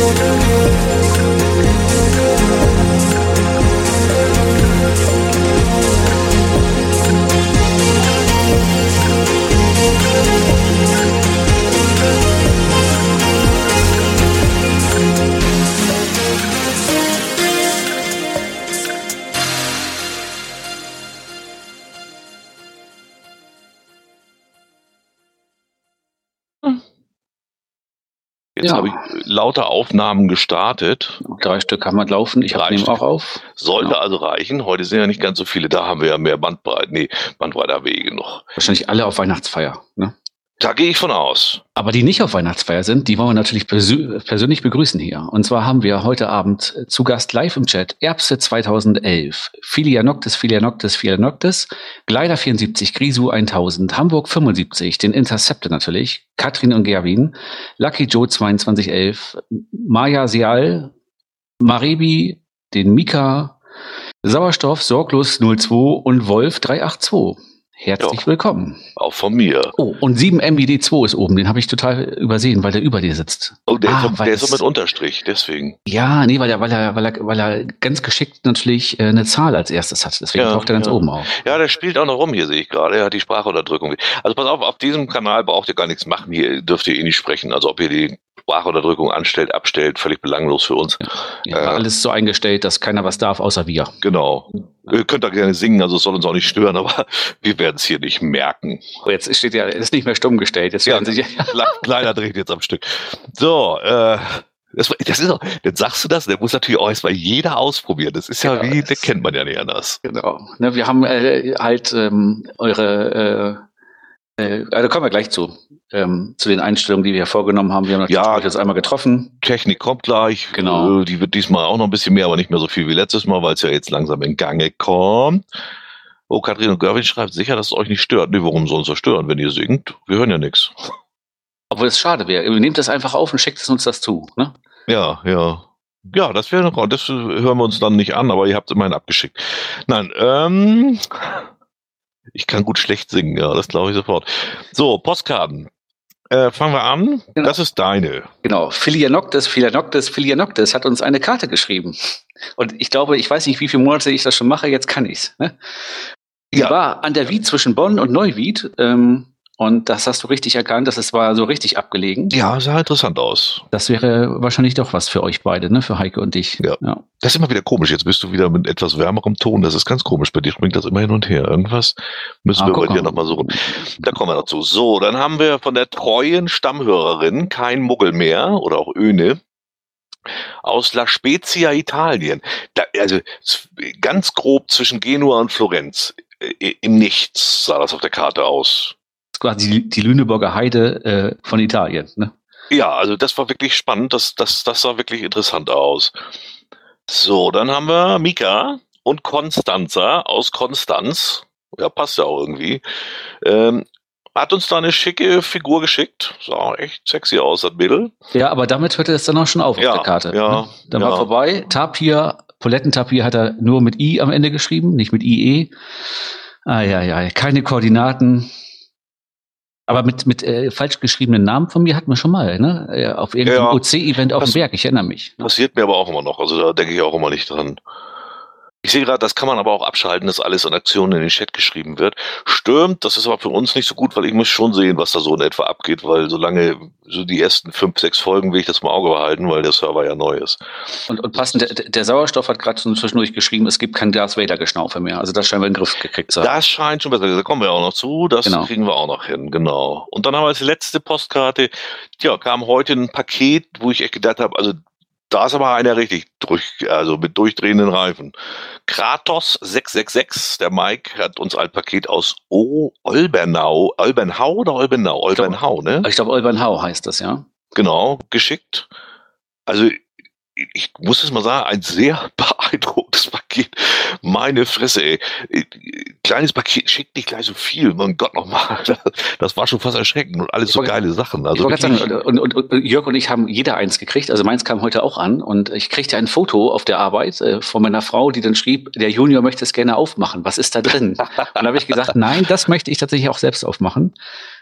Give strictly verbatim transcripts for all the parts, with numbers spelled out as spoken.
Jetzt Ja. habe ich lauter Aufnahmen gestartet. Drei Stück haben wir laufen. Ich Drei nehme Stück. auch auf. Sollte Ja. also reichen. Heute sind ja nicht ganz so viele. Da haben wir ja mehr Bandbreite. Nee, Bandbreite haben wir eh genug. Wahrscheinlich alle auf Weihnachtsfeier. Ne? Da gehe ich von aus. Aber die nicht auf Weihnachtsfeier sind, die wollen wir natürlich persö- persönlich begrüßen hier. Und zwar haben wir heute Abend zu Gast live im Chat Erbse zweitausendelf, Philianoctis, Philianoctis, Philianoctis, Gleider vierundsiebzig, Grisu tausend, Hamburg fünfundsiebzig, den Interceptor natürlich, Katrin und Gerwin, Lucky Joe zweiundzwanzig elf, Maya Seal, Marebi, den Mika, Sauerstoff, Sorglos null zwei und Wolf drei acht zwei. Herzlich Ja. willkommen. Auch von mir. Oh, und sieben M B D zwei ist oben. Den habe ich total übersehen, weil der über dir sitzt. Oh, der, Ah, ist, so, weil der ist so das- mit Unterstrich, deswegen. Ja, nee, weil er, weil er, weil er, weil er ganz geschickt natürlich äh, eine Zahl als erstes hat. Deswegen Ja, taucht er ganz ja. oben auf. Ja, der spielt auch noch rum, hier sehe ich gerade. Er hat die Sprachunterdrückung. Also pass auf, auf diesem Kanal braucht ihr gar nichts machen. Hier dürft ihr eh nicht sprechen. Also ob ihr die Sprachunterdrückung anstellt, abstellt, völlig belanglos für uns. Ja, Äh. alles so eingestellt, dass keiner was darf, außer wir. Genau. Ihr könnt da gerne singen, also es soll uns auch nicht stören, aber wir werden es hier nicht merken. Oh, jetzt steht ja, ist nicht mehr stumm gestellt. Jetzt Ja, werden sich, Kle- Kleiner dreht jetzt am Stück. So, äh, das, das ist auch, dann sagst du das, der muss natürlich auch erstmal jeder ausprobieren. Das ist ja Ja, wie, das- der kennt man ja nicht anders. genau. Ne, wir haben äh, halt ähm, eure, äh, äh, also kommen wir gleich zu, ähm, zu den Einstellungen, die wir vorgenommen haben. Wir haben Ja. natürlich jetzt einmal getroffen. Technik kommt gleich. Genau. Äh, Die wird diesmal auch noch ein bisschen mehr, aber nicht mehr so viel wie letztes Mal, weil es ja jetzt langsam in Gange kommt. Oh, Katrin und Gerwin schreibt sicher, dass es euch nicht stört. Nee, warum soll es das stören, wenn ihr singt? Wir hören ja nichts. Obwohl es schade wäre. Ihr nehmt das einfach auf und schickt es uns das zu. Ne? Ja, ja. Ja, das wäre noch, das hören wir uns dann nicht an, aber ihr habt es immerhin abgeschickt. Nein, ähm, ich kann gut schlecht singen, ja, das glaube ich sofort. So, Postkarten. Äh, fangen wir an. Genau. Das ist deine. Genau, Philianoctis, Philianoctis, Philianoctis hat uns eine Karte geschrieben. Und ich glaube, ich weiß nicht, wie viele Monate ich das schon mache, jetzt kann ich's. Ne? Die Ja. war an der Wied zwischen Bonn und Neuwied. Ähm, und das hast du richtig erkannt, das ist, war so richtig abgelegen. Ja, sah interessant aus. Das wäre wahrscheinlich doch was für euch beide, ne? Für Heike und dich. Ja. Das ist immer wieder komisch. Jetzt bist du wieder mit etwas wärmerem Ton. Das ist ganz komisch. Bei dir springt das immer hin und her. Irgendwas müssen Ah, wir guck bei dir mal. nochmal suchen. Da kommen wir noch zu. So, dann haben wir von der treuen Stammhörerin kein Muggel mehr oder auch Öne aus La Spezia, Italien. Da, also z- ganz grob zwischen Genua und Florenz. Äh, Im Nichts sah das auf der Karte aus. Das ist quasi die, die Lüneburger Heide äh, von Italien. Ne? Ja, also das war wirklich spannend. Das, das, das sah wirklich interessant aus. So, dann haben wir Mika und Constanza aus Konstanz. Ja, passt ja auch irgendwie. Ähm, hat uns da eine schicke Figur geschickt. Sah echt sexy aus, das Mädel. Ja, aber damit hörte es dann auch schon auf Ja, auf der Karte. ja, ne? Dann ja. war vorbei. Tapir, Polettentapir hat er nur mit I am Ende geschrieben, nicht mit I E. Ah, ja, ja, keine Koordinaten. Aber mit, mit äh, falsch geschriebenen Namen von mir hatten wir schon mal, ne? Äh, auf irgendeinem Ja. O C-Event auf Das- dem Berg, ich erinnere mich. Passiert mir aber auch immer noch. Also da denke ich auch immer nicht dran. Ich sehe gerade, das kann man aber auch abschalten, dass alles an Aktionen in den Chat geschrieben wird. Stürmt, das ist aber für uns nicht so gut, weil ich muss schon sehen, was da so in etwa abgeht, weil solange so die ersten fünf, sechs Folgen will ich das im Auge behalten, weil der Server ja neu ist. Und, und passend, der, der Sauerstoff hat gerade zwischendurch geschrieben, es gibt kein Darth Vader-Geschnaufe mehr. Also das scheinen wir in den Griff gekriegt zu haben. Das scheint schon besser. Da kommen wir auch noch zu. Das Genau. kriegen wir auch noch hin, genau. Und dann haben wir als letzte Postkarte, ja, kam heute ein Paket, wo ich echt gedacht habe, also da ist aber einer richtig durch, also mit durchdrehenden Reifen. Kratos sechs sechs sechs, der Mike hat uns ein Paket aus o Olbernau, Olbernhau oder Olbernau? Olbernhau, ne? Ich glaube, Olbernhau heißt das, ja. Genau, geschickt. Also ich muss es mal sagen, ein sehr beeindruckendes Paket. Meine Fresse, ey. Kleines Paket, schickt nicht gleich so viel. Mein Gott, nochmal. Das war schon fast erschreckend und alles so Ich wollte- geile Sachen. Ich Also wollte gerade wirklich- sagen, und, und, und Jörg und ich haben jeder eins gekriegt. Also meins kam heute auch an und ich kriegte ein Foto auf der Arbeit äh, von meiner Frau, die dann schrieb, der Junior möchte es gerne aufmachen. Was ist da drin? Und da habe ich gesagt, nein, das möchte ich tatsächlich auch selbst aufmachen.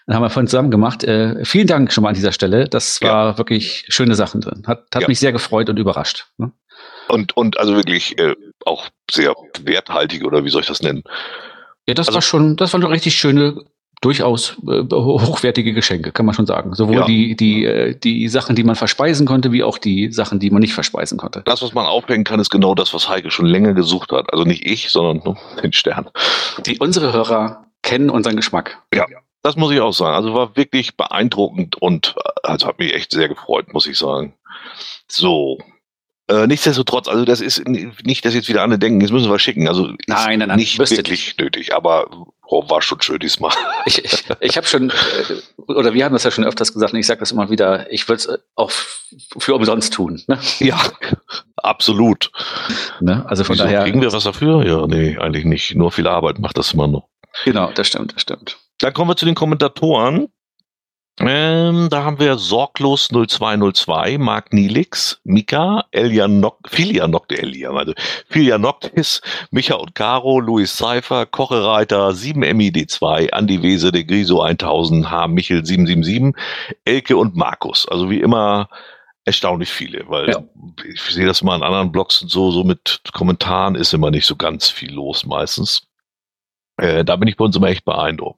Dann haben wir vorhin zusammen gemacht. Äh, vielen Dank schon mal an dieser Stelle. Das war ja. wirklich schöne Sachen drin. Hat, hat ja. mich sehr gefreut und überrascht. Ne? Und, und also wirklich äh, auch sehr werthaltig, oder wie soll ich das nennen? Ja, das also, war schon, das waren richtig schöne, durchaus äh, hochwertige Geschenke, kann man schon sagen. Sowohl ja. die, die, äh, die Sachen, die man verspeisen konnte, wie auch die Sachen, die man nicht verspeisen konnte. Das, was man aufhängen kann, ist genau das, was Heike schon länger gesucht hat. Also nicht ich, sondern nur den Stern. Die, unsere Hörer kennen unseren Geschmack. Ja, das muss ich auch sagen. Also war wirklich beeindruckend und also hat mich echt sehr gefreut, muss ich sagen. So. Äh, nichtsdestotrotz, also das ist nicht, dass jetzt wieder alle denken, jetzt müssen wir schicken. Also nein, nein, nein, nicht wirklich nicht nötig, aber oh, war schon schön diesmal. Ich, ich, ich habe schon, oder wir haben das ja schon öfters gesagt, und ich sage das immer wieder, ich würde es auch für umsonst tun. Ne? Ja, absolut. Ne? Also von Wieso, daher. Kriegen wir was dafür? Ja, nee, eigentlich nicht. Nur viel Arbeit macht das immer noch. Genau, das stimmt, das stimmt. Dann kommen wir zu den Kommentatoren. Ähm, da haben wir Sorglos null zwei null zwei, Marc Nielix, Mika, Elia Nock, Filia Nock, der Elia, also Filia Noctis, Micha und Caro, Luis Seifer, Kochereiter, sieben M I D zwei, Andi Wese, der Griso tausend, H. Michel sieben sieben sieben, Elke und Markus. Also wie immer erstaunlich viele, weil ja. ich sehe das mal in anderen Blogs und so, so mit Kommentaren ist immer nicht so ganz viel los meistens. Äh, da bin ich bei uns immer echt beeindruckt.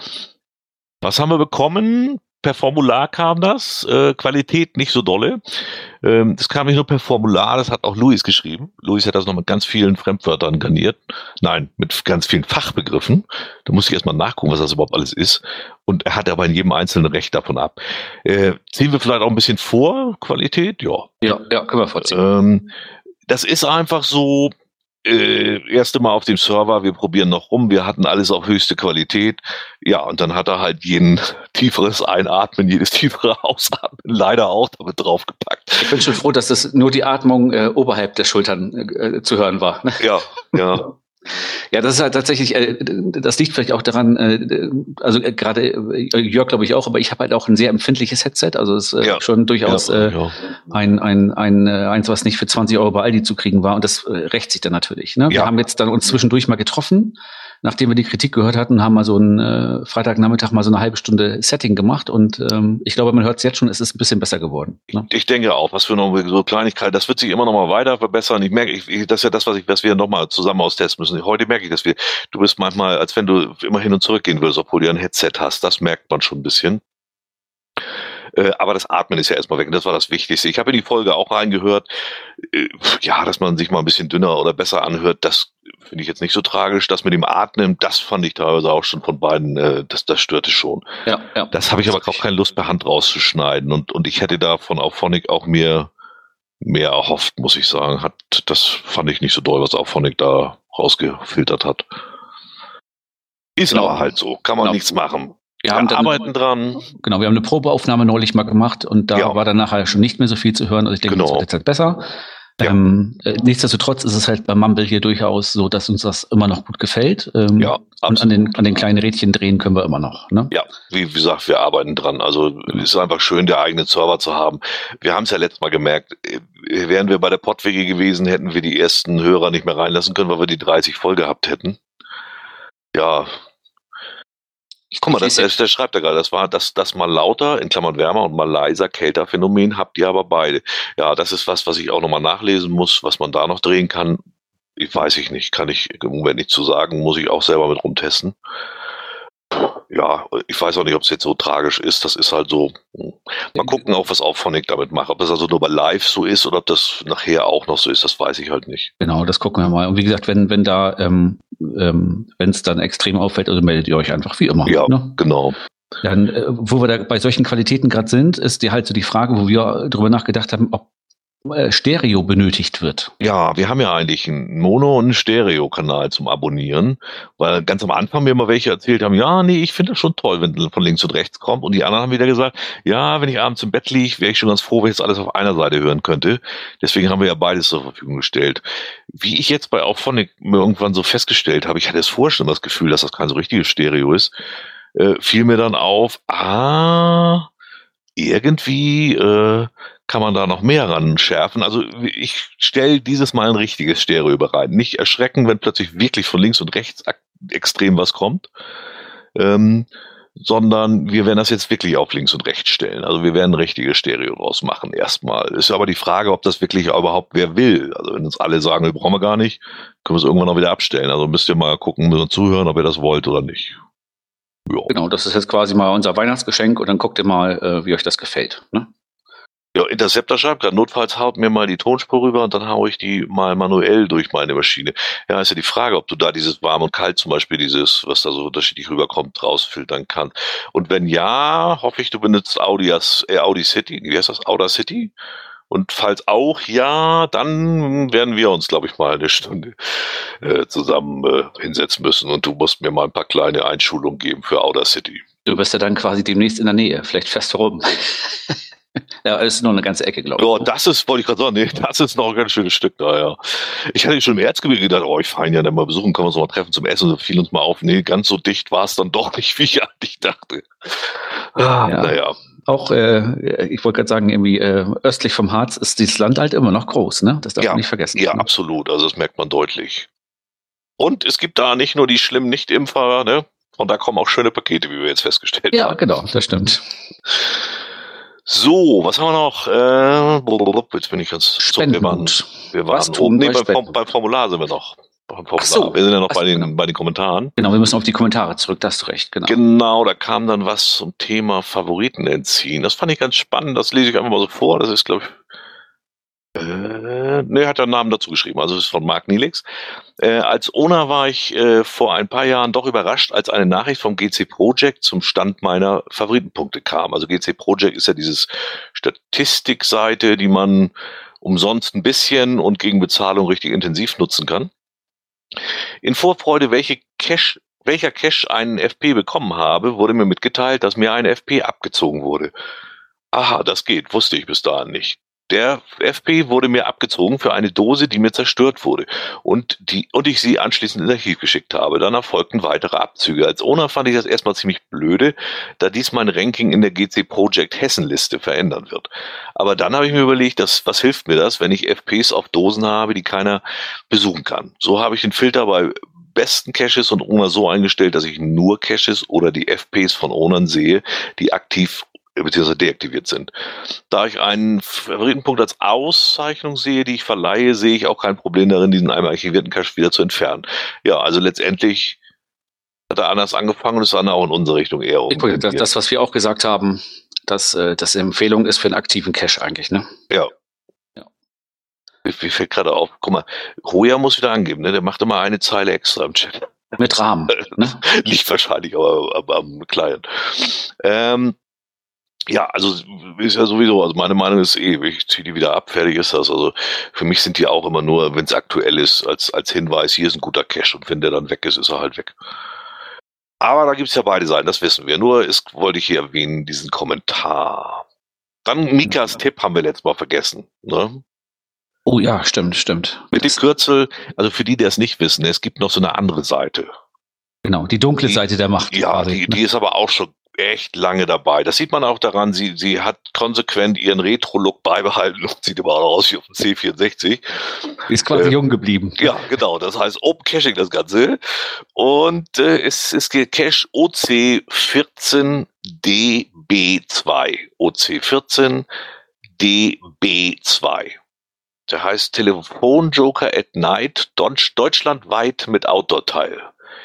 Was haben wir bekommen? Per Formular kam das. Äh, Qualität nicht so dolle. Ähm, das kam nicht nur per Formular, das hat auch Luis geschrieben. Luis hat das noch mit ganz vielen Fremdwörtern garniert. Nein, mit ganz vielen Fachbegriffen. Da musste ich erstmal nachgucken, was das überhaupt alles ist. Und er hat aber in jedem einzelnen Recht davon ab. Äh, ziehen wir vielleicht auch ein bisschen vor, Qualität? Ja. Ja, ja, können wir vorziehen. Ähm, das ist einfach so, Äh, erste Mal auf dem Server, wir probieren noch rum, wir hatten alles auf höchste Qualität, ja, und dann hat er halt jeden tieferes Einatmen, jedes tiefere Ausatmen leider auch damit draufgepackt. Ich bin schon froh, dass das nur die Atmung äh, oberhalb der Schultern äh, zu hören war. Ne? Ja, ja. Ja, das ist halt tatsächlich, äh, das liegt vielleicht auch daran, äh, also äh, gerade äh, Jörg glaube ich auch, aber ich habe halt auch ein sehr empfindliches Headset, also es ist äh, ja. schon durchaus ja, ja. Äh, ein, ein, ein, äh, eins, was nicht für zwanzig Euro bei Aldi zu kriegen war, und das äh, rächt sich dann natürlich. Ne? Ja. Wir haben jetzt dann uns zwischendurch mal getroffen, nachdem wir die Kritik gehört hatten, haben wir so einen äh, Freitagnachmittag mal so eine halbe Stunde Setting gemacht, und ähm, ich glaube, man hört es jetzt schon, es ist ein bisschen besser geworden. Ne? Ich, ich denke auch, was für noch so Kleinigkeit, das wird sich immer noch mal weiter verbessern. Ich merke, ich, ich, das ist ja das, was, ich, was wir noch mal zusammen austesten müssen. Heute merke ich, dass wir, du bist manchmal, als wenn du immer hin und zurück gehen würdest, obwohl du ein Headset hast. Das merkt man schon ein bisschen. Äh, aber das Atmen ist ja erstmal weg, und das war das Wichtigste. Ich habe in die Folge auch reingehört, äh, ja, dass man sich mal ein bisschen dünner oder besser anhört, das finde ich jetzt nicht so tragisch. Das mit dem Atmen, das fand ich teilweise auch schon von beiden, äh, das, das störte schon. Ja, ja. Das habe ich aber auch keine Lust, per Hand rauszuschneiden, und, und ich hätte da von Auphonic auch mehr, mehr erhofft, muss ich sagen. Hat, das fand ich nicht so doll, was Auphonic da rausgefiltert hat. Ist genau. Aber halt so, kann man genau. nichts machen. Wir haben dann, arbeiten dran. Genau, wir haben eine Probeaufnahme neulich mal gemacht, und da ja. war dann nachher schon nicht mehr so viel zu hören. Also ich denke, genau. das wird jetzt halt besser. Ja. Ähm, äh, nichtsdestotrotz ist es halt bei Mumble hier durchaus so, dass uns das immer noch gut gefällt. Ähm, ja, und an den, an den kleinen Rädchen drehen können wir immer noch. Ne? Ja, wie, wie gesagt, wir arbeiten dran. Also es ist einfach schön, der eigene Server zu haben. Wir haben es ja letztes Mal gemerkt, wären wir bei der Pottwege gewesen, hätten wir die ersten Hörer nicht mehr reinlassen können, weil wir die dreißig voll gehabt hätten. Ja, guck mal, das, das, das schreibt er gerade, das war das, das mal lauter, in Klammern wärmer, und mal leiser, kälter Phänomen habt ihr aber beide. Ja, das ist was, was ich auch nochmal nachlesen muss, was man da noch drehen kann. Ich weiß ich nicht, kann ich im Moment nicht zu sagen, muss ich auch selber mit rumtesten. Ja, ich weiß auch nicht, ob es jetzt so tragisch ist, das ist halt so. Mal gucken auch, was Auphonic damit macht. Ob das also nur bei Live so ist oder ob das nachher auch noch so ist, das weiß ich halt nicht. Genau, das gucken wir mal. Und wie gesagt, wenn, wenn da, ähm, ähm, wenn es dann extrem auffällt, also meldet ihr euch einfach wie immer. Ja, ne? Genau. Dann, äh, wo wir da bei solchen Qualitäten gerade sind, ist die halt so die Frage, wo wir darüber nachgedacht haben, ob Stereo benötigt wird. Ja, wir haben ja eigentlich einen Mono- und einen Stereo-Kanal zum Abonnieren, weil ganz am Anfang mir immer welche erzählt haben, ja, nee, ich finde das schon toll, wenn von links und rechts kommt, und die anderen haben wieder gesagt, ja, wenn ich abends im Bett liege, wäre ich schon ganz froh, wenn ich das alles auf einer Seite hören könnte. Deswegen haben wir ja beides zur Verfügung gestellt. Wie ich jetzt bei Auphonic irgendwann so festgestellt habe, ich hatte es vorher schon das Gefühl, dass das kein so richtiges Stereo ist, äh, fiel mir dann auf, ah, irgendwie äh, kann man da noch mehr ran schärfen. Also ich stelle dieses Mal ein richtiges Stereo bereit. Nicht erschrecken, wenn plötzlich wirklich von links und rechts extrem was kommt. Ähm, sondern wir werden das jetzt wirklich auf links und rechts stellen. Also wir werden richtige Stereo draus machen erstmal. Ist aber die Frage, ob das wirklich überhaupt wer will. Also wenn uns alle sagen, wir brauchen wir gar nicht, können wir es irgendwann auch wieder abstellen. Also müsst ihr mal gucken, müssen zuhören, ob ihr das wollt oder nicht. Ja. Genau, das ist jetzt quasi mal unser Weihnachtsgeschenk und dann guckt ihr mal, äh, wie euch das gefällt. Ne? Ja, Interceptor schreibt gerade, notfalls haut mir mal die Tonspur rüber und dann haue ich die mal manuell durch meine Maschine. Ja, ist ja die Frage, ob du da dieses warm und kalt zum Beispiel, dieses, was da so unterschiedlich rüberkommt, rausfiltern kannst. Und wenn ja, hoffe ich, du benutzt Audias, äh, Audacity, wie heißt das, Audacity? Und falls auch ja, dann werden wir uns, glaube ich, mal eine Stunde äh, zusammen äh, hinsetzen müssen und du musst mir mal ein paar kleine Einschulungen geben für Audacity. Du bist ja dann quasi demnächst in der Nähe, vielleicht fährst du rum. Ja, das ist noch eine ganze Ecke, glaube ich. Ja, das ist, wollte ich gerade sagen, nee, das ist noch ein ganz schönes Stück da, ja. Ich hatte schon im Erzgebirge gedacht, oh, ich fahre ihn ja dann mal besuchen, können wir uns mal treffen zum Essen, so fiel uns mal auf. Nee, ganz so dicht war es dann doch nicht, wie ich eigentlich dachte. Ah, ja. Naja. Auch, äh, ich wollte gerade sagen, irgendwie äh, östlich vom Harz ist dieses Land halt immer noch groß, ne? Das darf ja, man nicht vergessen. Ja, ne? absolut, also das merkt man deutlich. Und es gibt da nicht nur die schlimmen Nicht-Impfer, ne? Und da kommen auch schöne Pakete, wie wir jetzt festgestellt ja, haben. Ja, genau, das stimmt. So, was haben wir noch? Äh, jetzt bin ich ganz... So, wir waren, wir waren oben, nee, beim, beim Formular sind wir noch. Beim Formular. So, wir sind ja noch bei den, genau. bei den Kommentaren. Genau, wir müssen auf die Kommentare zurück, da hast du recht. Genau. genau, da kam dann was zum Thema Favoriten entziehen. Das fand ich ganz spannend, das lese ich einfach mal so vor. Das ist, glaube ich... Äh, ne, hat er einen Namen dazu geschrieben, also das ist von Mark Nielix. Äh, als Owner war ich äh, vor ein paar Jahren doch überrascht, als eine Nachricht vom G C Project zum Stand meiner Favoritenpunkte kam. Also G C Project ist ja dieses Statistikseite, die man umsonst ein bisschen und gegen Bezahlung richtig intensiv nutzen kann. In Vorfreude, welche Cache, welcher Cache einen F P bekommen habe, wurde mir mitgeteilt, dass mir ein F P abgezogen wurde. Aha, das geht, wusste ich bis dahin nicht. Der F P wurde mir abgezogen für eine Dose, die mir zerstört wurde und die und ich sie anschließend ins Archiv geschickt habe. Dann erfolgten weitere Abzüge. Als Owner fand ich das erstmal ziemlich blöde, da dies mein Ranking in der G C Project Hessen-Liste verändern wird. Aber dann habe ich mir überlegt, dass, was hilft mir das, wenn ich F Ps auf Dosen habe, die keiner besuchen kann. So habe ich den Filter bei besten Caches und Owner so eingestellt, dass ich nur Caches oder die F Ps von Ownern sehe, die aktiv beziehungsweise deaktiviert sind. Da ich einen Favoritenpunkt als Auszeichnung sehe, die ich verleihe, sehe ich auch kein Problem darin, diesen einmal archivierten Cache wieder zu entfernen. Ja, also letztendlich hat er anders angefangen und ist dann auch in unsere Richtung eher um. Das, das, was wir auch gesagt haben, dass das eine Empfehlung ist für einen aktiven Cache eigentlich, ne? Ja. ja. Wie fällt gerade auf? Guck mal, Hoja muss wieder angeben, ne? Der macht immer eine Zeile extra im Chat. Mit Rahmen. Ne? Liegt wahrscheinlich aber, aber am Client. Ähm, Ja, also ist ja sowieso, also meine Meinung ist eh, ich ziehe die wieder ab, fertig ist das. Also für mich sind die auch immer nur, wenn es aktuell ist, als, als Hinweis, hier ist ein guter Cache und wenn der dann weg ist, ist er halt weg. Aber da gibt es ja beide Seiten, das wissen wir. Nur ist, wollte ich hier erwähnen, diesen Kommentar. Dann Mikas Tipp haben wir letztes Mal vergessen. Ne? Oh ja, stimmt, stimmt. Mit dem Kürzel, also für die, die es nicht wissen, es gibt noch so eine andere Seite. Genau, die dunkle die, Seite der Macht. Ja, quasi, die, ne? die ist aber auch schon echt lange dabei. Das sieht man auch daran, sie, sie hat konsequent ihren Retro-Look beibehalten und sieht immer auch aus wie auf dem C vierundsechzig. Die ist quasi äh, jung geblieben. Ja, genau. Das heißt Open Caching, das Ganze. Und äh, es ist Cache O C vierzehn D B zwei. O C vierzehn D B zwei. Der heißt Telefonjoker at Night, deutschlandweit mit Outdoor-Teil.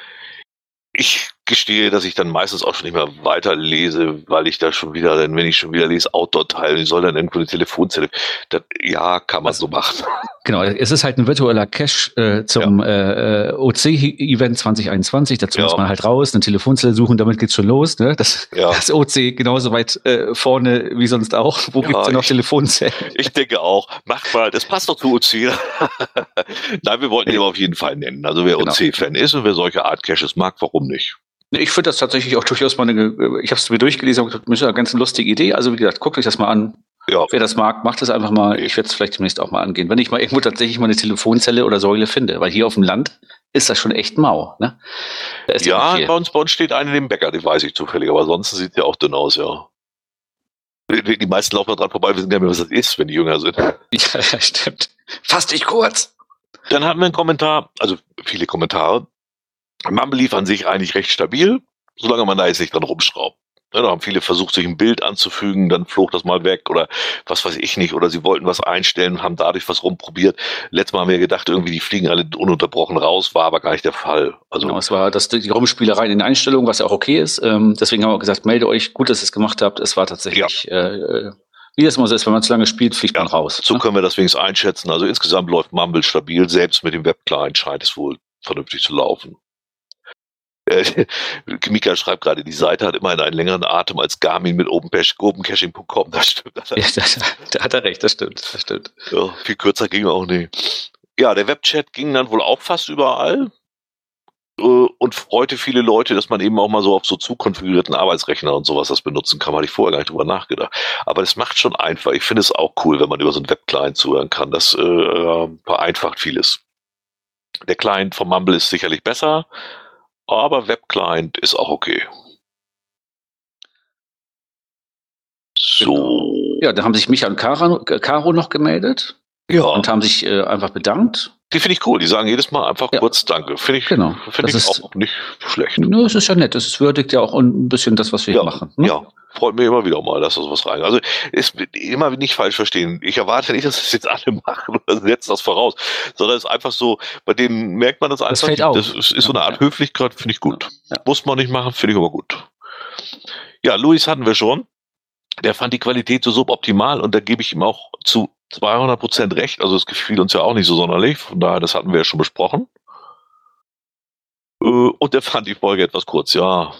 Ich gestehe, dass ich dann meistens auch schon nicht mehr weiterlese, weil ich da schon wieder, denn wenn ich schon wieder lese, Outdoor-Teil, ich soll dann irgendwo eine Telefonzelle. Das, ja, kann man also, so machen. Genau, es ist halt ein virtueller Cache äh, zum ja. äh, O C-Event zwanzig einundzwanzig. Dazu ja. muss man halt raus, eine Telefonzelle suchen, damit geht's schon los. Ne? Das, ja. das O C genauso weit äh, vorne wie sonst auch. Wo ja, gibt's denn noch ich, Telefonzellen? Ich denke auch. Macht mal, das passt doch zu O C. Nein, wir wollten ihn aber auf jeden Fall nennen. Also wer genau. O C-Fan ist und wer solche Art Caches mag, warum nicht? Ich finde das tatsächlich auch durchaus mal eine, ich habe es mir durchgelesen und das ist eine ganz lustige Idee. Also wie gesagt, guckt euch das mal an. Ja. Wer das mag, macht das einfach mal. Ich werde es vielleicht demnächst auch mal angehen. Wenn ich mal irgendwo tatsächlich mal eine Telefonzelle oder Säule finde, weil hier auf dem Land ist das schon echt mau. Ne? Ja, bei uns, bei uns steht eine neben dem Bäcker, die weiß ich zufällig, aber ansonsten sieht ja auch dünn aus, ja. Die, die meisten laufen da dran vorbei, wissen ja nicht mehr, was das ist, wenn die jünger sind. Ja, ja, stimmt. Fass dich kurz. Dann hatten wir einen Kommentar, also viele Kommentare. Mumble lief an sich eigentlich recht stabil. solange man da jetzt nicht dran rumschraubt. Ja, da haben viele versucht, sich ein Bild anzufügen, dann flog das mal weg oder was weiß ich nicht. Oder sie wollten was einstellen und haben dadurch was rumprobiert. Letztes Mal haben wir gedacht, irgendwie die fliegen alle ununterbrochen raus, war aber gar nicht der Fall. Also genau, es war das, die Rumspielerei in den Einstellungen, was ja auch okay ist. Ähm, deswegen haben wir auch gesagt, melde euch, gut, dass ihr es gemacht habt. Es war tatsächlich, ja. äh, wie das immer so ist, wenn man zu lange spielt, fliegt ja, man raus. So ne? können wir das wenigstens einschätzen. Also insgesamt läuft Mumble stabil. Selbst mit dem Webclient scheint es wohl vernünftig zu laufen. Mika schreibt gerade, die Seite hat immerhin einen längeren Atem als Garmin mit opencaching punkt com. Das stimmt. Das ja, das, da hat er recht, das stimmt. Das stimmt. Ja, viel kürzer ging auch nicht. Ja, der Webchat ging dann wohl auch fast überall und freute viele Leute, dass man eben auch mal so auf so zukonfigurierten Arbeitsrechner und sowas das benutzen kann. Hatte ich vorher gar nicht drüber nachgedacht. Aber das macht schon einfach. Ich finde es auch cool, wenn man über so einen Webclient zuhören kann. Das äh, vereinfacht vieles. Der Client von Mumble ist sicherlich besser, aber Webclient ist auch okay. So. Ja, da haben sich Micha und Caro, Caro noch gemeldet. Ja. Und haben sich äh, einfach bedankt. Die finde ich cool. Die sagen jedes Mal einfach ja. kurz Danke. Finde ich, genau. find ich ist, auch nicht schlecht. Nö, es ist ja nett. Es würdigt ja auch ein bisschen das, was wir ja. hier machen. Ne? Ja, freut mich immer wieder mal, dass da sowas rein. Also ist immer nicht falsch verstehen. Ich erwarte nicht, dass das jetzt alle machen oder setzt das voraus, sondern es ist einfach so, bei denen merkt man das einfach. Das fällt auf. Das ist, ist so eine Art ja. Höflichkeit, finde ich gut. Ja. Ja. Muss man nicht machen, finde ich aber gut. Ja, Luis hatten wir schon. Der fand die Qualität so suboptimal und da gebe ich ihm auch zu zweihundert Prozent recht. Also es gefiel uns ja auch nicht so sonderlich. Von daher, das hatten wir ja schon besprochen. Und der fand die Folge etwas kurz, ja.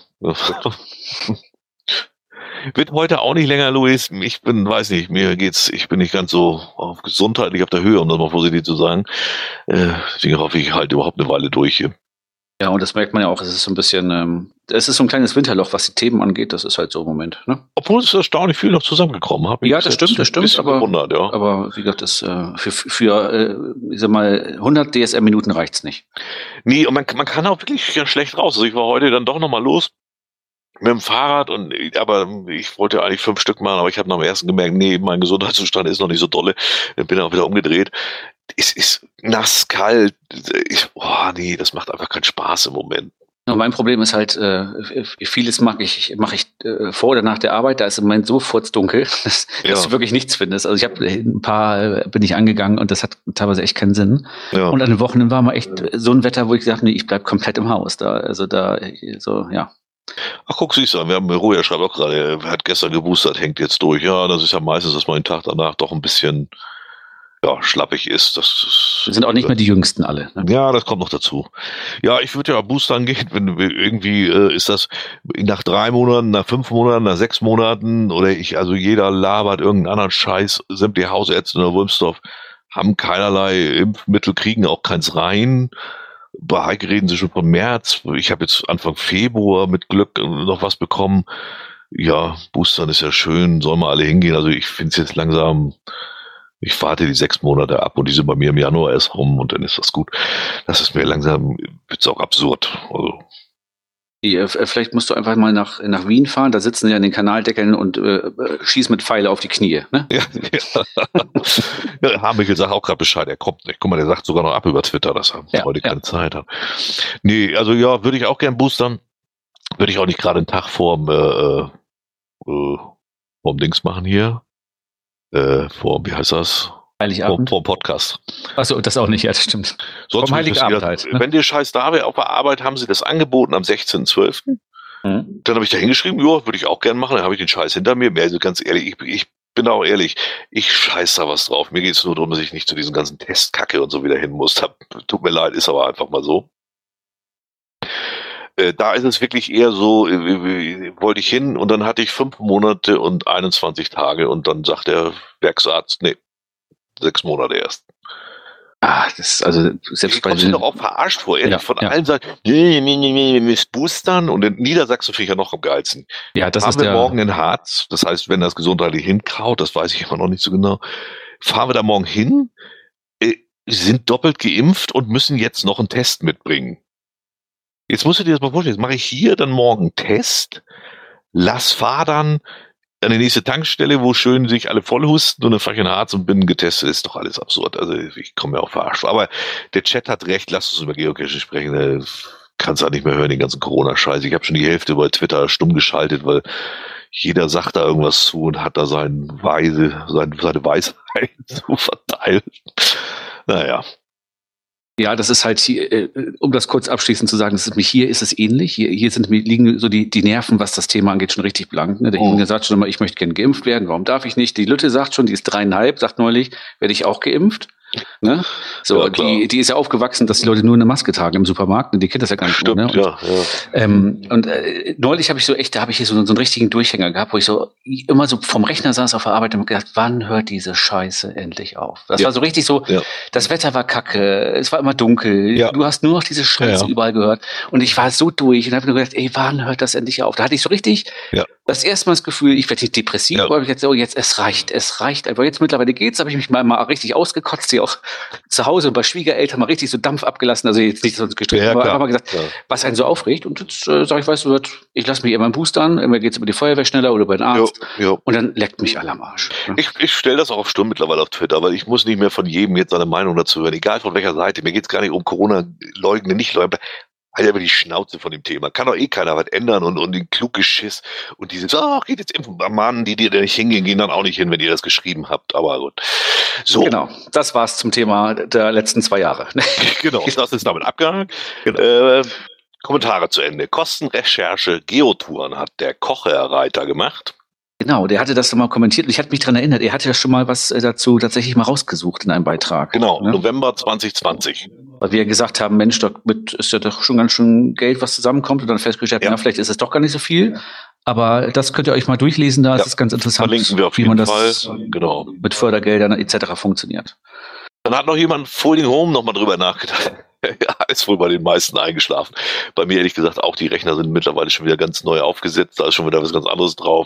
Wird heute auch nicht länger, Luis. Ich bin, weiß nicht, mir geht's, ich bin nicht ganz so auf gesundheitlich auf der Höhe, um das mal vorsichtig zu sagen. Deswegen hoffe ich, ich halte überhaupt eine Weile durch hier. Ja, und das merkt man ja auch, es ist so ein bisschen, ähm, es ist so ein kleines Winterloch, was die Themen angeht, das ist halt so im Moment. Ne? Obwohl es erstaunlich viel noch zusammengekommen hat. Ja, das stimmt, das stimmt, aber, gewundert, ja. aber wie gesagt, das, äh, für, für äh, ich sag mal, hundert D S M-Minuten reicht's nicht. Nee, und man, man kann auch wirklich ganz schlecht raus. Also ich war heute dann doch nochmal los mit dem Fahrrad, und aber ich wollte eigentlich fünf Stück machen, aber ich habe nach dem ersten gemerkt, nee, mein Gesundheitszustand ist noch nicht so dolle. Dann bin ich auch wieder umgedreht. Es ist nass, kalt. Ich, oh nee, das macht einfach keinen Spaß im Moment. Ja, mein Problem ist halt, äh, vieles mache ich, mache ich äh, vor oder nach der Arbeit. Da ist im Moment so furzdunkel, dass, ja. dass du wirklich nichts findest. Also ich habe ein paar, äh, bin ich angegangen und das hat teilweise echt keinen Sinn. Ja. Und an den Wochenenden war mal echt so ein Wetter, wo ich gesagt habe, nee, ich bleib komplett im Haus. Da, also da, so, ja. Ach, guck, siehst du, wir haben Roja schreibt auch gerade, er hat gestern geboostert, hängt jetzt durch. Ja, das ist ja meistens, dass man den Tag danach doch ein bisschen ja, schlappig ist. Das ist, wir sind auch nicht mehr die Jüngsten alle. Ne? Ja, das kommt noch dazu. Ja, ich würde ja boostern gehen, wenn irgendwie äh, ist das nach drei Monaten, nach fünf Monaten, nach sechs Monaten oder ich, also jeder labert irgendeinen anderen Scheiß, sämtliche Hausärzte in der Wulmsdorf haben keinerlei Impfmittel, kriegen auch keins rein. Bei Heike reden sie schon von März. Ich habe jetzt Anfang Februar mit Glück noch was bekommen. Ja, boostern ist ja schön, sollen wir alle hingehen. Also ich finde es jetzt langsam, ich warte die sechs Monate ab und die sind bei mir im Januar erst rum und dann ist das gut. Das ist mir langsam, wird's auch absurd. Also. Die, vielleicht musst du einfach mal nach, nach Wien fahren, da sitzen sie an den Kanaldeckeln und äh, schießen mit Pfeile auf die Knie. Ne? Ja, ja. ja, Hamichel sagt auch gerade Bescheid, er kommt nicht. Guck mal, der sagt sogar noch ab über Twitter, dass er ja, heute ja. keine Zeit hat. Nee, also ja, würde ich auch gern boostern. Würde ich auch nicht gerade einen Tag vorm, äh, äh, vorm Dings machen hier. Äh, vor, wie heißt das? Heiligabend? Vor, vor Podcast. Achso, das auch nicht, ja, das stimmt. Sonst vom Heiligabend halt. Ne? Wenn dir Scheiß da wäre, auf der Arbeit haben sie das angeboten am sechzehnten zwölften Mhm. Dann habe ich da hingeschrieben, ja, würde ich auch gerne machen. Dann habe ich den Scheiß hinter mir. Also ganz ehrlich, ich, ich bin auch ehrlich, ich scheiß da was drauf. Mir geht es nur darum, dass ich nicht zu diesen ganzen Testkacke und so wieder hin muss. Da, tut mir leid, ist aber einfach mal so. Äh, da ist es wirklich eher so, äh, wollte ich hin und dann hatte ich fünf Monate und einundzwanzig Tage und dann sagt der Werksarzt, nee, sechs Monate erst. Ah, das ist also selbst ich bei den doch auch verarscht vor, ehrlich, ja, von ja. allen Seiten, nee, nee, nee, nee, nee, boostern und in Niedersachsen finde ich ja noch am geilsten. Ja, das fahren ist wir der morgen in Harz, das heißt, wenn das gesundheitlich hinkraut, das weiß ich immer noch nicht so genau, fahren wir da morgen hin, äh, sind doppelt geimpft und müssen jetzt noch einen Test mitbringen. Jetzt musst du dir das mal vorstellen, jetzt mache ich hier dann morgen einen Test, lass fahr dann an die nächste Tankstelle, wo schön sich alle vollhusten und dann fahre ich in Harz und bin getestet. Das ist doch alles absurd. Also ich komme mir auch verarscht. Aber der Chat hat recht, lasst uns über Geocaching sprechen. kann es auch nicht mehr hören, den ganzen Corona-Scheiß. Ich habe schon die Hälfte bei Twitter stumm geschaltet, weil jeder sagt da irgendwas zu und hat da sein Weise, sein, seine Weisheit zu verteilen. Naja. Ja, das ist halt hier, äh, um das kurz abschließend zu sagen, das ist, hier ist es ähnlich. Hier, hier sind liegen so die, die Nerven, was das Thema angeht, schon richtig blank. Ne? Der Junge oh. sagt schon immer, ich möchte gerne geimpft werden, warum darf ich nicht? Die Lütte sagt schon, die ist dreieinhalb, sagt neulich, werde ich auch geimpft. Ne? So, ja, die, die ist ja aufgewachsen, dass die Leute nur eine Maske tragen im Supermarkt, und die kennt das ja gar nicht. Stimmt, mehr, ne? ja, ja. Ähm, und äh, neulich habe ich so echt, da habe ich hier so, so einen richtigen Durchhänger gehabt, wo ich so immer so vom Rechner saß auf der Arbeit und gedacht, wann hört diese Scheiße endlich auf? Das ja. war so richtig so, ja. Das Wetter war kacke, es war immer dunkel, ja. Du hast nur noch diese Scheiße ja. überall gehört, und ich war so durch und habe nur gedacht, ey, wann hört das endlich auf? Da hatte ich so richtig ja. das erste Mal das Gefühl, ich werde nicht depressiv, ja. aber ich jetzt so, jetzt, es reicht, es reicht. Aber jetzt mittlerweile geht's, habe ich mich mal, mal richtig ausgekotzt, hier auch zu Hause bei Schwiegereltern mal richtig so Dampf abgelassen, also jetzt nicht so gestritten, ja, aber einfach mal gesagt, ja. was einen so aufregt. Und jetzt äh, sage ich, weißt du, ich lasse mich immer boostern, immer geht's über die Feuerwehr schneller oder über den Arzt, jo, jo. und dann leckt mich alle am Arsch. Ne? Ich, ich stelle das auch auf Sturm mittlerweile auf Twitter, weil ich muss nicht mehr von jedem jetzt seine Meinung dazu hören, egal von welcher Seite. Mir geht's gar nicht um Corona leugnen, nicht leugnen. Halt aber die Schnauze von dem Thema. Kann doch eh keiner was ändern, und, und den klug Geschiss und dieses, ach, geht jetzt impfen. Mann, die, die da nicht hingehen, gehen dann auch nicht hin, wenn ihr das geschrieben habt. Aber gut. So. Genau, das war's zum Thema der letzten zwei Jahre. Genau, das ist damit abgehakt. Genau. Äh, Kommentare zu Ende. Kostenrecherche Geotouren hat der Kocher-Reiter gemacht. Genau, der hatte das mal kommentiert und ich hatte mich daran erinnert, er hatte ja schon mal was dazu tatsächlich mal rausgesucht in einem Beitrag. Genau, ne? November zwanzig zwanzig. Weil wir gesagt haben, Mensch, damit ist ja doch schon ganz schön Geld, was zusammenkommt, und dann festgestellt, ja. na, vielleicht ist es doch gar nicht so viel. Aber das könnt ihr euch mal durchlesen, da ja, ist es ganz interessant, verlinken wir auf wie jeden man Fall. das genau. mit Fördergeldern et cetera funktioniert. Dann hat noch jemand Folding Home nochmal drüber nachgedacht. Ja, ist wohl bei den meisten eingeschlafen. Bei mir ehrlich gesagt auch, die Rechner sind mittlerweile schon wieder ganz neu aufgesetzt, da ist schon wieder was ganz anderes drauf.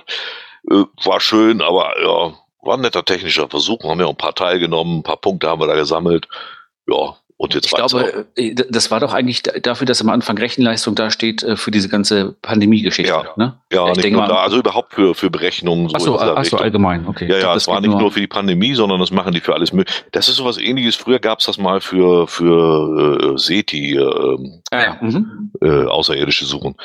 War schön, aber ja, war ein netter technischer Versuch. Wir haben ja auch ein paar teilgenommen, ein paar Punkte haben wir da gesammelt. Ja, und jetzt ich glaube, auch. Das war doch eigentlich dafür, dass am Anfang Rechenleistung da steht für diese ganze Pandemie-Geschichte. Ja, ne? ja, ich nicht denke nur mal, da, also überhaupt für, für Berechnungen. So Achso, ach so, allgemein, okay. Ja, ja, das war nicht nur, nur für die Pandemie, sondern das machen die für alles mögliche. Das ist sowas Ähnliches. Früher gab es das mal für, für äh, SETI, äh, ah, ja. mhm. äh, außerirdische Suchen.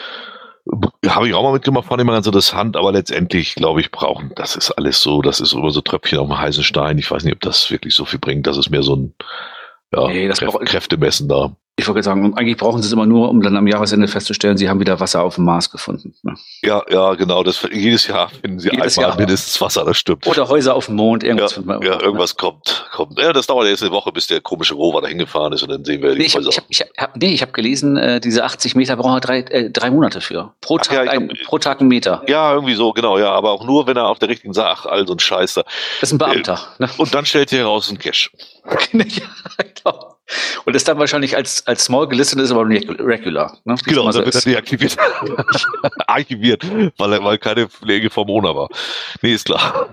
Habe ich auch mal mitgemacht, fand ich mal ganz interessant, aber letztendlich, glaube ich, brauchen, das ist alles so, das ist immer so Tröpfchen auf dem heißen Stein. Ich weiß nicht, ob das wirklich so viel bringt. Das ist mehr so ein ja, nee, das Kräf- Kräftemessen da. Ich wollte sagen, eigentlich brauchen sie es immer nur, um dann am Jahresende festzustellen, sie haben wieder Wasser auf dem Mars gefunden. Ne? Ja, ja, genau. Das, jedes Jahr finden sie jedes einmal Jahr. mindestens Wasser, das stimmt. Oder Häuser auf dem Mond, irgendwas. Ja, ja irgendwas, irgendwas kommt, kommt. Ja, das dauert jetzt eine Woche, bis der komische Rover da hingefahren ist, und dann sehen wir die nee, ich Häuser. Hab, ich hab, ich hab, nee, ich habe gelesen, äh, diese achtzig Meter brauchen wir drei, äh, drei Monate für. Pro Tag, ja, ein, hab, pro Tag ein Meter. Ja, irgendwie so, genau, ja. Aber auch nur, wenn er auf der richtigen Sache, all so ein Scheiß da. Das ist ein Beamter. Äh, ne? Und dann stellt sich heraus ein Cash. Ja, genau. Und ist dann wahrscheinlich als, als small gelistet, ist aber regular. Ne? Genau, dann wird er deaktiviert. Archiviert, weil, weil keine Pflege vom Owner war. Nee, ist klar.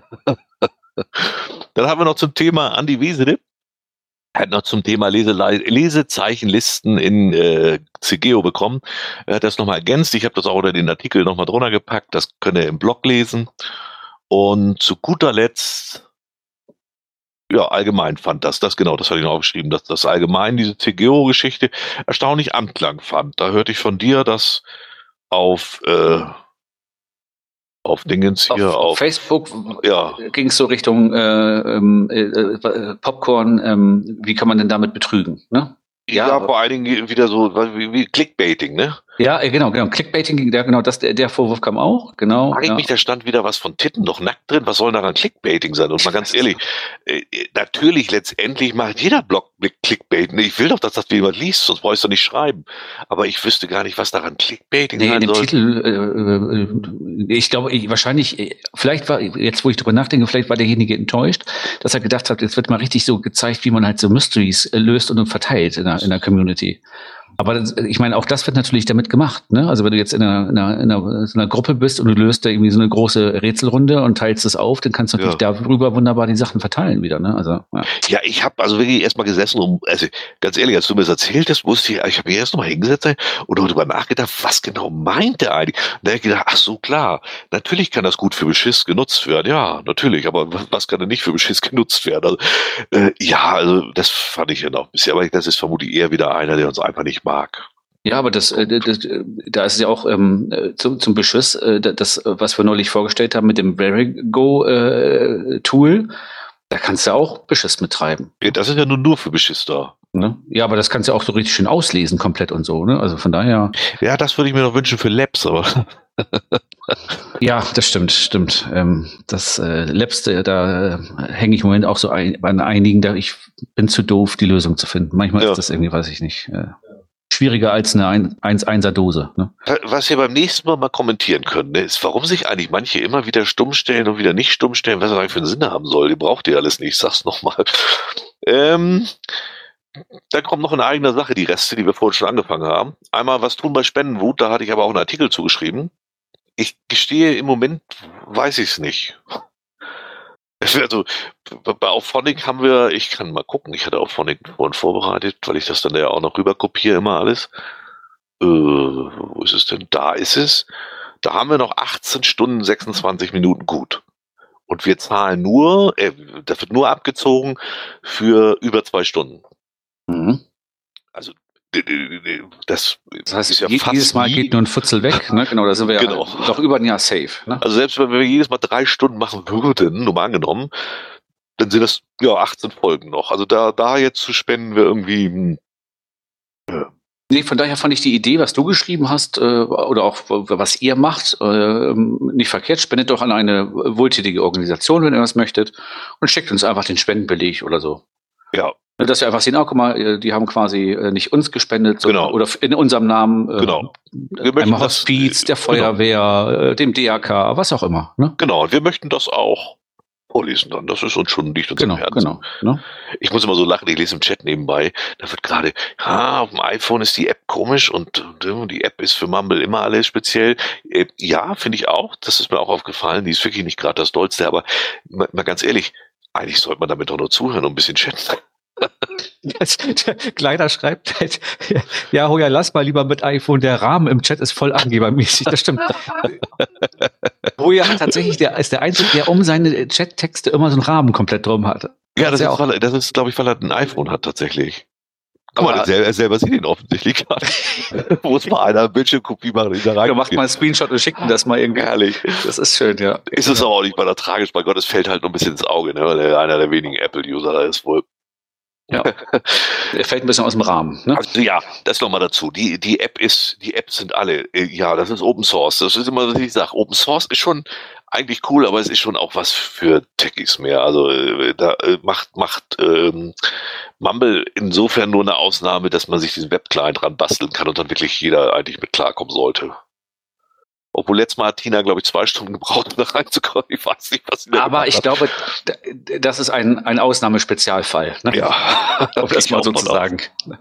Dann haben wir noch zum Thema Andi Wiesede. Er hat noch zum Thema Lese- Lesezeichenlisten in äh, Cegeo bekommen. Er hat das nochmal ergänzt. Ich habe das auch unter den Artikel nochmal drunter gepackt. Das könnt ihr im Blog lesen. Und zu guter Letzt, ja, allgemein fand das, das genau, das hatte ich noch aufgeschrieben, dass das allgemein diese Cegeo-Geschichte erstaunlich Anklang fand. Da hörte ich von dir, dass auf äh, auf Dingens hier, auf, auf, auf Facebook ja. ging es so Richtung äh, äh, äh, Popcorn, ähm, wie kann man denn damit betrügen, ne? Ja, ja, vor allen Dingen wieder so wie, wie Clickbaiting, ne? Ja, genau, genau. Clickbaiting, der, genau, das, der, der Vorwurf kam auch, genau. Frag ich ja. mich, da stand wieder was von Titten noch nackt drin. Was soll daran Clickbaiting sein? Und mal ganz ehrlich, äh, natürlich letztendlich macht jeder Blog mit Clickbaiting. Ich will doch, dass das jemand liest, sonst brauchst du nicht schreiben. Aber ich wüsste gar nicht, was daran Clickbaiting nee, sein in dem soll. Titel, äh, ich glaube, ich, wahrscheinlich, vielleicht war, jetzt wo ich drüber nachdenke, vielleicht war derjenige enttäuscht, dass er gedacht hat, jetzt wird mal richtig so gezeigt, wie man halt so Mysteries löst und verteilt in der, in der Community. Aber das, ich meine, auch das wird natürlich damit gemacht, ne? Also wenn du jetzt in einer, in einer, in einer, so einer Gruppe bist und du löst da irgendwie so eine große Rätselrunde und teilst es auf, dann kannst du natürlich ja. darüber wunderbar die Sachen verteilen wieder, ne? Also ja, ja ich habe also wirklich erstmal gesessen, um, also ganz ehrlich, als du mir das erzählt hast, wusste ich, ich habe mir erst nochmal hingesetzt und darüber nachgedacht, was genau meint der eigentlich? Und dann habe ich gedacht, ach so, klar, natürlich kann das gut für Beschiss genutzt werden, ja, natürlich, aber was kann denn nicht für Beschiss genutzt werden? Also, äh, ja, also das fand ich ja noch ein bisschen, aber das ist vermutlich eher wieder einer, der uns einfach nicht mag. Ja, aber das, äh, das, äh, da ist es ja auch ähm, äh, zum, zum Beschuss, äh, das, was wir neulich vorgestellt haben mit dem Verigo-Tool, da kannst du auch Beschiss mittreiben. Ja, das ist ja nur, nur für Beschiss da. Ne? Ja, aber das kannst du auch so richtig schön auslesen, komplett und so. Ne? Also von daher. Ja, das würde ich mir noch wünschen für Labs, aber. Ja, das stimmt, stimmt. Ähm, das äh, Labs, da, da hänge ich im Moment auch so ein, an einigen, da ich bin zu doof, die Lösung zu finden. Manchmal ja. ist das irgendwie, weiß ich nicht, äh, schwieriger als eine eins Einser Dose. Ne? Was wir beim nächsten Mal mal kommentieren können, ne, ist, warum sich eigentlich manche immer wieder stumm stellen und wieder nicht stumm stellen, was das eigentlich für einen Sinn haben soll. Die braucht ihr alles nicht, ich sag's nochmal. Ähm, dann kommt noch eine eigene Sache, die Reste, die wir vorhin schon angefangen haben. Einmal, was tun bei Spendenwut, da hatte ich aber auch einen Artikel zugeschrieben. Ich gestehe, im Moment weiß ich es nicht. Also, bei Auphonic haben wir, ich kann mal gucken, ich hatte Auphonic vorhin vorbereitet, weil ich das dann ja auch noch rüber kopiere, immer alles. Äh, wo ist es denn? Da ist es. Da haben wir noch achtzehn Stunden, sechsundzwanzig Minuten gut. Und wir zahlen nur, äh, das wird nur abgezogen für über zwei Stunden. Mhm. Also, das, das heißt, ist ja je, fast jedes Mal nie. Geht nur ein Futzel weg, ne? Genau, da sind wir ja genau. Doch über ein Jahr safe. Ne? Also selbst wenn wir jedes Mal drei Stunden machen würden, nur mal angenommen, dann sind das ja achtzehn Folgen noch. Also da, da jetzt zu spenden wir irgendwie. Äh. Nee, von daher fand ich die Idee, was du geschrieben hast, äh, oder auch was ihr macht, äh, nicht verkehrt. Spendet doch an eine wohltätige Organisation, wenn ihr was möchtet, und schickt uns einfach den Spendenbeleg oder so. Ja. Dass wir einfach sehen, auch, guck mal, die haben quasi nicht uns gespendet, genau. oder in unserem Namen, genau. äh, einem Hospiz, der Feuerwehr, genau. dem D R K, was auch immer. Ne? Genau, und wir möchten das auch vorlesen dann. Das ist uns schon nicht uns genau, im Herzen. Genau, ne? Ich muss immer so lachen, ich lese im Chat nebenbei, da wird gerade, ah, auf dem iPhone ist die App komisch und, und die App ist für Mumble immer alles speziell. Äh, ja, finde ich auch, das ist mir auch aufgefallen, die ist wirklich nicht gerade das Dollste, aber mal, mal ganz ehrlich, eigentlich sollte man damit doch nur zuhören und ein bisschen chatten. Das, Kleider schreibt halt, ja, Hoja, lass mal lieber mit iPhone, der Rahmen im Chat ist voll angebermäßig, das stimmt. Hoja hat tatsächlich, der ist der Einzige, der um seine Chat-Texte immer so einen Rahmen komplett drum hat. Ja, das, das ist, weil, das ist, glaube ich, weil er ein iPhone hat tatsächlich. Guck mal, er selber, selber sieht ihn offensichtlich gar nicht. Muss mal einer Bildschirmkopie machen, in der Du machst mal einen Screenshot und schicken das mal irgendwie. Herrlich. Das ist schön, ja. Ist es aber auch nicht weiter tragisch, bei Gott, es fällt halt noch ein bisschen ins Auge, ne, weil er einer der wenigen Apple-User da ist wohl. Ja, er fällt ein bisschen aus dem Rahmen. Ne? Also ja, das nochmal dazu. Die, die App ist, die Apps sind alle, ja, das ist Open Source. Das ist immer, was ich sage. Open Source ist schon eigentlich cool, aber es ist schon auch was für Techies mehr. Also da macht, macht ähm, Mumble insofern nur eine Ausnahme, dass man sich diesen Webclient dran basteln kann und dann wirklich jeder eigentlich mit klarkommen sollte. Obwohl letztes Mal hat Tina, glaube ich, zwei Stunden gebraucht, um da reinzukommen. Ich weiß nicht, was sie da Aber ich hat. glaube, das ist ein, ein Ausnahmespezialfall. Ne? Ja. Um das mal so zu sagen.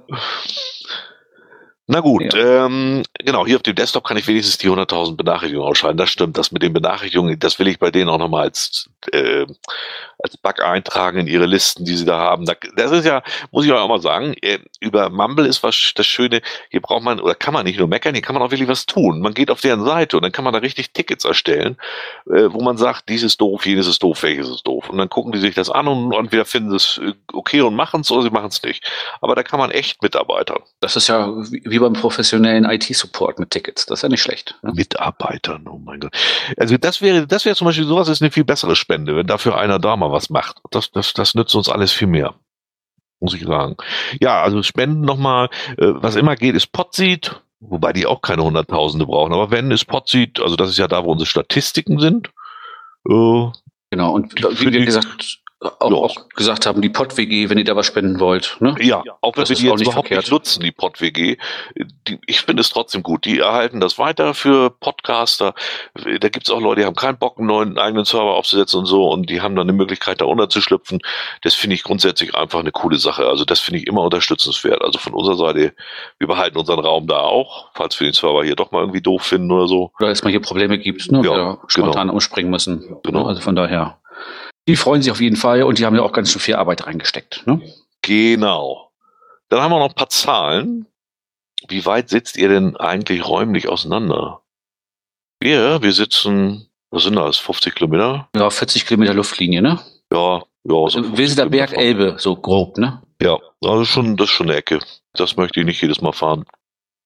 Na gut, ja. ähm, genau, hier auf dem Desktop kann ich wenigstens die hunderttausend Benachrichtigungen ausschalten. Das stimmt, das mit den Benachrichtigungen, das will ich bei denen auch nochmal als, äh, als Bug eintragen in ihre Listen, die sie da haben. Das ist ja, muss ich auch mal sagen, über Mumble ist was das Schöne, hier braucht man, oder kann man nicht nur meckern, hier kann man auch wirklich was tun. Man geht auf deren Seite und dann kann man da richtig Tickets erstellen, äh, wo man sagt, dies ist doof, jenes ist doof, welches ist doof. Und dann gucken die sich das an und entweder finden sie es okay und machen es oder sie machen es nicht. Aber da kann man echt mitarbeitern. Das ist ja wie, wie beim professionellen I T-Support mit Tickets. Das ist ja nicht schlecht. Ne? Mitarbeitern, oh mein Gott. Also das wäre, das wäre zum Beispiel sowas, ist eine viel bessere Spende, wenn dafür einer da mal was macht. Das, das, das nützt uns alles viel mehr. Muss ich sagen. Ja, also Spenden nochmal, äh, was immer geht, ist Podseed, wobei die auch keine Hunderttausende brauchen. Aber wenn, ist Podseed, also das ist ja da, wo unsere Statistiken sind. Äh, genau, und wie gesagt, auch, ja. auch gesagt haben, die Pod-W G, wenn ihr da was spenden wollt. Ne? Ja, auch wenn das wir die jetzt überhaupt verkehrt. nicht nutzen, die Pod-W G. Die, ich finde es trotzdem gut. Die erhalten das weiter für Podcaster. Da gibt es auch Leute, die haben keinen Bock, einen neuen eigenen Server aufzusetzen und so, und die haben dann eine Möglichkeit, da unterzuschlüpfen. Das finde ich grundsätzlich einfach eine coole Sache. Also das finde ich immer unterstützenswert. Also von unserer Seite, wir behalten unseren Raum da auch, falls wir den Server hier doch mal irgendwie doof finden oder so. Oder es mal hier Probleme gibt, ne? Ja, wir spontan genau. umspringen müssen. Genau. Also von daher. Die freuen sich auf jeden Fall und die haben ja auch ganz schön viel Arbeit reingesteckt. Ne? Genau. Dann haben wir noch ein paar Zahlen. Wie weit sitzt ihr denn eigentlich räumlich auseinander? Wir, wir sitzen, was sind das, fünfzig Kilometer? Ja, vierzig Kilometer Luftlinie, ne? Ja, ja. So Weseler Berg, Elbe, so grob, ne? Ja, also schon, das ist schon eine Ecke. Das möchte ich nicht jedes Mal fahren.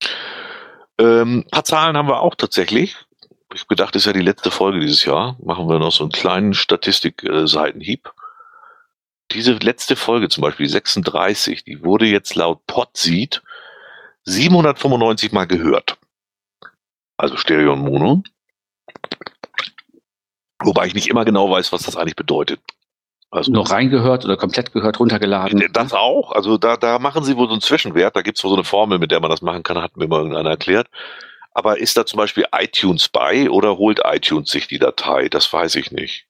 Ähm, ein paar Zahlen haben wir auch tatsächlich. Ich habe gedacht, das ist ja die letzte Folge dieses Jahr. Machen wir noch so einen kleinen Statistik-Seitenhieb. Diese letzte Folge zum Beispiel, sechsunddreißig, die wurde jetzt laut Podseed siebenhundertfünfundneunzig Mal gehört. Also Stereo und Mono. Wobei ich nicht immer genau weiß, was das eigentlich bedeutet. Also noch reingehört oder komplett gehört, runtergeladen? Das auch. Also da, da machen sie wohl so einen Zwischenwert. Da gibt es wohl so eine Formel, mit der man das machen kann, hat mir mal irgendeiner erklärt. Aber ist da zum Beispiel iTunes bei oder holt iTunes sich die Datei? Das weiß ich nicht.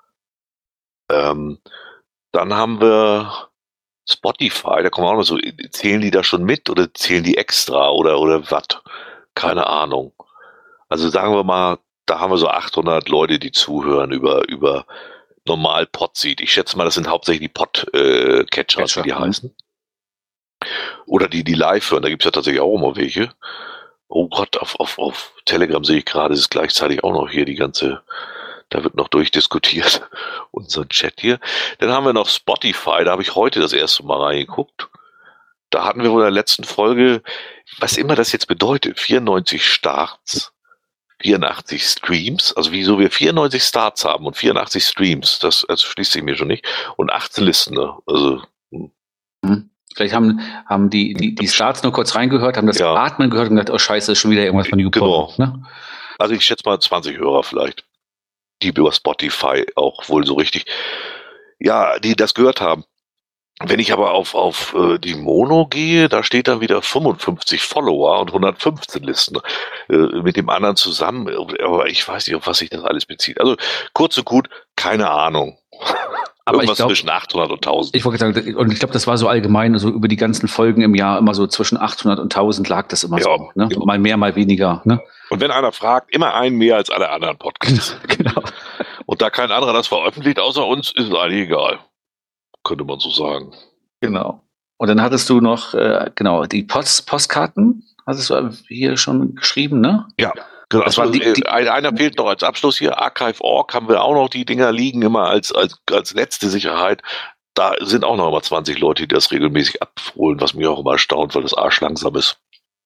Ähm, dann haben wir Spotify, da kommen auch noch so, zählen die da schon mit oder zählen die extra oder, oder was? Keine Ahnung. Also sagen wir mal, da haben wir so achthundert Leute, die zuhören über, über normal Podseed. Ich schätze mal, das sind hauptsächlich die Podcatcher, äh, wie die heißen. Oder die, die live hören, da gibt es ja tatsächlich auch immer welche. Oh Gott, auf, auf, auf Telegram sehe ich gerade, es ist gleichzeitig auch noch hier die ganze, da wird noch durchdiskutiert, unseren Chat hier. Dann haben wir noch Spotify, da habe ich heute das erste Mal reingeguckt. Da hatten wir wohl in der letzten Folge, was immer das jetzt bedeutet, vierundneunzig Starts, vierundachtzig Streams, also wieso wir vierundneunzig Starts haben und vierundachtzig Streams, das, das schließt sich mir schon nicht, und achtzehn Listen, also. Mhm. Vielleicht haben, haben die, die, die Starts nur kurz reingehört, haben das ja. Atmen gehört und gedacht, oh scheiße, ist schon wieder irgendwas von YouPorn. Genau. Ne? Also ich schätze mal zwanzig Hörer vielleicht, die über Spotify auch wohl so richtig, ja, die das gehört haben. Wenn ich aber auf, auf äh, die Mono gehe, da steht dann wieder fünfundfünfzig Follower und hundertfünfzehn Listen äh, mit dem anderen zusammen. Aber ich weiß nicht, auf was sich das alles bezieht. Also kurz und gut, keine Ahnung. Aber Irgendwas ich glaub, zwischen achthundert und tausend. Ich wollte sagen, und ich glaube, das war so allgemein, also über die ganzen Folgen im Jahr immer so zwischen achthundert und tausend lag das immer ja, so. Ne? Genau. Mal mehr, mal weniger. Ne? Und wenn einer fragt, immer einen mehr als alle anderen Podcasts. Genau. Und da kein anderer das veröffentlicht außer uns, ist es eigentlich egal. Könnte man so sagen. Genau. Und dann hattest du noch, äh, genau, die Post, Postkarten, hattest du hier schon geschrieben, ne? Ja. Genau, das also, die, die, einer fehlt noch als Abschluss hier. Archive Punkt org haben wir auch noch, die Dinger liegen immer als, als, als letzte Sicherheit. Da sind auch noch mal zwanzig Leute, die das regelmäßig abholen, was mich auch immer erstaunt, weil das Arsch langsam ist.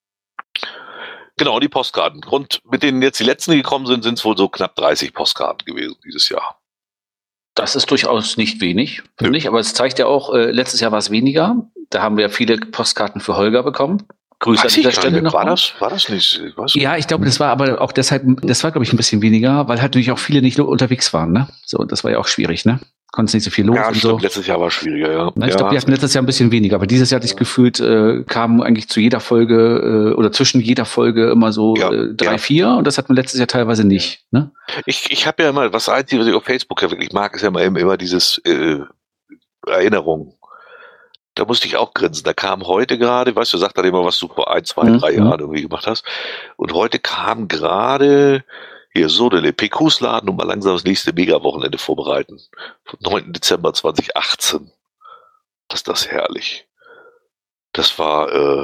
Genau, die Postkarten. Und mit denen jetzt die letzten, die gekommen sind, sind es wohl so knapp dreißig Postkarten gewesen dieses Jahr. Das ist durchaus nicht wenig, finde ich, aber es zeigt ja auch, äh, letztes Jahr war es weniger. Da haben wir viele Postkarten für Holger bekommen. Grüße an dieser Stelle noch. War das, war das nicht? Ich ja, ich glaube, das war aber auch deshalb, das war, glaube ich, ein bisschen weniger, weil halt natürlich auch viele nicht unterwegs waren, ne? So, das war ja auch schwierig, ne? Konntest nicht so viel los ja, und stimmt, so. Letztes Jahr war schwieriger, ja. Na, ich ja. glaube, wir hatten letztes Jahr ein bisschen weniger, aber dieses Jahr hatte ich gefühlt, äh, kamen eigentlich zu jeder Folge äh, oder zwischen jeder Folge immer so ja, äh, drei, ja. vier und das hatten wir letztes Jahr teilweise nicht, ne? Ich, ich habe ja immer, was Einzige, was ich auf Facebook ja wirklich mag, ist ja immer, immer dieses äh, Erinnerung. Da musste ich auch grinsen. Da kam heute gerade, weißt du, sagt dann immer, was du vor ein, zwei, mhm. drei Jahren irgendwie gemacht hast. Und heute kam gerade hier so der P Qs laden und mal langsam das nächste Mega-Wochenende vorbereiten. Vom neunten Dezember zweitausendachtzehn. Das ist das herrlich. Das war äh,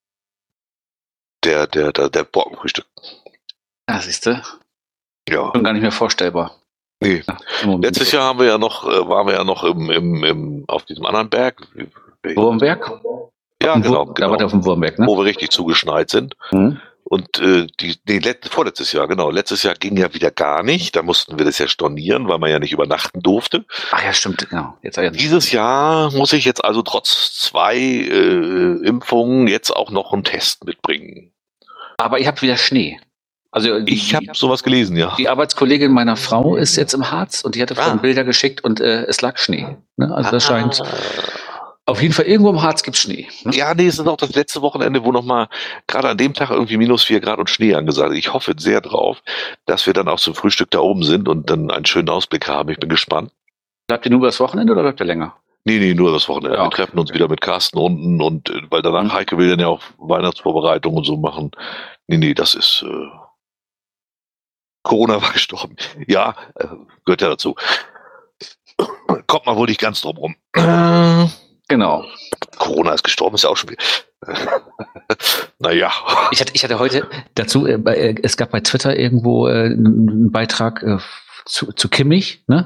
der, der, der, der Borkenfrühstück. Ja, siehst du? Ja. Schon gar nicht mehr vorstellbar. Nee. Ja, letztes Jahr haben wir ja noch, äh, waren wir ja noch im, im, im, auf diesem anderen Berg. Wurmberg? Ja, genau, Da genau. war der auf dem Wurmberg, ne? Wo wir richtig zugeschneit sind. Mhm. Und äh, die, nee, let, vorletztes Jahr, genau. Letztes Jahr ging ja wieder gar nicht. Da mussten wir das ja stornieren, weil man ja nicht übernachten durfte. Ach ja, stimmt, genau. Jetzt Dieses Jahr muss ich jetzt also trotz zwei äh, Impfungen jetzt auch noch einen Test mitbringen. Aber ihr habt wieder Schnee. Also die, ich habe sowas gelesen, ja. Die Arbeitskollegin meiner Frau ist jetzt im Harz und die hatte vorhin ah. Bilder geschickt und äh, es lag Schnee. Ne? Also das ah. scheint... Auf jeden Fall, irgendwo im Harz gibt's Schnee. Ne? Ja, nee, es ist auch das letzte Wochenende, wo nochmal, gerade an dem Tag irgendwie minus vier Grad und Schnee angesagt ist. Ich hoffe sehr drauf, dass wir dann auch zum Frühstück da oben sind und dann einen schönen Ausblick haben. Ich bin gespannt. Bleibt ihr nur das Wochenende oder bleibt ihr länger? Nee, nee, nur das Wochenende. Ja, okay. Wir treffen uns wieder mit Carsten unten und, weil danach mhm. Heike will dann ja auch Weihnachtsvorbereitung und so machen. Nee, nee, das ist, äh, Corona war gestorben. Ja, äh, gehört ja dazu. Kommt man wohl nicht ganz drum rum. Äh, Genau. Corona ist gestorben, ist ja auch schon wieder. Naja. Ich hatte, ich hatte heute dazu, äh, bei, äh, es gab bei Twitter irgendwo äh, einen Beitrag äh, zu, zu Kimmich, ne?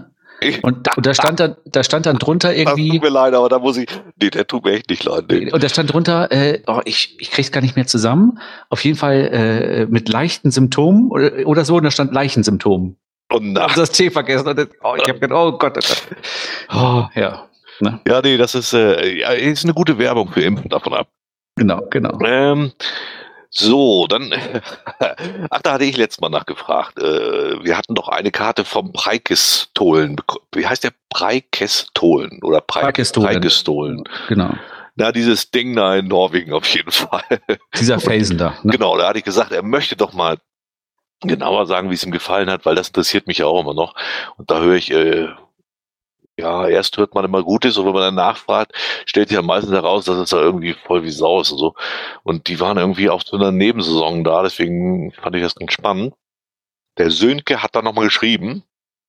Und, und da stand dann, da stand dann drunter irgendwie. Das tut mir leid, aber da muss ich. Nee, der tut mir echt nicht leid. Nee. Und da stand drunter, äh, oh, ich, ich krieg's gar nicht mehr zusammen. Auf jeden Fall äh, mit leichten Symptomen oder, oder so, und da stand Leichensymptomen. Und hab das T vergessen. Und das, oh, ich hab gedacht, oh Gott, oh Gott. Oh, ja. Ne? Ja, nee, das ist, äh, ja, ist eine gute Werbung für Impfen davon ab. Genau, genau. Ähm, so, dann, ach, da hatte ich letztes Mal nachgefragt. Äh, wir hatten doch eine Karte vom Preikestolen. Wie heißt der? Preikestolen oder Preikestolen. Preikestolen. Genau. Na, dieses Ding da in Norwegen auf jeden Fall. Dieser Felsen da. Ne? Genau, da hatte ich gesagt, er möchte doch mal genauer sagen, wie es ihm gefallen hat, weil das interessiert mich ja auch immer noch. Und da höre ich, äh, ja, erst hört man immer Gutes, und wenn man dann nachfragt, stellt sich ja meistens heraus, dass es da irgendwie voll wie Sau ist und so. Und die waren irgendwie auch zu einer Nebensaison da, deswegen fand ich das ganz spannend. Der Sönke hat da nochmal geschrieben,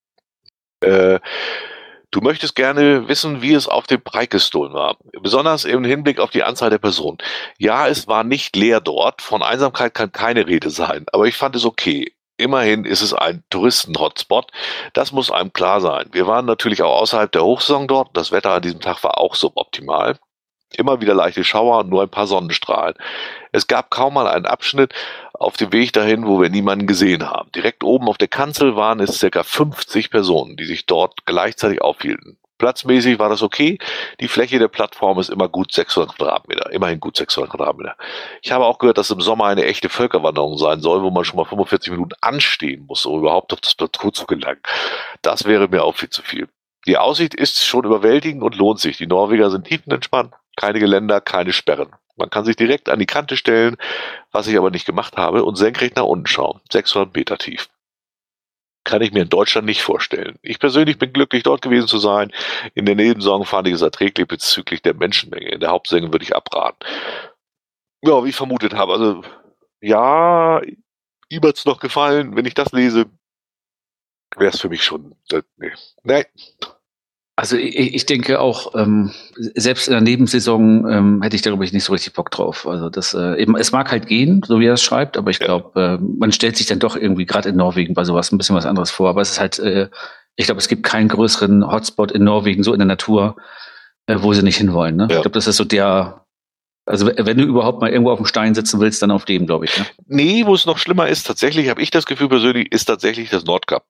äh, du möchtest gerne wissen, wie es auf dem Preikestolen war. Besonders im Hinblick auf die Anzahl der Personen. Ja, es war nicht leer dort, von Einsamkeit kann keine Rede sein, aber ich fand es okay. Immerhin ist es ein Touristen-Hotspot. Das muss einem klar sein. Wir waren natürlich auch außerhalb der Hochsaison dort. Das Wetter an diesem Tag war auch suboptimal. Immer wieder leichte Schauer und nur ein paar Sonnenstrahlen. Es gab kaum mal einen Abschnitt auf dem Weg dahin, wo wir niemanden gesehen haben. Direkt oben auf der Kanzel waren es ca. fünfzig Personen, die sich dort gleichzeitig aufhielten. Platzmäßig war das okay. Die Fläche der Plattform ist immer gut sechshundert Quadratmeter. Immerhin gut sechshundert Quadratmeter. Ich habe auch gehört, dass im Sommer eine echte Völkerwanderung sein soll, wo man schon mal fünfundvierzig Minuten anstehen muss, um überhaupt auf das Plateau zu gelangen. Das wäre mir auch viel zu viel. Die Aussicht ist schon überwältigend und lohnt sich. Die Norweger sind tiefenentspannt, keine Geländer, keine Sperren. Man kann sich direkt an die Kante stellen, was ich aber nicht gemacht habe, und senkrecht nach unten schauen. sechshundert Meter tief. Kann ich mir in Deutschland nicht vorstellen. Ich persönlich bin glücklich, dort gewesen zu sein. In der Nebensaison fand ich es erträglich bezüglich der Menschenmenge. In der Hauptsaison würde ich abraten. Ja, wie ich vermutet habe. Also, ja, ihm hat es noch gefallen. Wenn ich das lese, wäre es für mich schon, äh, nee. nee. Also ich, ich denke auch, ähm, selbst in der Nebensaison ähm, hätte ich da, glaube ich, nicht so richtig Bock drauf. Also das, äh, eben, es mag halt gehen, so wie er es schreibt, aber ich Ja. glaube, äh, man stellt sich dann doch irgendwie gerade in Norwegen bei sowas ein bisschen was anderes vor. Aber es ist halt, äh, ich glaube, es gibt keinen größeren Hotspot in Norwegen, so in der Natur, äh, wo sie nicht hinwollen. Ne? Ja. Ich glaube, das ist so der, also wenn du überhaupt mal irgendwo auf dem Stein sitzen willst, dann auf dem, glaube ich. Ne? Nee, wo es noch schlimmer ist, tatsächlich, habe ich das Gefühl persönlich, ist tatsächlich das Nordkap.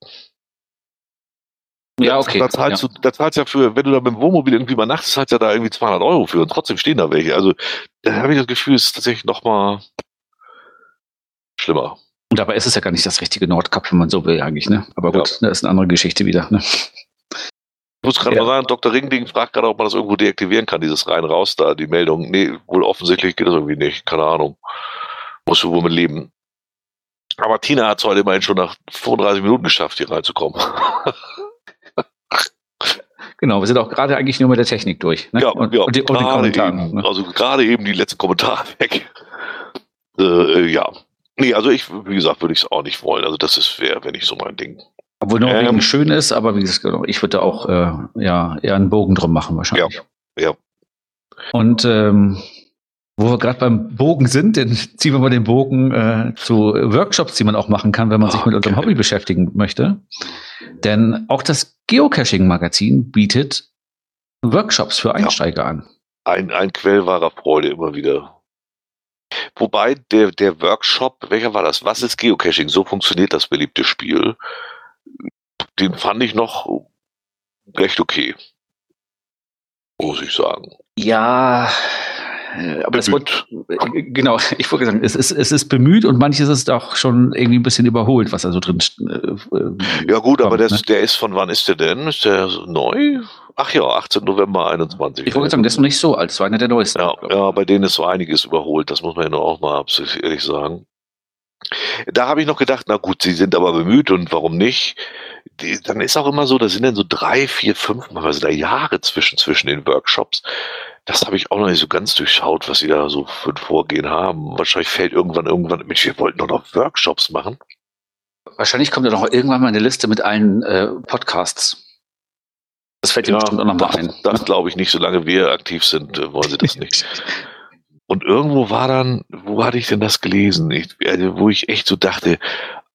Ja, okay. Da zahlst ja. du, da zahlst ja für, wenn du da mit dem Wohnmobil irgendwie übernachtest, zahlst ja da irgendwie zweihundert Euro für, und trotzdem stehen da welche. Also, da habe ich das Gefühl, es ist tatsächlich noch mal schlimmer. Und dabei ist es ja gar nicht das richtige Nordkap, wenn man so will, eigentlich. Ne? Aber gut, Ja. das ist eine andere Geschichte wieder. Ne? Ich muss gerade Ja. mal sagen, Doktor Ringding fragt gerade, ob man das irgendwo deaktivieren kann, dieses rein-raus da, die Meldung. Nee, wohl offensichtlich geht das irgendwie nicht. Keine Ahnung. Musst du wohl mit leben. Aber Tina hat es heute immerhin schon nach fünfunddreißig Minuten geschafft, hier reinzukommen. Genau, wir sind auch gerade eigentlich nur mit der Technik durch. Ne? Ja, und, ja, und, die, und den gerade Kommentaren. eben, Ne? also gerade eben die letzten Kommentare weg. Äh, äh, ja. Nee, also ich, wie gesagt, würde ich es auch nicht wollen. Also das ist wäre, wenn nicht so mein Ding. Obwohl Norwegen Ähm, schön ist, aber wie gesagt, ich würde da auch äh, ja, eher einen Bogen drum machen wahrscheinlich. Ja. Und ähm, wo wir gerade beim Bogen sind, dann ziehen wir mal den Bogen äh, zu Workshops, die man auch machen kann, wenn man Ah, sich mit unserem geil. Hobby beschäftigen möchte. Denn auch das Geocaching-Magazin bietet Workshops für Einsteiger an. Ein, ein Quell wahrer Freude immer wieder. Wobei der, der Workshop, welcher war das? Was ist Geocaching? So funktioniert das beliebte Spiel. Den fand ich noch recht okay. Muss ich sagen. Ja, äh, aber das Bemüht. Wort, äh, genau, ich wollte sagen, es ist, es ist bemüht und manches ist auch schon irgendwie ein bisschen überholt, was da so drin äh, Ja gut, aber kommt, das, ne? der ist von wann ist der denn? Ist der so neu? Ach ja, achtzehnten November einundzwanzig. Ich wollte sagen, das ist noch nicht so alt, das war einer der neuesten. Ja, glaub ich. ja, bei denen ist so einiges überholt, das muss man ja nur auch mal ehrlich sagen. Da habe ich noch gedacht, na gut, sie sind aber bemüht und warum nicht? Die, dann ist auch immer so, da sind dann so drei, vier, fünf, manchmal sind da Jahre zwischen, zwischen den Workshops. Das habe ich auch noch nicht so ganz durchschaut, was sie da so für ein Vorgehen haben. Wahrscheinlich fällt irgendwann, irgendwann, Mensch, wir wollten doch noch Workshops machen. Wahrscheinlich kommt ja noch irgendwann mal eine Liste mit allen äh, Podcasts. Das fällt dir bestimmt auch noch mal das, ein. das glaube ich nicht, solange wir aktiv sind, äh, wollen sie das nicht. Und irgendwo war dann, wo hatte ich denn das gelesen? Ich, also, wo ich echt so dachte,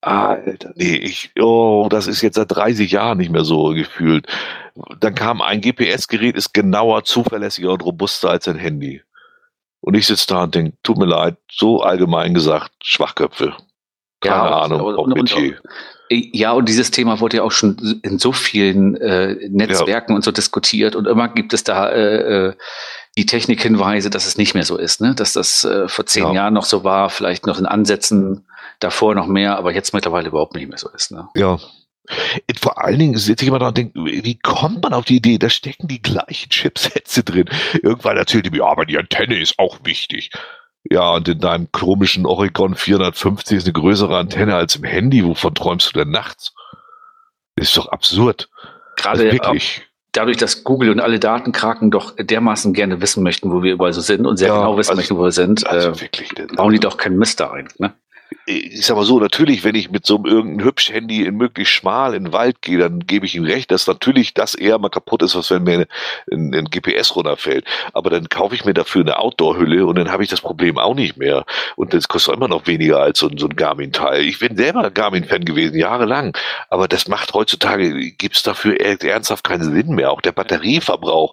Alter, nee, ich, oh, das ist jetzt seit dreißig Jahren nicht mehr so gefühlt. Dann kam ein G P S-Gerät, ist genauer, zuverlässiger und robuster als ein Handy. Und ich sitze da und denke, tut mir leid, so allgemein gesagt, Schwachköpfe. Keine Ja, Ahnung, und, auch und, und, Metier. ja, und dieses Thema wurde ja auch schon in so vielen äh, Netzwerken und so diskutiert und immer gibt es da äh, äh, die Technikhinweise, dass es nicht mehr so ist, ne? Dass das äh, vor zehn Ja. Jahren noch so war, vielleicht noch in Ansätzen davor noch mehr, aber jetzt mittlerweile überhaupt nicht mehr so ist, ne? Ja. Vor allen Dingen sitze ich immer da und denke, wie kommt man auf die Idee? Da stecken die gleichen Chipsätze drin. Irgendwann erzählt die mir, ja, aber die Antenne ist auch wichtig. Ja, und in deinem komischen Oregon vierhundertfünfzig ist eine größere Antenne als im Handy. Wovon träumst du denn nachts? Das ist doch absurd. Gerade also wirklich. Dadurch, dass Google und alle Datenkraken doch dermaßen gerne wissen möchten, wo wir überall so sind und sehr Ja, genau wissen also- möchten, wo wir sind, Also äh, wirklich. bauen die doch keinen Mist da ein, ne? Ich sag mal so, natürlich, wenn ich mit so einem irgendeinem hübsch Handy in möglichst schmal in den Wald gehe, dann gebe ich ihm recht, dass natürlich das eher mal kaputt ist, als wenn mir ein, ein G P S runterfällt. Aber dann kaufe ich mir dafür eine Outdoor-Hülle und dann habe ich das Problem auch nicht mehr. Und das kostet immer noch weniger als so ein, so ein Garmin-Teil. Ich bin selber Garmin-Fan gewesen, jahrelang. Aber das macht heutzutage, gibt's dafür ernsthaft keinen Sinn mehr. Auch der Batterieverbrauch,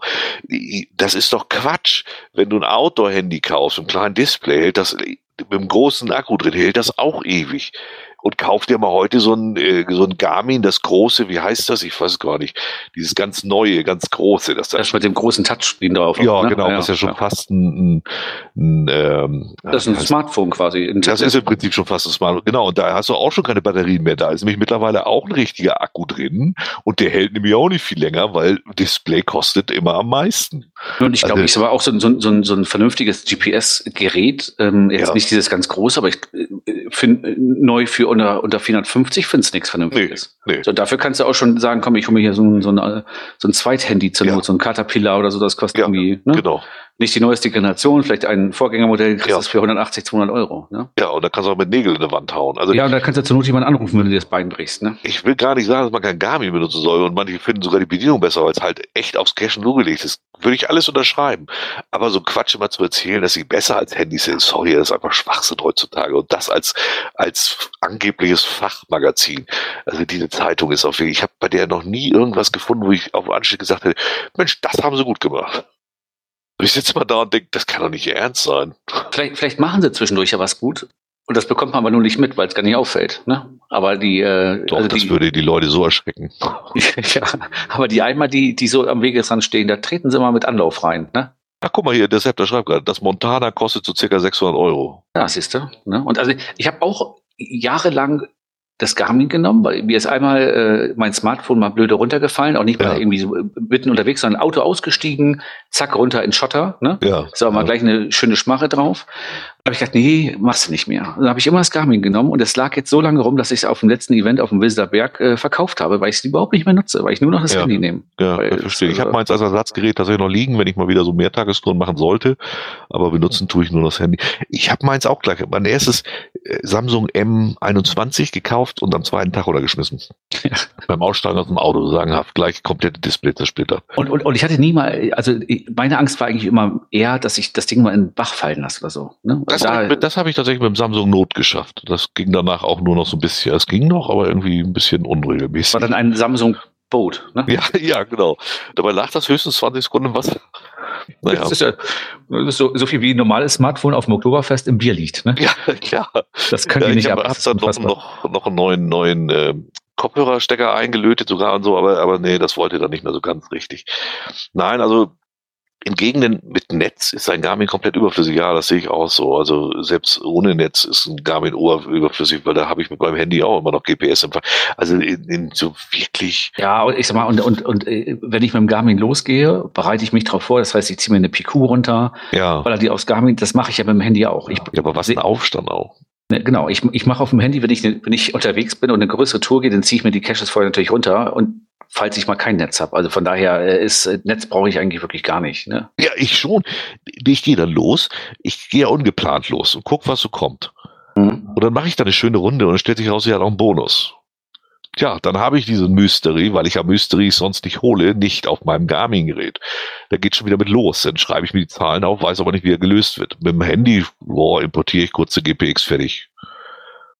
das ist doch Quatsch. Wenn du ein Outdoor-Handy kaufst, ein kleines Display, hält das mit einem großen Akku drin, hält das auch ewig. Und kauf dir mal heute so ein, äh, so ein Garmin, das große, wie heißt das? Ich weiß gar nicht. Dieses ganz neue, ganz große. Das, Das mit dem großen Touchscreen drauf. ja, ne? genau, das ist ja schon fast ein, ein, ein ähm, Das ist ein heißt, Smartphone quasi. das ist im Prinzip schon fast ein Smartphone. Genau, und da hast du auch schon keine Batterien mehr. Da ist nämlich mittlerweile auch ein richtiger Akku drin und der hält nämlich auch nicht viel länger, weil Display kostet immer am meisten. Und ich glaube, Also- ich sag mal auch so, ein- so, ein- so, ein- so ein vernünftiges G P S-Gerät, ähm, jetzt Ja. nicht dieses ganz große, aber ich äh, finde neu für unter, unter vierhundertfünfzig find's nichts Vernünftiges. Nee. So, dafür kannst du auch schon sagen, komm, ich hole mir hier so ein, so ein, so ein Zweithandy zur Ja. Not, so ein Caterpillar oder so, das kostet Ja, irgendwie, ne? Genau. Nicht die neueste Generation, vielleicht ein Vorgängermodell, kriegst Ja. das für hundertachtzig, zweihundert Euro, ne? Ja, und da kannst du auch mit Nägeln in die Wand hauen. Also Ja, und da kannst du zur Not jemanden anrufen, wenn du dir das Bein brichst, ne? ich will gar nicht sagen, dass man kein Garmin benutzen soll und manche finden sogar die Bedienung besser, weil es halt echt aufs Cash and Go gelegt ist. Würde ich alles unterschreiben. Aber so Quatsch immer zu erzählen, dass sie besser als Handys sind, sorry, das ist einfach Schwachsinn heutzutage. Und das als, als angebliches Fachmagazin. Also diese Zeitung ist auf wirklich, ich habe bei der noch nie irgendwas gefunden, wo ich auf Anstieg gesagt hätte, Mensch, das haben sie gut gemacht. Und ich sitze mal da und denke, das kann doch nicht ihr Ernst sein. Vielleicht, vielleicht machen sie zwischendurch ja was gut. Und das bekommt man aber nur nicht mit, weil es gar nicht auffällt, ne? Aber die, äh, Doch, also das die, würde die Leute so erschrecken. ja, aber die einmal, die, die so am Wegesrand stehen, da treten sie mal mit Anlauf rein, ne? Ach, guck mal hier, der Sepp, der schreibt gerade, das Montana kostet so circa sechshundert Euro. Ja, siehst du, ne? Und also ich habe auch jahrelang das Garmin genommen, weil mir ist einmal äh, mein Smartphone mal blöde runtergefallen, auch nicht mal Ja. irgendwie so mitten unterwegs, sondern Auto ausgestiegen, zack, runter in Schotter, ne? Ja. Ist aber mal ja. gleich eine schöne Schmache drauf. Da habe ich gedacht, nee, machst du nicht mehr. Dann habe ich immer das Garmin genommen und es lag jetzt so lange rum, dass ich es auf dem letzten Event auf dem Wilser Berg äh, verkauft habe, weil ich es überhaupt nicht mehr nutze, weil ich nur noch das Ja. Handy nehme. Ja, Weil ich verstehe. es, Ich habe äh, meins als Ersatzgerät tatsächlich noch liegen, wenn ich mal wieder so Mehrtagestouren machen sollte. Aber benutzen tue ich nur das Handy. Ich habe meins auch gleich. Mein erstes äh, Samsung M einundzwanzig gekauft und am zweiten Tag runtergeschmissen. Ja. Beim Aussteigen aus dem Auto sagenhaft gleich komplette Display zersplittert. Und, und, und ich hatte nie mal, also ich- meine Angst war eigentlich immer eher, dass ich das Ding mal in den Bach fallen lasse oder so. Ne? Und Das da, habe ich, mit- das hab ich tatsächlich mit dem Samsung Not geschafft. Das ging danach auch nur noch so ein bisschen. Es ging noch, aber irgendwie ein bisschen unregelmäßig. war dann ein Samsung Boat. Ne? ja, ja, genau. Dabei lag das höchstens zwanzig Sekunden im Wasser. Naja. Das ist ja das ist so, so viel wie ein normales Smartphone auf dem Oktoberfest im Bier liegt. Ne? Ja, klar. Das können Ja, die ich nicht habe ab. hab Das ist dann noch, unfassbar. noch, noch einen neuen, neuen äh, Kopfhörerstecker eingelötet sogar und so, aber, aber nee, das wollte dann nicht mehr so ganz richtig. Nein, also in Gegenden mit Netz ist ein Garmin komplett überflüssig. Ja, das sehe ich auch so. Also selbst ohne Netz ist ein Garmin über- überflüssig, weil da habe ich mit meinem Handy auch immer noch G P S-Empfang. Also in, in so wirklich, Ja, und ich sag mal, und, und, und äh, wenn ich mit dem Garmin losgehe, bereite ich mich drauf vor. Das heißt, ich ziehe mir eine P Q runter, ja, weil die aufs Garmin, das mache ich ja mit dem Handy auch. Ich, ja, aber was ein Aufstand auch. Ne, genau, ich, ich mache auf dem Handy, wenn ich, wenn ich unterwegs bin und eine größere Tour gehe, dann ziehe ich mir die Caches vorher natürlich runter und falls ich mal kein Netz habe. Also von daher äh, ist äh, Netz brauche ich eigentlich wirklich gar nicht. Ne? Ja, ich schon. Ich gehe dann los. Ich gehe ja ungeplant los und guck, was so kommt. Mhm. Und dann mache ich da eine schöne Runde und dann stellt sich raus, sie hat auch einen Bonus. Tja, dann habe ich diese Mystery, weil ich ja Mystery sonst nicht hole, nicht auf meinem Garmin-Gerät. Da geht schon wieder mit los. Dann schreibe ich mir die Zahlen auf, weiß aber nicht, wie er gelöst wird. Mit dem Handy, boah, importiere ich kurze G P X, fertig.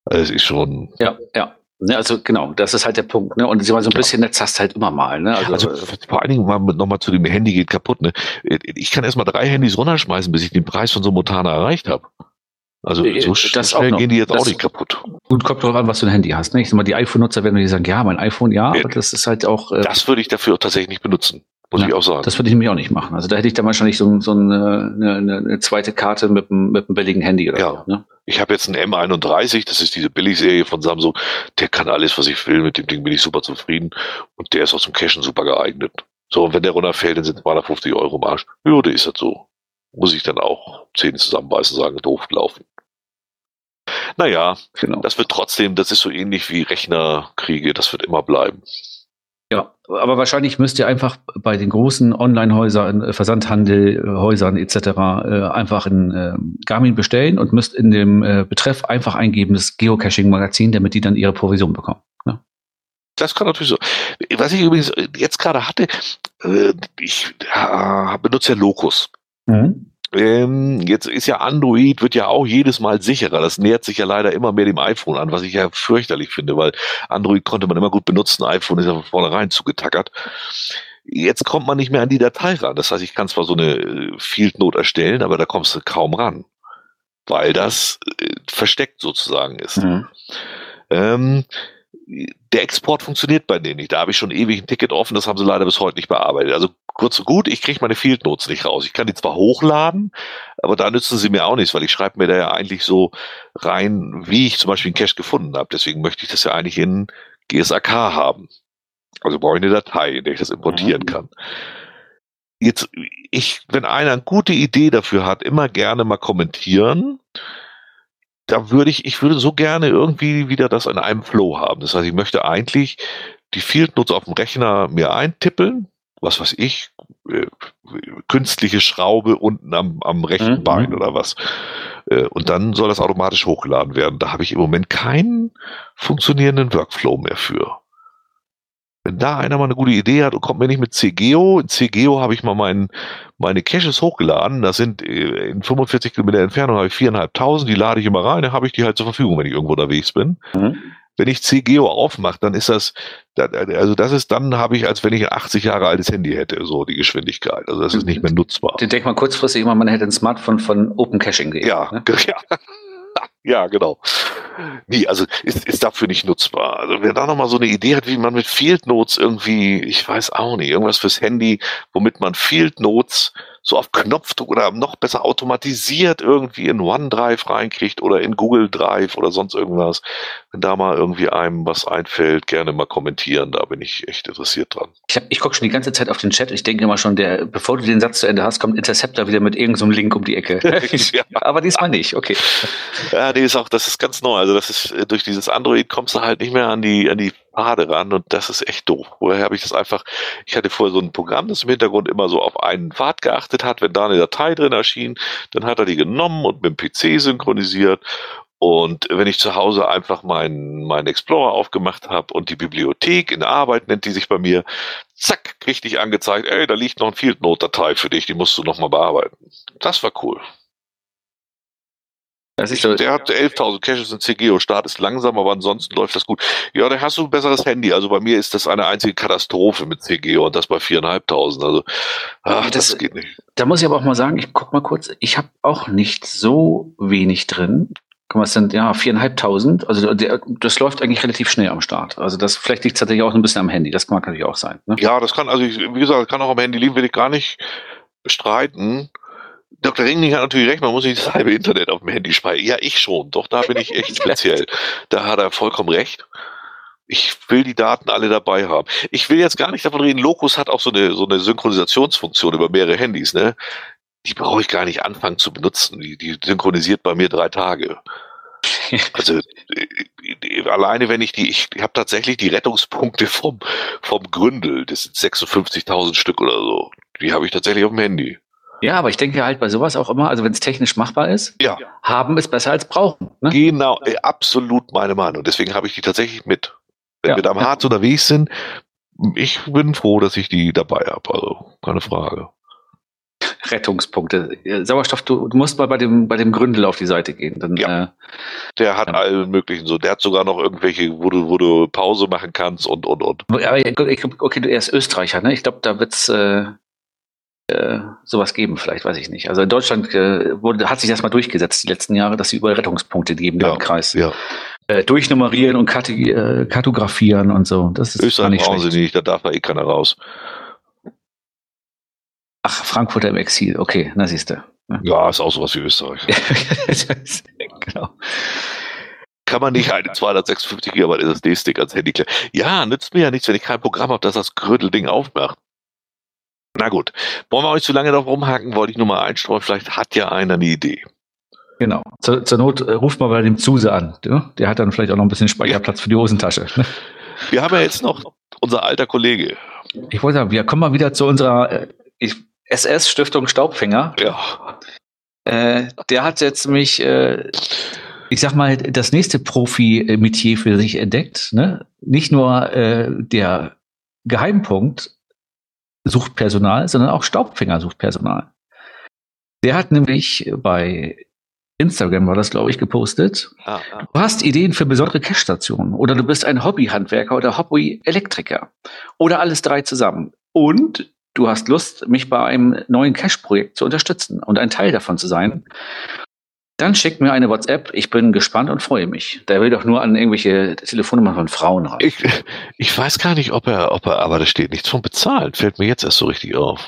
Also es ist schon... Ja, ja. Ne, also genau, das ist halt der Punkt. Ne? Und so ein ja. bisschen Netz hast halt immer mal. Ne? Also, also vor allen Dingen mal nochmal zu dem Handy geht kaputt. Ne? Ich kann erst mal drei Handys runterschmeißen, bis ich den Preis von so einem Montana erreicht habe. Also so das schnell auch gehen die jetzt das auch nicht kaputt. Gut, kommt drauf an, was für ein Handy hast. Ne? Ich sag mal, die iPhone-Nutzer werden dir sagen, ja, mein iPhone, ja, aber das ist halt auch... Äh, das würde ich dafür auch tatsächlich nicht benutzen, muss ja, ich auch sagen. Das würde ich mir auch nicht machen. Also da hätte ich dann wahrscheinlich so, so eine, eine, eine zweite Karte mit einem, mit einem billigen Handy oder ja. so. Ne? Ich habe jetzt einen M einunddreißig, das ist diese Billigserie von Samsung. Der kann alles, was ich will. Mit dem Ding bin ich super zufrieden. Und der ist auch zum Cashen super geeignet. So, und wenn der runterfällt, dann sind zweihundertfünfzig Euro im Arsch. Ja, der ist halt so. Muss ich dann auch Zähne zusammenbeißen und sagen, doof gelaufen. Naja, genau. Das wird trotzdem, das ist so ähnlich wie Rechnerkriege, das wird immer bleiben. Ja, aber wahrscheinlich müsst ihr einfach bei den großen Online-Häusern, Versandhandelhäusern et cetera einfach ein äh, Garmin bestellen und müsst in dem äh, Betreff einfach eingeben, das Geocaching-Magazin, damit die dann ihre Provision bekommen. Ne? Das kann natürlich so. Was ich übrigens jetzt gerade hatte, äh, ich äh, benutze ja Locus. Mhm. Ähm, jetzt ist ja Android, wird ja auch jedes Mal sicherer. Das nähert sich ja leider immer mehr dem iPhone an, was ich ja fürchterlich finde, weil Android konnte man immer gut benutzen, iPhone ist ja von vornherein zugetackert. Jetzt kommt man nicht mehr an die Datei ran. Das heißt, ich kann zwar so eine Field Note erstellen, aber da kommst du kaum ran, weil das äh, versteckt sozusagen ist. Mhm. Ähm, der Export funktioniert bei denen nicht. Da habe ich schon ewig ein Ticket offen, das haben sie leider bis heute nicht bearbeitet. Also kurz und gut, ich kriege meine Field Notes nicht raus. Ich kann die zwar hochladen, aber da nützen sie mir auch nichts, weil ich schreibe mir da ja eigentlich so rein, wie ich zum Beispiel einen Cache gefunden habe. Deswegen möchte ich das ja eigentlich in G S A K haben. Also brauche ich eine Datei, in der ich das importieren mhm. kann. Jetzt, ich, wenn einer eine gute Idee dafür hat, immer gerne mal kommentieren. Da würde ich, ich würde so gerne irgendwie wieder das in einem Flow haben. Das heißt, ich möchte eigentlich die Field Notes auf dem Rechner mir eintippeln, was weiß ich, äh, künstliche Schraube unten am, am rechten mhm. Bein oder was. Äh, und dann soll das automatisch hochgeladen werden. Da habe ich im Moment keinen funktionierenden Workflow mehr für. Wenn da einer mal eine gute Idee hat und kommt mir nicht mit C Geo, in C Geo habe ich mal mein, meine Caches hochgeladen, das sind in fünfundvierzig Kilometer Entfernung habe ich viertausendfünfhundert, die lade ich immer rein, dann habe ich die halt zur Verfügung, wenn ich irgendwo unterwegs bin. Mhm. Wenn ich C Geo aufmache, dann ist das, also das ist, dann habe ich, als wenn ich ein achtzig Jahre altes Handy hätte, so die Geschwindigkeit. Also das ist nicht mehr nutzbar. Ich denke mal kurzfristig immer, man hätte ein Smartphone von Open Caching gegeben. Ja, ne? ja. Ja, genau. Nee, also ist, ist dafür nicht nutzbar. Also wer da nochmal so eine Idee hat, wie man mit Field Notes irgendwie, ich weiß auch nicht, irgendwas fürs Handy, womit man Field Notes so auf Knopfdruck oder noch besser automatisiert irgendwie in OneDrive reinkriegt oder in Google Drive oder sonst irgendwas. Wenn da mal irgendwie einem was einfällt, gerne mal kommentieren, da bin ich echt interessiert dran. Ich, hab, ich gucke schon die ganze Zeit auf den Chat. Ich denke immer schon, der, bevor du den Satz zu Ende hast, kommt Interceptor wieder mit irgendeinem so Link um die Ecke. Ja. Aber diesmal nicht, okay. Ja, nee, ist auch, das ist ganz neu. Also das ist, durch dieses Android kommst du halt nicht mehr an die, an die Pfade ran und das ist echt doof. Woher habe ich das einfach, ich hatte vorher so ein Programm, das im Hintergrund immer so auf einen Pfad geachtet hat. Wenn da eine Datei drin erschien, dann hat er die genommen und mit dem P C synchronisiert. Und wenn ich zu Hause einfach meinen meinen Explorer aufgemacht habe und die Bibliothek in der Arbeit nennt die sich bei mir, zack, kriegte ich angezeigt, ey, da liegt noch ein Field Note Datei für dich, die musst du nochmal bearbeiten. Das war cool. Das ist so, der hat elftausend Caches in C Geo, Start ist langsam, aber ansonsten läuft das gut. Ja, da hast du ein besseres Handy. Also bei mir ist das eine einzige Katastrophe mit C Geo und das bei viertausendfünfhundert. Also, ach, das, das geht nicht. Da muss ich aber auch mal sagen, ich guck mal kurz, ich habe auch nicht so wenig drin. Guck mal, es sind ja viertausendfünfhundert. Also der, das läuft eigentlich relativ schnell am Start. Also das vielleicht liegt es tatsächlich auch ein bisschen am Handy. Das mag natürlich auch sein. Ne? Ja, das kann, also ich, wie gesagt, kann auch am Handy liegen, will ich gar nicht bestreiten. Doktor Ringling hat natürlich recht, man muss nicht das halbe Internet auf dem Handy speichern. Ja, ich schon. Doch, da bin ich echt speziell. Da hat er vollkommen recht. Ich will die Daten alle dabei haben. Ich will jetzt gar nicht davon reden, Locus hat auch so eine, so eine Synchronisationsfunktion über mehrere Handys, ne? Die brauche ich gar nicht anfangen zu benutzen. Die, die synchronisiert bei mir drei Tage. Also alleine wenn ich die, ich habe tatsächlich die Rettungspunkte vom, vom Gründel, das sind sechsundfünfzigtausend Stück oder so. Die habe ich tatsächlich auf dem Handy. Ja, aber ich denke halt bei sowas auch immer, also wenn es technisch machbar ist, ja. haben ist besser als brauchen. Ne? Genau, äh, absolut meine Meinung. Deswegen habe ich die tatsächlich mit. Wenn ja. wir da am Harz unterwegs sind, ich bin froh, dass ich die dabei habe. Also keine Frage. Rettungspunkte. Sauerstoff, du, du musst mal bei dem, bei dem Gründel auf die Seite gehen. Dann, ja. äh, der hat ja. allen möglichen so. Der hat sogar noch irgendwelche, wo du, wo du Pause machen kannst und, und, und. Aber okay, er ist Österreicher, ne? Ich glaube, da wird's äh, äh, sowas geben, vielleicht, weiß ich nicht. Also in Deutschland äh, wurde, hat sich das mal durchgesetzt, die letzten Jahre, dass sie überall Rettungspunkte geben ja. im Kreis. Ja. Äh, durchnummerieren und karte, äh, kartografieren und so. Das ist Österreich brauchen sie nicht, da darf da eh keiner raus. Ach, Frankfurter im Exil, okay, na siehst du. Ja, ist auch sowas wie Österreich. Genau. Kann man nicht einen zweihundertsechsundfünfzig Gigabyte S S D-Stick als Handy klären? Ja, nützt mir ja nichts, wenn ich kein Programm habe, das das Grödelding aufmacht. Na gut, wollen wir euch zu lange darauf rumhaken, wollte ich nur mal einstreuen, vielleicht hat ja einer eine Idee. Genau, zur, zur Not äh, ruft mal bei dem Zuse an, ja? Der hat dann vielleicht auch noch ein bisschen Speicherplatz ja. für die Hosentasche. Ne? Wir haben ja jetzt noch unser alter Kollege. Ich wollte sagen, wir kommen mal wieder zu unserer äh, ich, S S-Stiftung Staubfänger. Ja. Äh, der hat jetzt nämlich, äh, ich sag mal, das nächste Profi-Metier für sich entdeckt. Ne? Nicht nur äh, der Geheimpunkt sucht Personal, sondern auch Staubfänger sucht Personal. Der hat nämlich bei Instagram, war das, glaube ich, gepostet. Ah, ah. Du hast Ideen für besondere Cache-Stationen oder du bist ein Hobbyhandwerker oder Hobby-Elektriker oder alles drei zusammen. Und du hast Lust, mich bei einem neuen Cache-Projekt zu unterstützen und ein Teil davon zu sein. Dann schick mir eine WhatsApp. Ich bin gespannt und freue mich. Der will doch nur an irgendwelche Telefonnummern von Frauen ran. Ich, ich weiß gar nicht, ob er, ob er, aber da steht nichts von bezahlen. Fällt mir jetzt erst so richtig auf.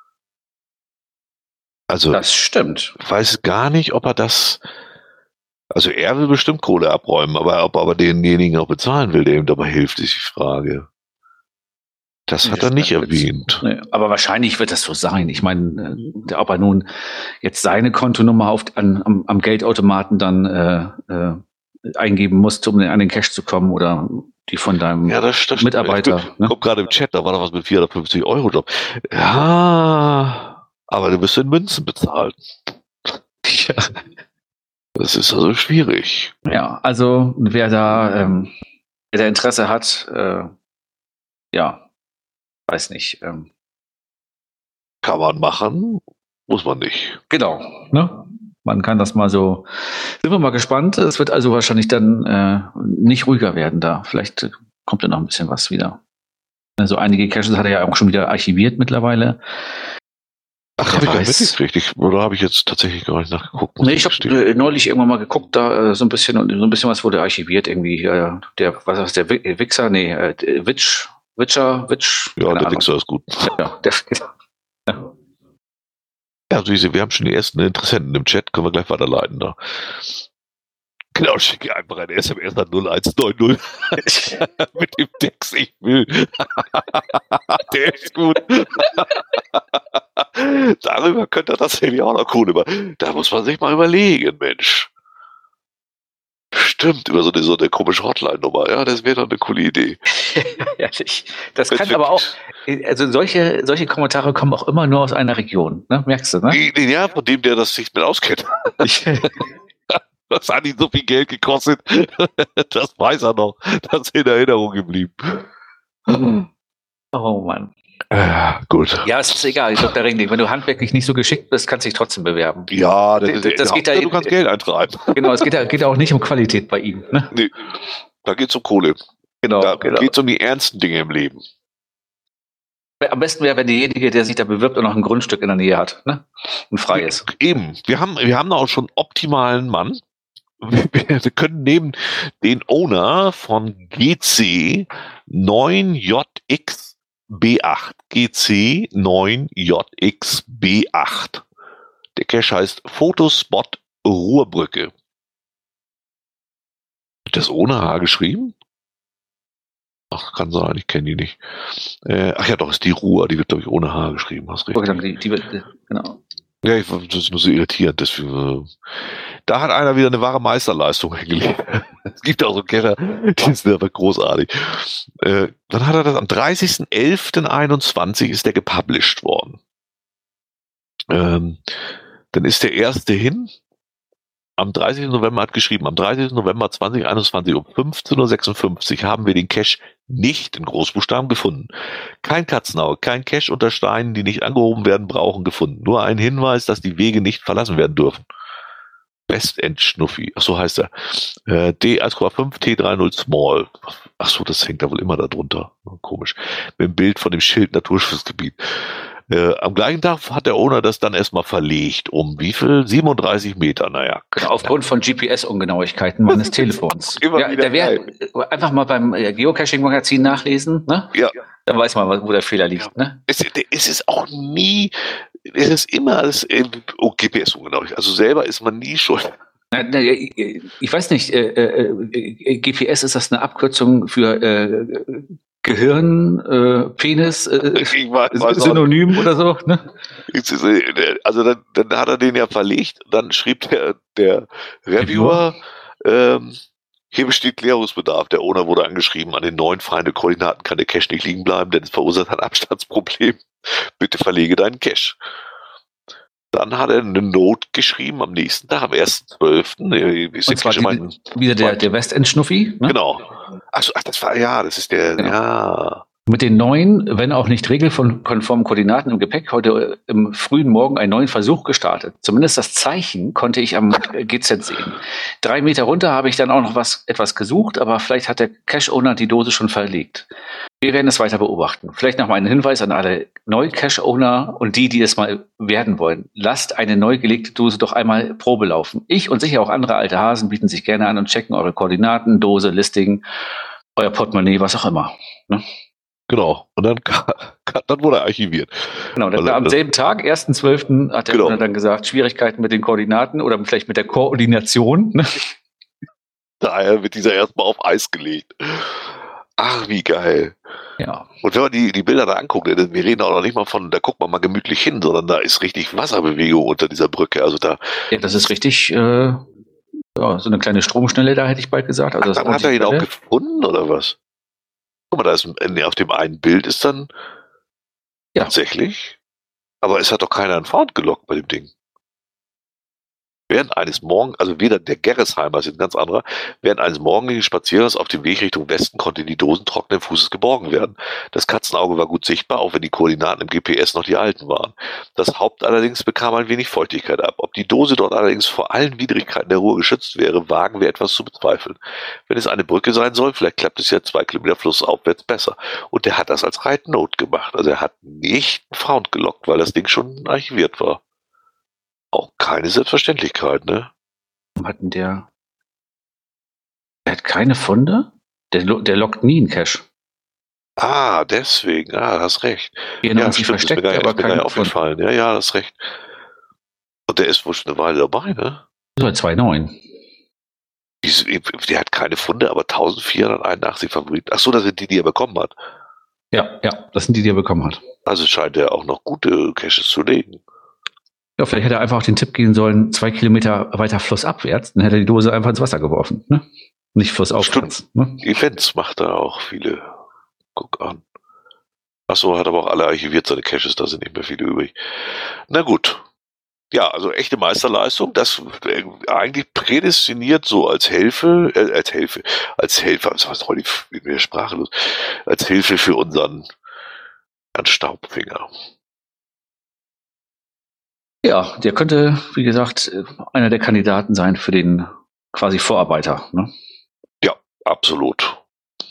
Also, das stimmt. Ich weiß gar nicht, ob er das, also er will bestimmt Kohle abräumen, aber ob er aber denjenigen auch bezahlen will, der ihm dabei hilft, ist die Frage. Das hat das er nicht erwähnt. Nee, aber wahrscheinlich wird das so sein. Ich meine, äh, ob er nun jetzt seine Kontonummer auf, an, am, am Geldautomaten dann äh, äh, eingeben muss, um an den Cash zu kommen oder die von deinem ja, das, das Mitarbeiter. Ich ne? Kommt gerade im Chat, da war doch was mit vierhundertfünfzig Euro Job. Ja, aber du wirst in Münzen bezahlt. Ja. Das ist also schwierig. Ja, also wer da, ähm, wer da Interesse hat, äh, ja, weiß nicht. Ähm, kann man machen, muss man nicht. Genau, ne? Man kann das mal so. Sind wir mal gespannt. Es wird also wahrscheinlich dann äh, nicht ruhiger werden da. Vielleicht äh, kommt da noch ein bisschen was wieder. Also einige Caches hat er ja auch schon wieder archiviert mittlerweile. Ach, habe ich gar nicht mitgekriegt. Ich, oder habe ich jetzt tatsächlich gar nicht nachgeguckt? Nee, ich habe äh, neulich irgendwann mal geguckt, da äh, so ein bisschen und so ein bisschen was wurde archiviert irgendwie. Äh, der, was ist der Wichser? Nee, äh, Witch, Witcher, Witch. Ja, der Wichser ist gut. Ja, der, ja. Ja, also wir haben schon die ersten Interessenten im Chat, können wir gleich weiterleiten da. Genau, schicke einfach eine S M S an null eins neun null mit dem Text, ich will. Der ist gut. Darüber könnte er tatsächlich auch noch Kohle machen. Da muss man sich mal überlegen, Mensch. Stimmt, über so eine, so eine komische Hotline-Nummer. Ja, das wäre doch eine coole Idee. Ehrlich. Das kann aber auch, also solche, solche Kommentare kommen auch immer nur aus einer Region, ne? Merkst du, ne? Ja, von dem, der das sich mit auskennt. Das hat ihn so viel Geld gekostet. Das weiß er noch. Das ist in Erinnerung geblieben. Oh Mann. Ja, gut. Ja, es ist egal, Doktor Ringling. Wenn du handwerklich nicht so geschickt bist, kannst du dich trotzdem bewerben. Ja, das, das, das geht da, du kannst Geld eintreiben. Genau, es geht ja geht auch nicht um Qualität bei ihm. Ne? Nee, da geht es um Kohle. Genau, da genau. geht es um die ernsten Dinge im Leben. Am besten wäre, wenn derjenige, der sich da bewirbt und noch ein Grundstück in der Nähe hat, ne? Und frei ist. Eben. Wir haben, wir haben da auch schon einen optimalen Mann. Wir, wir können neben den Owner von G C neun J X B acht. G C neun J X B acht. Der Cache heißt Fotospot Ruhrbrücke. Wird das ohne H geschrieben? Ach, kann sein, ich kenne die nicht. Äh, ach ja, doch, ist die Ruhr, die wird, glaube ich, ohne H geschrieben. Hast recht. Die, die wird, genau. Ja, ich, das ist nur so irritierend. Deswegen, da hat einer wieder eine wahre Meisterleistung hingelegt. Es gibt auch so Cacher, die sind aber großartig. Äh, dann hat er das am dreißigsten elften einundzwanzig ist der gepublished worden. Ähm, dann ist der erste hin am dreißigsten November hat geschrieben, am dreißigsten November zweitausendeinundzwanzig um fünfzehn Uhr sechsundfünfzig haben wir den Cache nicht in Großbuchstaben gefunden. Kein Katzenauge, kein Cache unter Steinen, die nicht angehoben werden brauchen, gefunden. Nur ein Hinweis, dass die Wege nicht verlassen werden dürfen. Westend-Schnuffi, ach so heißt er. Äh, D eins Komma fünf T dreißig Small. Ach so, das hängt da wohl immer da drunter. Komisch. Mit dem Bild von dem Schild Naturschutzgebiet. Äh, am gleichen Tag hat der Owner das dann erstmal verlegt. Um wie viel? siebenunddreißig Meter, naja. Genau, aufgrund von G P S-Ungenauigkeiten meines Telefons. Immer ja, wieder der wär, einfach mal beim Geocaching-Magazin nachlesen, ne? Ja. Dann weiß man, wo der Fehler liegt, ne? Es, es ist auch nie, es ist immer das, oh, G P S-ungenauigkeit. Also selber ist man nie schuld. Na, na, ich weiß nicht, äh, äh, G P S, ist das eine Abkürzung für äh, Gehirn, äh, Penis, äh, ich weiß, weiß Synonym oder so? Ne? Also dann, dann hat er den ja verlegt, dann schrieb der, der Reviewer, ähm, hier besteht Klärungsbedarf. Der Owner wurde angeschrieben, an den neuen freien Koordinaten kann der Cache nicht liegen bleiben, denn es verursacht ein Abstandsproblem. Bitte verlege deinen Cache. Dann hat er eine Note geschrieben am nächsten Tag, am ersten zwölften Und zwar die, wieder der, der Westend-Schnuffi. Ne? Genau. Achso, ach, das war, ja, das ist der, genau. Ja. Mit den neuen, wenn auch nicht regelkonformen Koordinaten im Gepäck, heute im frühen Morgen einen neuen Versuch gestartet. Zumindest das Zeichen konnte ich am G Z sehen. Drei Meter runter habe ich dann auch noch was, etwas gesucht, aber vielleicht hat der Cache-Owner die Dose schon verlegt. Wir werden es weiter beobachten. Vielleicht noch mal einen Hinweis an alle Neu-Cache-Owner und die, die es mal werden wollen. Lasst eine neu gelegte Dose doch einmal Probe laufen. Ich und sicher auch andere alte Hasen bieten sich gerne an und checken eure Koordinaten, Dose, Listing, euer Portemonnaie, was auch immer. Ne? Genau. Und dann, dann wurde er archiviert. Genau, dann am selben Tag, ersten zwölften hat der genau. dann gesagt, Schwierigkeiten mit den Koordinaten oder vielleicht mit der Koordination. Ne? Daher wird dieser erstmal auf Eis gelegt. Ach, wie geil. Ja. Und wenn man die, die Bilder da anguckt, wir reden auch noch nicht mal von, da guckt man mal gemütlich hin, sondern da ist richtig Wasserbewegung unter dieser Brücke. Also da. Ja, das ist richtig, äh, ja, so eine kleine Stromschnelle, da hätte ich bald gesagt. Also Ach, das dann hat er ihn auch gefunden, oder was? Guck mal, da ist ein, auf dem einen Bild ist dann ja. Tatsächlich, aber es hat doch keiner einen Found gelockt bei dem Ding. Während eines Morgen, also weder der Gerresheimer, das ist ein ganz anderer, während eines morgendlichen Spaziergangs auf dem Weg Richtung Westen konnten die Dosen trockenen Fußes geborgen werden. Das Katzenauge war gut sichtbar, auch wenn die Koordinaten im G P S noch die alten waren. Das Haupt allerdings bekam ein wenig Feuchtigkeit ab. Ob die Dose dort allerdings vor allen Widrigkeiten der Ruhe geschützt wäre, wagen wir etwas zu bezweifeln. Wenn es eine Brücke sein soll, vielleicht klappt es ja zwei Kilometer flussaufwärts besser. Und der hat das als Reitnote gemacht. Also er hat nicht einen Found gelockt, weil das Ding schon archiviert war. Auch keine Selbstverständlichkeit, ne? Hatten der, der hat keine Funde? Der, der lockt nie einen Cache. Ah, deswegen, ah, hast recht. Genau, ja, stimmt, versteckt, ist mir gar, aber ist mir gar nicht aufgefallen. Ja, ja, hast recht. Und der ist wohl schon eine Weile dabei, ne? Seit zwei Komma neun. Der hat keine Funde, aber eintausendvierhunderteinundachtzig Favoriten. Ach so, das sind die, die er bekommen hat. Ja, ja, das sind die, die er bekommen hat. Also scheint er auch noch gute Caches zu legen. Ja, vielleicht hätte er einfach auch den Tipp geben sollen, zwei Kilometer weiter flussabwärts, dann hätte er die Dose einfach ins Wasser geworfen, ne? Nicht flussaufwärts. Ne? Events macht er auch viele. Guck an. Achso, hat aber auch alle archiviert, seine Caches, da sind nicht mehr viele übrig. Na gut. Ja, also echte Meisterleistung, das äh, eigentlich prädestiniert so als Hilfe, äh, als Hilfe, als Helfer, was heißt heute in der Sprache los, als Hilfe für unseren Staubfinger. Ja, der könnte, wie gesagt, einer der Kandidaten sein für den quasi Vorarbeiter. Ne? Ja, absolut.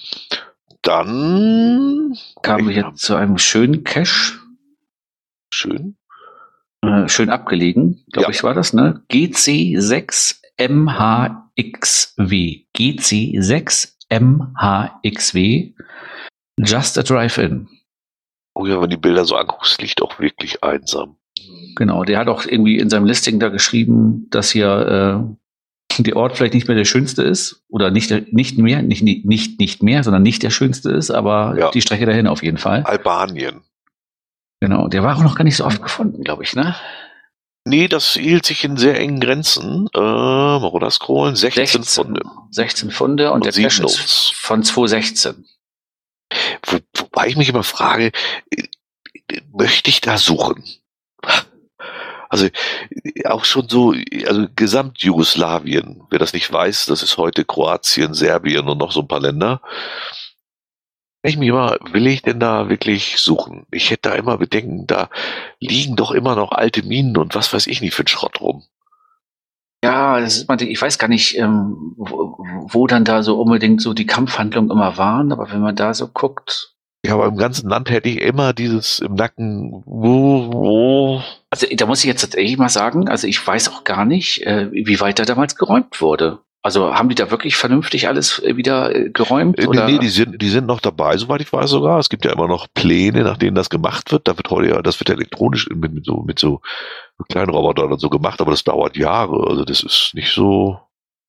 Dann kamen wir jetzt zu einem schönen Cache. Schön. Äh, schön abgelegen, glaube ja. ich, war das, ne? G C sechs M H X W. G C sechs M H X W. Just a Drive-In. Oh ja, wenn die Bilder so anguckst, liegt auch wirklich einsam. Genau, der hat auch irgendwie in seinem Listing da geschrieben, dass hier äh, der Ort vielleicht nicht mehr der schönste ist oder nicht, nicht mehr, nicht, nicht, nicht mehr, sondern nicht der schönste ist, aber ja. Die Strecke dahin auf jeden Fall. Albanien. Genau, der war auch noch gar nicht so oft gefunden, glaube ich, ne? Nee, das hielt sich in sehr engen Grenzen. Äh, mal runter scrollen, sechzehn, sechzehn Funde. sechzehn Funde und, und der Cache ist von zweitausendsechzehn. Wo, wobei ich mich immer frage, möchte ich da suchen? Also auch schon so, also Gesamt-Jugoslawien, wer das nicht weiß, das ist heute Kroatien, Serbien und noch so ein paar Länder. Ich mich immer, will ich denn da wirklich suchen? Ich hätte da immer Bedenken, da liegen doch immer noch alte Minen und was weiß ich nicht für ein Schrott rum. Ja, das ist, ich weiß gar nicht, ähm, wo, wo dann da so unbedingt so die Kampfhandlungen immer waren, aber wenn man da so guckt. Ja, aber im ganzen Land hätte ich immer dieses im Nacken, wo, wo. Also da muss ich jetzt tatsächlich mal sagen, also ich weiß auch gar nicht, äh, wie weit da damals geräumt wurde. Also haben die da wirklich vernünftig alles wieder äh, geräumt? Äh, oder? Nee, die sind, die sind noch dabei, soweit ich weiß sogar. Es gibt ja immer noch Pläne, nach denen das gemacht wird. Da wird heute ja, das wird ja elektronisch mit, mit so, mit so kleinen Robotern und so gemacht, aber das dauert Jahre. Also das ist nicht so,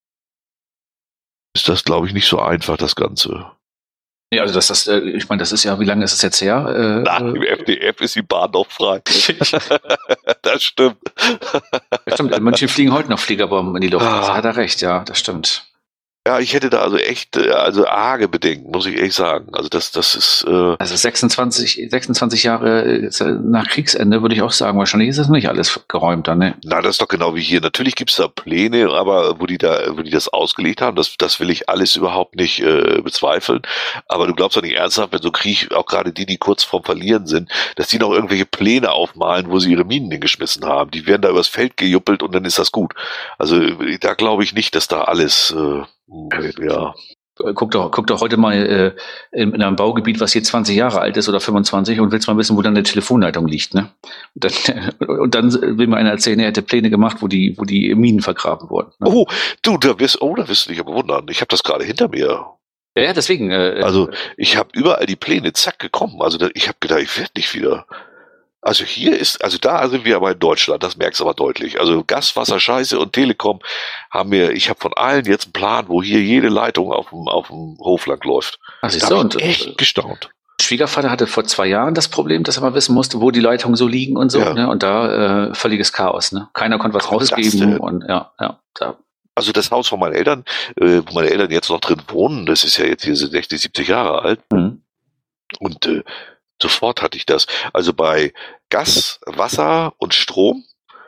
ist das, glaube ich, nicht so einfach, das Ganze. Ja, also das, das, äh, ich meine, das ist ja, wie lange ist es jetzt her? Äh, Nach dem F D F ist die Bahn noch frei. Das stimmt. Das stimmt. Manche fliegen heute noch Fliegerbomben in die Luft. Ah. Das hat er recht, ja, das stimmt. Ja, ich hätte da also echt, äh, also arge Bedenken, muss ich ehrlich sagen. Also das, das ist. Äh Also sechsundzwanzig, sechsundzwanzig Jahre äh, nach Kriegsende würde ich auch sagen, wahrscheinlich ist das nicht alles geräumt dann, ne? Na, das ist doch genau wie hier. Natürlich gibt's da Pläne, aber wo die da, wo die das ausgelegt haben, das, das will ich alles überhaupt nicht äh, bezweifeln. Aber du glaubst doch nicht ernsthaft, wenn so Krieg, auch gerade die, die kurz vorm Verlieren sind, dass die noch irgendwelche Pläne aufmalen, wo sie ihre Minen hingeschmissen haben. Die werden da übers Feld gejuppelt und dann ist das gut. Also da glaube ich nicht, dass da alles äh, ja. Guck doch, guck doch heute mal äh, in, in einem Baugebiet, was hier zwanzig Jahre alt ist oder fünfundzwanzig und willst mal wissen, wo dann eine Telefonleitung liegt, ne? Und dann, und dann will mir einer erzählen, er hätte Pläne gemacht, wo die, wo die Minen vergraben wurden. Ne? Oh, du, da wirst, oh, da wirst du dich aber wundern. Ich habe das gerade hinter mir. Ja, ja, deswegen. Äh, also ich habe überall die Pläne, zack, gekommen. Also da, ich habe gedacht, ich werde nicht wieder. Also hier ist, also da sind wir aber in Deutschland, das merkst du aber deutlich. Also Gas, Wasser, Scheiße und Telekom haben wir, ich habe von allen jetzt einen Plan, wo hier jede Leitung auf dem, auf dem Hof lang läuft. Ach, da so, hab und, ich echt gestaunt. Schwiegervater hatte vor zwei Jahren das Problem, dass er mal wissen musste, wo die Leitungen so liegen und so, ja. Ne? Und da äh, völliges Chaos, ne? Keiner konnte was Komm, rausgeben und ja, ja, da. Also das Haus von meinen Eltern, äh, wo meine Eltern jetzt noch drin wohnen, das ist ja jetzt hier sechzig, siebzig Jahre alt. Mhm. Und äh, sofort hatte ich das. Also bei Gas, Wasser und Strom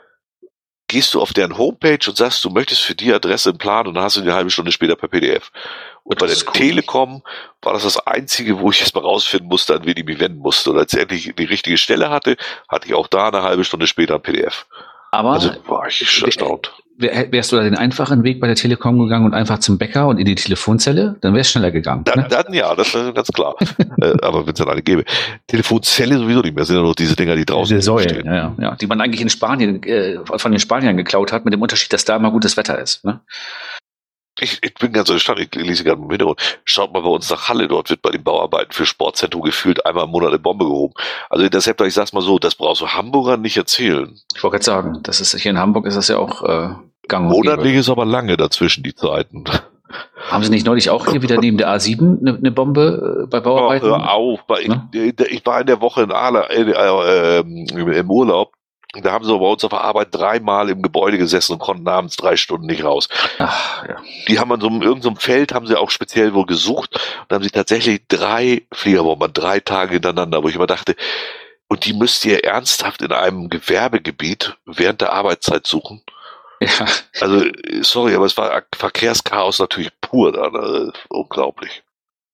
gehst du auf deren Homepage und sagst, du möchtest für die Adresse einen Plan und dann hast du eine halbe Stunde später per P D F. Und bei der cool. Telekom war das das Einzige, wo ich jetzt mal rausfinden musste, an wen ich mich wenden musste. Und als ich endlich die richtige Stelle hatte, hatte ich auch da eine halbe Stunde später ein P D F. Aber also war ich schon erstaunt. Wärst du da den einfachen Weg bei der Telekom gegangen und einfach zum Bäcker und in die Telefonzelle, dann wäre es schneller gegangen. Dann, ne? dann ja, das wäre ganz klar. äh, aber wenn es dann eine gäbe. Telefonzelle sowieso nicht mehr, sind ja noch diese Dinger, die draußen diese Säulen, stehen. Ja, ja, die man eigentlich in Spanien, äh, von den Spaniern geklaut hat, mit dem Unterschied, dass da immer gutes Wetter ist. Ne? Ich, ich bin ganz erstaunt, ich lese gerade im Hintergrund. Schaut mal bei uns nach Halle, dort wird bei den Bauarbeiten für Sportzentrum gefühlt einmal im Monat eine Bombe gehoben. Also deshalb, ich sag's mal so, das brauchst du Hamburgern nicht erzählen. Ich wollte gerade sagen, das ist hier in Hamburg ist das ja auch äh, gang und monatlich ist aber lange dazwischen die Zeiten. Haben Sie nicht neulich auch hier wieder neben der A sieben eine, eine Bombe äh, bei Bauarbeiten? Oh, hör auf, bei, ne? ich, ich war in der Woche in Aale, äh, äh, im Urlaub. Da haben sie bei uns auf der Arbeit dreimal im Gebäude gesessen und konnten abends drei Stunden nicht raus. Ach, ja. Die haben an so einem, irgendeinem Feld, haben sie auch speziell wohl gesucht und haben sie tatsächlich drei Fliegerbomben, drei Tage hintereinander, wo ich immer dachte, und die müsst ihr ernsthaft in einem Gewerbegebiet während der Arbeitszeit suchen? Ja. Also, sorry, aber es war Verkehrschaos natürlich pur da, ne? Unglaublich.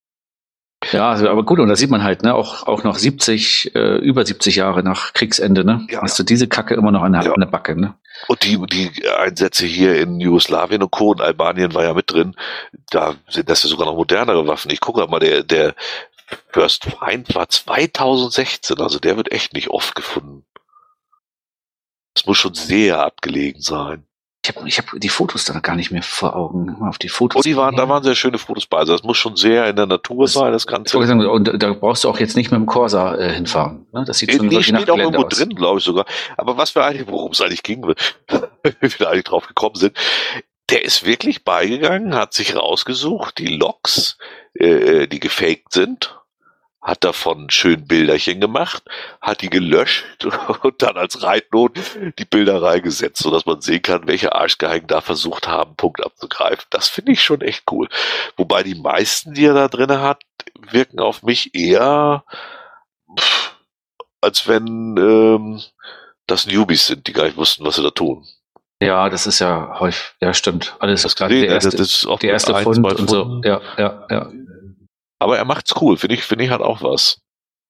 Ja, also, aber gut, und da sieht man halt, ne, auch, auch noch siebzig, äh, über siebzig Jahre nach Kriegsende, ne, ja. Hast du diese Kacke immer noch an der, ja. an der Backe, ne? Und die, die Einsätze hier in Jugoslawien und Co. und Albanien war ja mit drin, da sind das ja sogar noch modernere Waffen. Ich gucke mal, der, der First Find war zweitausendsechzehn, also der wird echt nicht oft gefunden. Das muss schon sehr abgelegen sein. Ich habe ich hab die Fotos da gar nicht mehr vor Augen. Auf die Fotos. Und die waren, da waren sehr schöne Fotos bei. Also das muss schon sehr in der Natur das, sein, das Ganze. Sagen, und da brauchst du auch jetzt nicht mit dem Corsa äh, hinfahren. Ne? Das sieht schon nee, steht auch irgendwo aus. drin, glaube ich sogar. Aber was wir eigentlich, worum es eigentlich ging, wie wir eigentlich drauf gekommen sind, der ist wirklich beigegangen, hat sich rausgesucht, die Logs, äh, die gefaked sind, hat davon schön Bilderchen gemacht, hat die gelöscht und dann als Reitnot die Bilder reingesetzt, sodass man sehen kann, welche Arschgeigen da versucht haben, Punkt abzugreifen. Das finde ich schon echt cool. Wobei die meisten, die er da drin hat, wirken auf mich eher, pff, als wenn ähm, das Newbies sind, die gar nicht wussten, was sie da tun. Ja, das ist ja häufig, ja stimmt. Alles Das ist gerade der erste, das ist auch der erste ein, Fund zwei und so. Pfunden. Ja, ja, ja. Aber er macht's cool, finde ich, finde ich, hat auch was.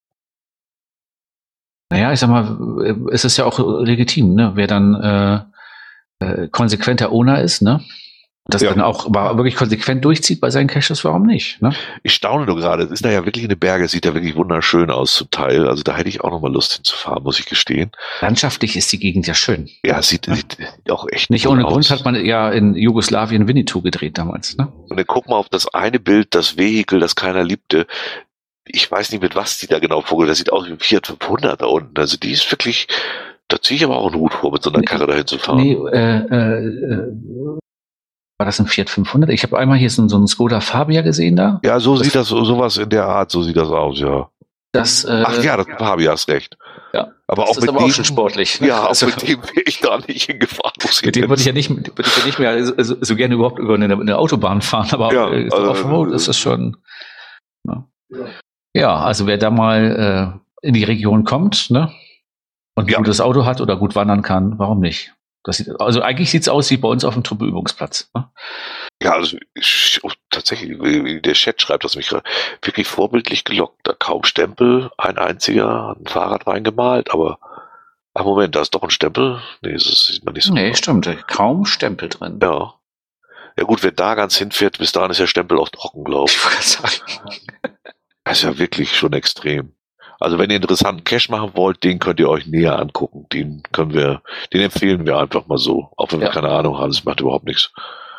Naja, ich sag mal, es ist ja auch legitim, ne? Wer dann äh, äh, konsequenter Owner ist, ne? Das Ja. dann auch aber wirklich konsequent durchzieht bei seinen Caches, warum nicht? Ne? Ich staune nur gerade, es ist da ja wirklich eine Berge, sieht da wirklich wunderschön aus zum Teil. Also da hätte ich auch noch mal Lust hinzufahren, muss ich gestehen. Landschaftlich ist die Gegend ja schön. Ja, sieht, Ja. sieht auch echt Nicht cool ohne aus. Grund hat man ja in Jugoslawien Winnetou gedreht damals. Ne? Und dann guck mal auf das eine Bild, das Vehikel, das keiner liebte. Ich weiß nicht, mit was die da genau vogelt. Das sieht aus wie ein Fiat fünfhundert da unten. Also die ist wirklich, da ziehe ich aber auch einen Hut vor, mit so einer Nee, Karre dahin zu fahren. Nee, äh, äh, äh, war das ein Fiat fünfhundert? Ich habe einmal hier so, so einen Skoda Fabia gesehen da. Ja, so Das- sieht das, sowas in der Art, so sieht das aus, ja. Das, äh, Ach ja, das Fabia hast recht. ja. Aber Das auch ist mit aber dem, auch schon sportlich. Ne? ja, auch Also, mit dem wäre ich da nicht hingefahren. Muss ich mit dem würde ich ja jetzt- nicht, würde ich ja nicht mehr so, so, so gerne überhaupt über eine, eine Autobahn fahren, aber Ja, äh, so also, Offroad ist das schon. Ne? Ja, also wer da mal äh, in die Region kommt, ne, und ein Ja. gutes Auto hat oder gut wandern kann, warum nicht? Das sieht, also eigentlich sieht's aus wie bei uns auf dem Truppeübungsplatz. Ne? Ja, also ich, oh, tatsächlich, wie der Chat schreibt das mich gerade wirklich vorbildlich gelockt. Da kaum Stempel, ein einziger, hat ein Fahrrad reingemalt, aber ach Moment, da ist doch ein Stempel. Nee, das sieht man nicht so. Nee, stimmt. Kaum Stempel drin. Ja. Ja gut, wer da ganz hinfährt, bis dahin ist der Stempel auch trocken, glaube ich. Ich wollte sagen. Das ist ja wirklich schon extrem. Also wenn ihr einen interessanten Cache machen wollt, den könnt ihr euch näher angucken. Den können wir, den empfehlen wir einfach mal so. Auch wenn wir Ja. keine Ahnung haben, das macht überhaupt nichts.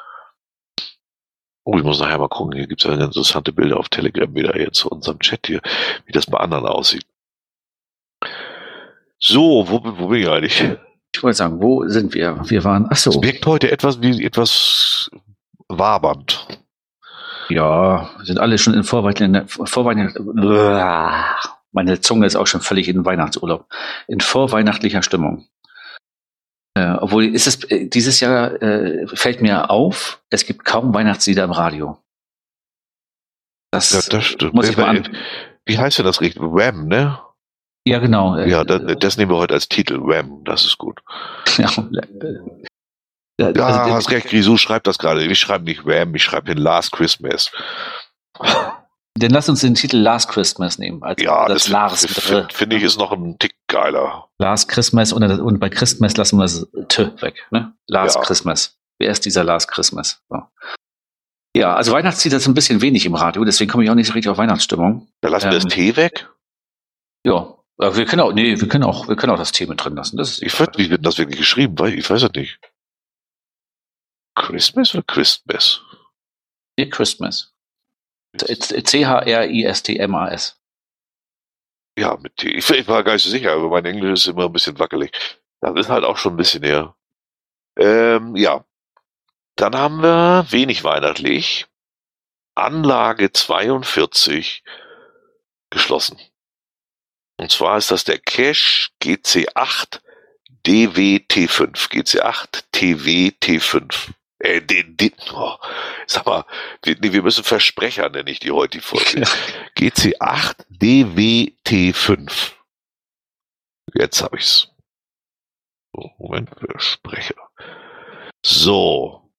Oh, ich muss nachher mal gucken. Hier gibt es ja interessante Bilder auf Telegram wieder hier zu unserem Chat hier, wie das bei anderen aussieht. So, wo, wo bin ich eigentlich? Ich wollte sagen, wo sind wir? Wir waren, ach Es so, wirkt heute etwas wie etwas wabernd. ja, wir sind alle schon in Vorweihnachten, Vorweihnachten, meine Zunge ist auch schon völlig in Weihnachtsurlaub, in vorweihnachtlicher Stimmung. Äh, obwohl ist es äh, dieses Jahr äh, fällt mir auf, es gibt kaum Weihnachtslieder im Radio. Das, Ja, das stimmt. muss ich mal an. Wie heißt denn das richtig? Wham, ne? Ja, genau. äh, Ja, das, das nehmen wir heute als Titel. Wham, das ist gut. ja, äh, Ja, also, hast recht, Grisou schreibt das gerade. Ich schreibe nicht Wham, ich schreibe den Last Christmas. Dann lass uns den Titel Last Christmas nehmen. Als Ja, das das Lars mit finde drin. find ich ist noch ein Tick geiler. Last Christmas und, und bei Christmas lassen wir das T weg. Ne? Last Ja. Christmas. Wer ist dieser Last Christmas? So. Ja, also Weihnachtslieder ist ein bisschen wenig im Radio, deswegen komme ich auch nicht so richtig auf Weihnachtsstimmung. Da lassen wir Ähm, das T weg. Ja, aber wir können auch, nee, wir können auch, wir können auch das Thema drin lassen. Das ist Ich weiß, wie wird denn das wirklich geschrieben? Weil Ich weiß es nicht. Christmas oder Christmas? nee, Christmas. C H R I S T M A S. Ja, mit T. Ich, ich war gar nicht so sicher, aber mein Englisch ist immer ein bisschen wackelig. Das ist halt auch schon ein bisschen her. Ähm, ja. Dann haben wir wenig weihnachtlich. Anlage zweiundvierzig geschlossen. Und zwar ist das der Cache G C acht D W T fünf. G C acht T W T fünf. Äh, den, den, oh, sag mal, wir, nee, wir müssen Versprecher, nenne ich die heute die Folge. G C acht D W T fünf. Jetzt habe ich's. So, Moment, Versprecher. So.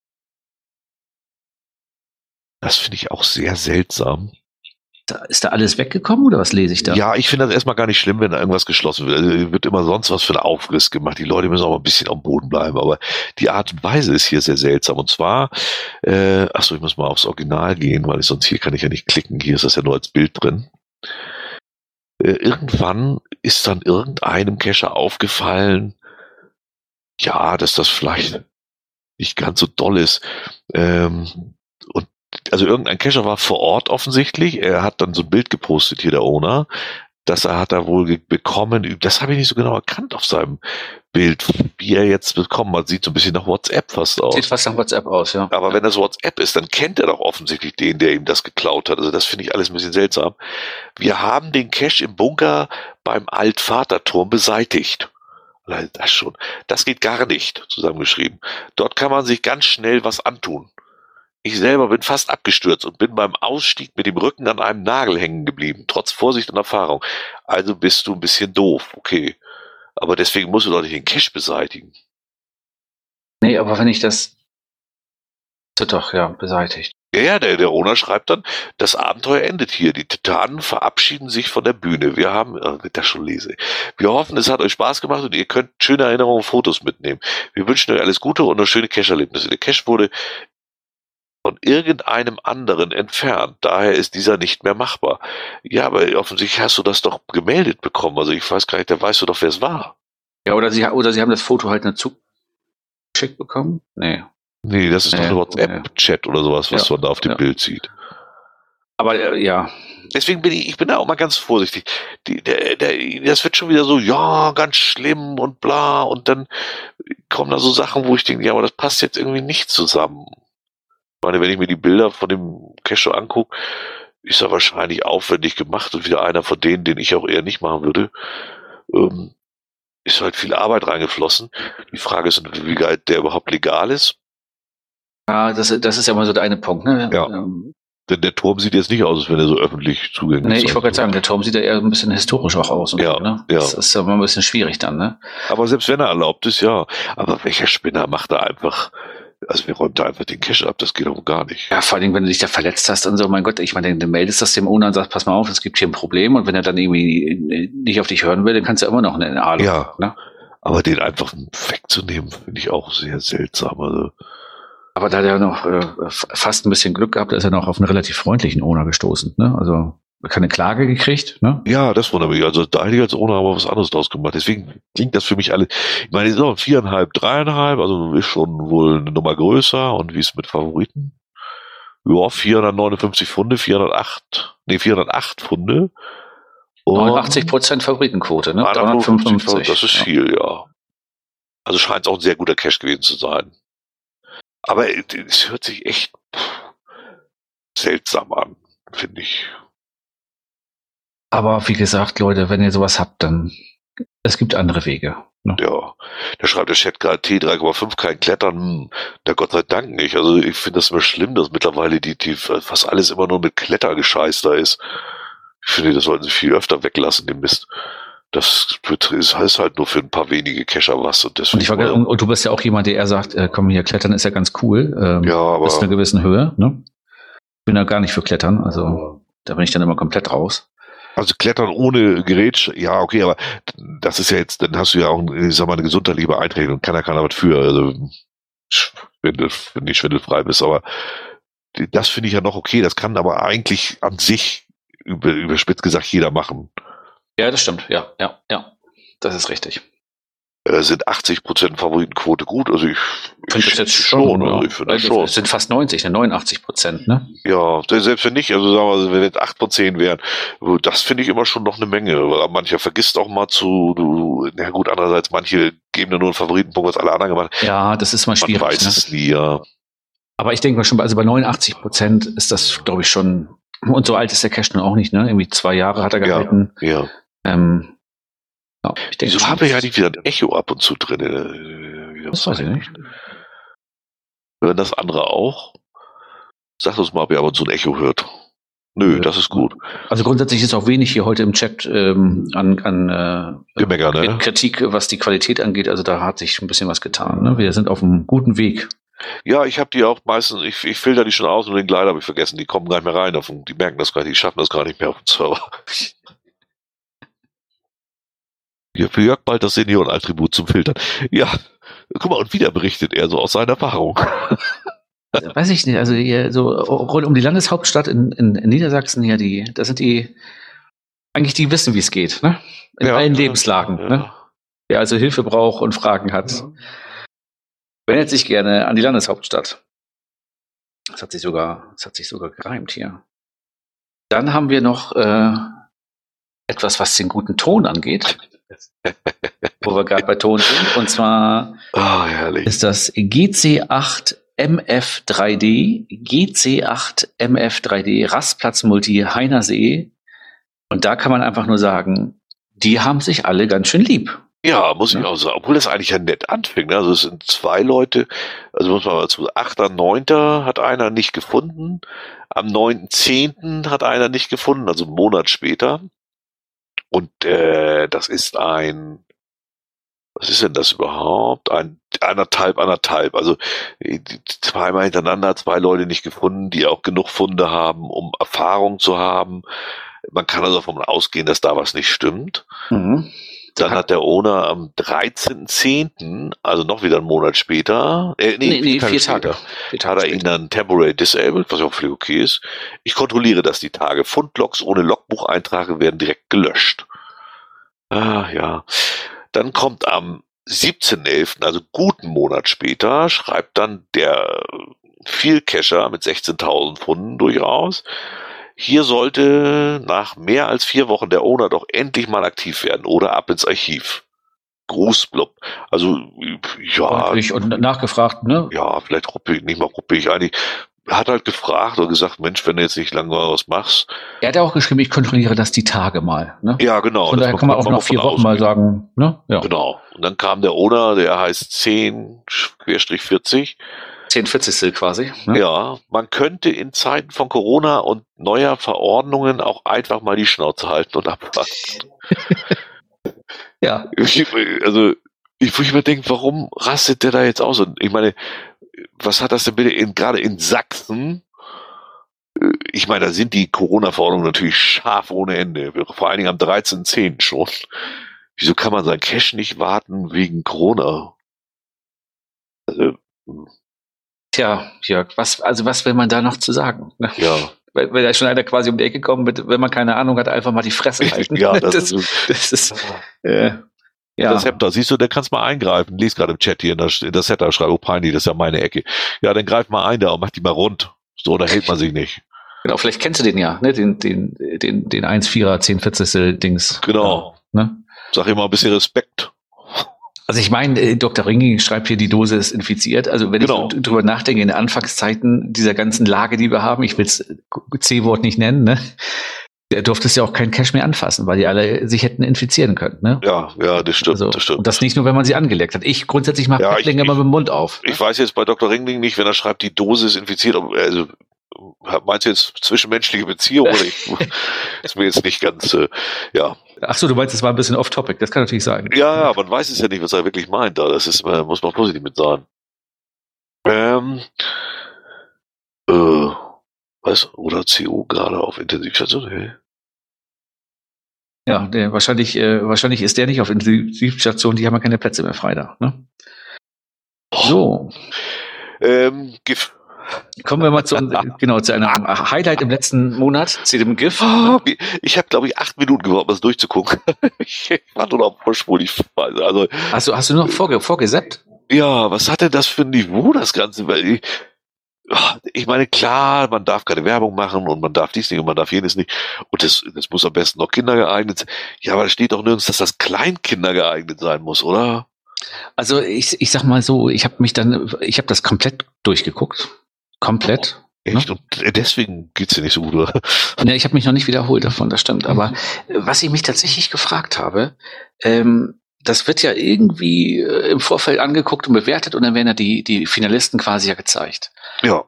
Das finde ich auch sehr seltsam. Da- Ist da alles weggekommen oder was lese ich da? Ja, ich finde das erstmal gar nicht schlimm, wenn da irgendwas geschlossen wird. Also, wird immer sonst was für einen Aufriss gemacht. Die Leute müssen auch mal ein bisschen am Boden bleiben. Aber die Art und Weise ist hier sehr seltsam. Und zwar, äh, achso, ich muss mal aufs Original gehen, weil ich sonst hier kann ich ja nicht klicken. Hier ist das ja nur als Bild drin. Äh, irgendwann ist dann irgendeinem Cacher aufgefallen, ja, dass das vielleicht nicht ganz so doll ist. Ähm, und also irgendein Cacher war vor Ort offensichtlich. Er hat dann so ein Bild gepostet, hier der Owner, dass er hat da wohl ge- bekommen. Das habe ich nicht so genau erkannt auf seinem Bild, wie er jetzt bekommen hat. Sieht so ein bisschen nach WhatsApp fast aus. Sieht fast nach WhatsApp aus, ja. Aber wenn das WhatsApp ist, dann kennt er doch offensichtlich den, der ihm das geklaut hat. Also das finde ich alles ein bisschen seltsam. Wir haben den Cache im Bunker beim Altvaterturm beseitigt. Allein das schon. Das geht gar nicht, zusammengeschrieben. Dort kann man sich ganz schnell was antun. Ich selber bin fast abgestürzt und bin beim Ausstieg mit dem Rücken an einem Nagel hängen geblieben, trotz Vorsicht und Erfahrung. Also bist du ein bisschen doof, okay. Aber deswegen musst du doch nicht den Cache beseitigen. Nee, aber wenn ich das... Wird doch, ja, beseitigt. Ja, ja, der, der Owner schreibt dann, das Abenteuer endet hier. Die Titanen verabschieden sich von der Bühne. Wir haben, äh, wenn ich das schon lese. Wir hoffen, es hat euch Spaß gemacht und ihr könnt schöne Erinnerungen und Fotos mitnehmen. Wir wünschen euch alles Gute und noch schöne Cache-Erlebnisse. Der Cache wurde von irgendeinem anderen entfernt. Daher ist dieser nicht mehr machbar. Ja, aber offensichtlich hast du das doch gemeldet bekommen. Also ich weiß gar nicht, da weißt du doch, wer es war. Ja, oder sie, oder sie haben das Foto halt dazu geschickt bekommen? Nee. Nee, das ist doch Nee, ein WhatsApp-Chat oder sowas, was Ja, man da auf dem ja. Bild sieht. Aber äh, ja, Deswegen bin ich, ich bin da auch mal ganz vorsichtig. Die, der, der, das wird schon wieder so, ja, ganz schlimm und bla. Und dann kommen da so Sachen, wo ich denke, ja, aber das passt jetzt irgendwie nicht zusammen. Ich meine, wenn ich mir die Bilder von dem Cache angucke, ist er wahrscheinlich aufwendig gemacht und wieder einer von denen, den ich auch eher nicht machen würde. Ähm, ist halt viel Arbeit reingeflossen. Die Frage ist, wie weit der überhaupt legal ist. ja das, das ist ja mal so der eine Punkt. Ne? Ja. Ähm, Denn der Turm sieht jetzt nicht aus, als wenn er so öffentlich zugänglich nee, ist. ich wollte gerade sagen, der Turm sieht ja eher ein bisschen historisch auch aus. Und Ja, so, ne? ja. Das ist ja mal ein bisschen schwierig dann, ne? Aber selbst wenn er erlaubt ist, ja. Aber welcher Spinner macht da einfach, also wir räumen da einfach den Cache ab, das geht doch gar nicht. Ja, vor allem, wenn du dich da verletzt hast und so, mein Gott, ich meine, du meldest das dem Owner und sagst, pass mal auf, es gibt hier ein Problem und wenn er dann irgendwie nicht auf dich hören will, dann kannst du immer noch eine Ahnung. Ja. Ne? Aber den einfach wegzunehmen, finde ich auch sehr seltsam. Also, Aber da hat er noch äh, fast ein bisschen Glück gehabt, da ist er noch auf einen relativ freundlichen Owner gestoßen. Ne? Also keine Klage gekriegt. Ne? ja, das wundert mich. Also da hätte ich als Owner aber was anderes draus gemacht. Deswegen klingt das für mich alle. Ich meine, die sind noch viereinhalb, dreieinhalb, also ist schon wohl eine Nummer größer. Und wie ist es mit Favoriten? Ja, vierhundertneunundfünfzig Pfunde, vierhundertacht, nee, vierhundertacht Pfunde. Und neunundachtzig Prozent Favoritenquote, ne? dreihundertfünfundfünfzig, dreihundertfünfundfünfzig. das ist viel, ja. Also scheint es auch ein sehr guter Cache gewesen zu sein. Aber es hört sich echt seltsam an, finde ich. Aber wie gesagt, Leute, wenn ihr sowas habt, dann es gibt andere Wege. Ne? Ja, da schreibt der Chat gerade T drei Komma fünf kein Klettern. Hm, na Gott sei Dank nicht. Also ich finde das immer schlimm, dass mittlerweile die, die fast alles immer nur mit Klettergescheiß da ist. Ich finde, das sollten sie viel öfter weglassen, den Mist. Das heißt halt nur für ein paar wenige Cacher was. Und, deswegen, Und, ich war, und, und du bist ja auch jemand, der eher sagt, äh, komm hier, Klettern ist ja ganz cool. Ähm, ja, aber bis zu einer gewissen Höhe. Ne? Ich bin da gar nicht für Klettern, also da bin ich dann immer komplett raus. Also Klettern ohne Gerät, ja, okay, aber das ist ja jetzt, dann hast du ja auch, ich sag mal, eine gesundheitliche Beeinträchtigung und keiner kann damit für, also Schwindel, wenn du nicht schwindelfrei bist, aber das finde ich ja noch okay, das kann aber eigentlich an sich, über, überspitzt gesagt, jeder machen. Ja, das stimmt, ja, ja, ja, das ist richtig. Äh, sind achtzig Prozent Favoritenquote gut, also ich, Ich finde das jetzt schon, also ja. ich finde das Also, schon. es sind fast neunzig, ne? neunundachtzig Prozent, ne? Ja, selbst wenn nicht, also sagen wir mal, wenn jetzt acht von zehn wären, das finde ich immer schon noch eine Menge, weil mancher vergisst auch mal zu, du, na gut, andererseits, manche geben dann nur einen Favoritenpunkt, was alle anderen gemacht haben. Ja, das ist mal schwierig. Man weiß ne? es nie, ja. Aber ich denke mal schon, also bei neunundachtzig Prozent ist das, glaube ich, schon, und so alt ist der Cache nun auch nicht, ne? Irgendwie zwei Jahre hat er gehalten. Ja, ja. Ähm, ja, ich denke, Wieso haben wir ja nicht wieder ein Echo ab und zu drin? Äh, Das weiß ich nicht. Hören das andere auch? Sagt uns mal, ob ihr ab und zu ein Echo hört. Nö, das ist gut. Also grundsätzlich ist auch wenig hier heute im Chat ähm, an, an äh, Gemecker, ne? Kritik, was die Qualität angeht. Also da hat sich ein bisschen was getan. Ne? Wir sind auf einem guten Weg. Ja, ich habe die auch meistens, ich, ich filter die schon aus und den Glider habe ich vergessen. Die kommen gar nicht mehr rein. Auf den, die merken das gar nicht, die schaffen das gar nicht mehr auf dem Server. Ja, für Jörg bald das Senioren-Attribut zum Filtern. Ja, guck mal, und wieder berichtet er so aus seiner Erfahrung. Also, weiß ich nicht, also hier so rund um die Landeshauptstadt in, in, in Niedersachsen, ja, die, da sind die, eigentlich die wissen, wie es geht, ne? In Ja, allen ja, Lebenslagen, ja. ne? Wer also Hilfe braucht und Fragen hat, Ja. wendet sich gerne an die Landeshauptstadt. Das hat sich sogar, das hat sich sogar gereimt hier. Dann haben wir noch äh, etwas, was den guten Ton angeht. Wo wir gerade bei Ton sind. Und zwar Ah, herrlich. ist das G C acht M F drei D, G C acht M F drei D, Rastplatz Multi Heinersee. Und da kann man einfach nur sagen, die haben sich alle ganz schön lieb. Ja, muss ich Ja. auch sagen. Obwohl das eigentlich ja nett anfing. Ne? Also es sind zwei Leute, also muss man mal zu, achter neunter hat einer nicht gefunden, am neunten zehnten hat einer nicht gefunden, also einen Monat später. Und äh, das ist ein was ist denn das überhaupt? Ein, anderthalb, anderthalb. Also zweimal hintereinander, zwei Leute nicht gefunden, die auch genug Funde haben, um Erfahrung zu haben. Man kann also davon ausgehen, dass da was nicht stimmt. Mhm. Dann hat der Owner am dreizehnten zehnten, also noch wieder einen Monat später, äh, nee, nee, nee, vier Tage, vier Tage hat er ihn dann temporary disabled, was ja auch völlig okay ist. Ich kontrolliere das die Tage. Fundlogs ohne Logbucheintrag werden direkt gelöscht. Ah, ja. Dann kommt am siebzehnten elften, also guten Monat später, schreibt dann der Field-Cacher mit sechzehntausend Pfunden durchaus: Hier sollte nach mehr als vier Wochen der Owner doch endlich mal aktiv werden oder ab ins Archiv. Grußblub. Also, ja. Und, und nachgefragt, ne? Ja, vielleicht ruppig, nicht mal ruppig. Eigentlich hat halt gefragt und gesagt, Mensch, wenn du jetzt nicht lange was machst. Er hat ja auch geschrieben, ich kontrolliere das die Tage mal. Ne? Ja, genau. Von daher kann man auch nach vier Wochen mal sagen, ne? Ja. Genau. Und dann kam der Owner, der heißt zehn vierzig. zehn vierzig quasi. Ne? Ja, man könnte in Zeiten von Corona und neuer Verordnungen auch einfach mal die Schnauze halten und abwarten. Ja. Ich, also, ich würde mir denken, warum rastet der da jetzt aus? Und ich meine, was hat das denn bitte in, gerade in Sachsen? Ich meine, da sind die Corona-Verordnungen natürlich scharf ohne Ende. Vor allen Dingen am dreizehnten zehnten schon. Wieso kann man sein Cash nicht warten wegen Corona? Also, Tja, Jörg, was, also was will man da noch zu sagen? Ne? Ja. Weil, weil da schon einer quasi um die Ecke kommt, mit, wenn man keine Ahnung hat, einfach mal die Fresse halten. Ja, das, das, ist, das ist, äh, ja. Das Hemd da, siehst du, der kannst mal eingreifen. Lies gerade im Chat hier in das, in das Setup, schreibe, oh peinlich, das ist ja meine Ecke. Ja, dann greif mal ein da und mach die mal rund. So, da hält man sich nicht. Genau, vielleicht kennst du den ja, ne? Den, den, den, den eins Komma vierer, zehn vierzig Dings. Genau. Ja, ne? Sag immer ein bisschen Respekt. Also ich meine, äh, Doktor Ringing schreibt hier, die Dose ist infiziert. Also wenn genau. ich so drüber nachdenke, in den Anfangszeiten dieser ganzen Lage, die wir haben, ich will es C-Wort nicht nennen, ne? Der durfte es ja auch kein Cash mehr anfassen, weil die alle sich hätten infizieren können. Ne? Ja, ja, das stimmt, also, das stimmt. Und das nicht nur, wenn man sie angeleckt hat. Ich grundsätzlich mache ja, Paddling immer mit dem Mund auf. Ich ne? weiß jetzt bei Doktor Ringling nicht, wenn er schreibt, die Dose ist infiziert. Also meinst du jetzt zwischenmenschliche Beziehung? Oder ich, ist mir jetzt nicht ganz, äh, ja. Ach so, du meinst, es war ein bisschen off-topic. Das kann natürlich sein. Ja, ja, man weiß es ja nicht, was er wirklich meint. Da, das ist, man muss man positiv mit sagen. Ähm, äh, was? Oder C O gerade auf Intensivstation? Hey. Ja, der, wahrscheinlich, äh, wahrscheinlich ist der nicht auf Intensivstation, die haben ja keine Plätze mehr frei da. Ne? So. Ähm, GIF. Kommen wir mal zu, genau, zu einem Highlight im letzten Monat, zu dem GIF. Ich habe, glaube ich, acht Minuten gebraucht, das durchzugucken. Ich war nur noch vorspulig. Also, hast du, hast du nur noch vorge vorgesappt? Ja, was hat denn das für ein Niveau, das Ganze? Weil ich, ich meine, klar, man darf keine Werbung machen und man darf dies nicht und man darf jenes nicht. Und das, das muss am besten noch kindergeeignet sein. Ja, aber da steht doch nirgends, dass das Kleinkinder geeignet sein muss, oder? Also ich, ich sag mal so, ich habe mich dann, ich habe das komplett durchgeguckt. Komplett. Oh, echt? Ne? Und deswegen geht's dir nicht so gut, oder? Ne, ich habe mich noch nicht wiederholt davon, das stimmt. Aber was ich mich tatsächlich gefragt habe, ähm, das wird ja irgendwie äh, im Vorfeld angeguckt und bewertet und dann werden ja die, die Finalisten quasi ja gezeigt. Ja.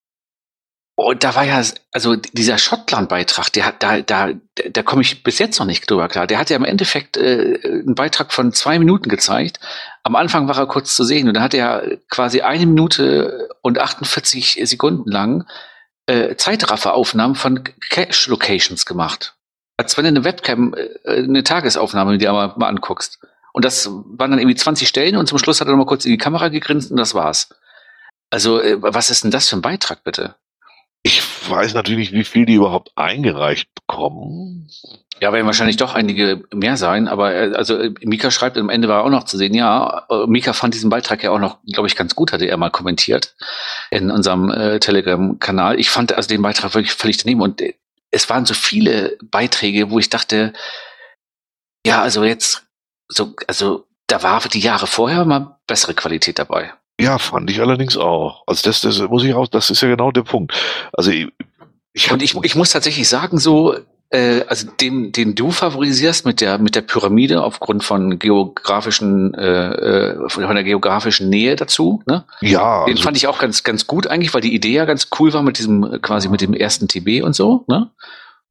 Und da war ja, also dieser Schottland-Beitrag, der hat, da, da, da komme ich bis jetzt noch nicht drüber klar. Der hat ja im Endeffekt äh, einen Beitrag von zwei Minuten gezeigt. Am Anfang war er kurz zu sehen und da hat er quasi eine Minute und achtundvierzig Sekunden lang äh, Zeitrafferaufnahmen von Cache-Locations gemacht. Als wenn du eine Webcam, äh, eine Tagesaufnahme, die du mal, mal anguckst. Und das waren dann irgendwie zwanzig Stellen und zum Schluss hat er noch mal kurz in die Kamera gegrinst und das war's. Also, äh, was ist denn das für ein Beitrag, bitte? Ich weiß natürlich nicht, wie viel die überhaupt eingereicht bekommen. Ja, werden wahrscheinlich doch einige mehr sein, aber also Mika schreibt, am Ende war auch noch zu sehen, ja, Mika fand diesen Beitrag ja auch noch, glaube ich, ganz gut, hatte er mal kommentiert in unserem äh, Telegram-Kanal. Ich fand also den Beitrag wirklich völlig daneben und äh, es waren so viele Beiträge, wo ich dachte, ja, also jetzt, so, also da war die Jahre vorher mal bessere Qualität dabei. Ja, fand ich allerdings auch. Also das, das muss ich auch, das ist ja genau der Punkt. Also ich, ich und ich, ich muss tatsächlich sagen, so, äh, also den, den du favorisierst mit der mit der Pyramide aufgrund von geografischen, äh, von der geografischen Nähe dazu, ne? Ja. Den also fand ich auch ganz ganz gut eigentlich, weil die Idee ja ganz cool war mit diesem quasi mit dem ersten T B und so, ne?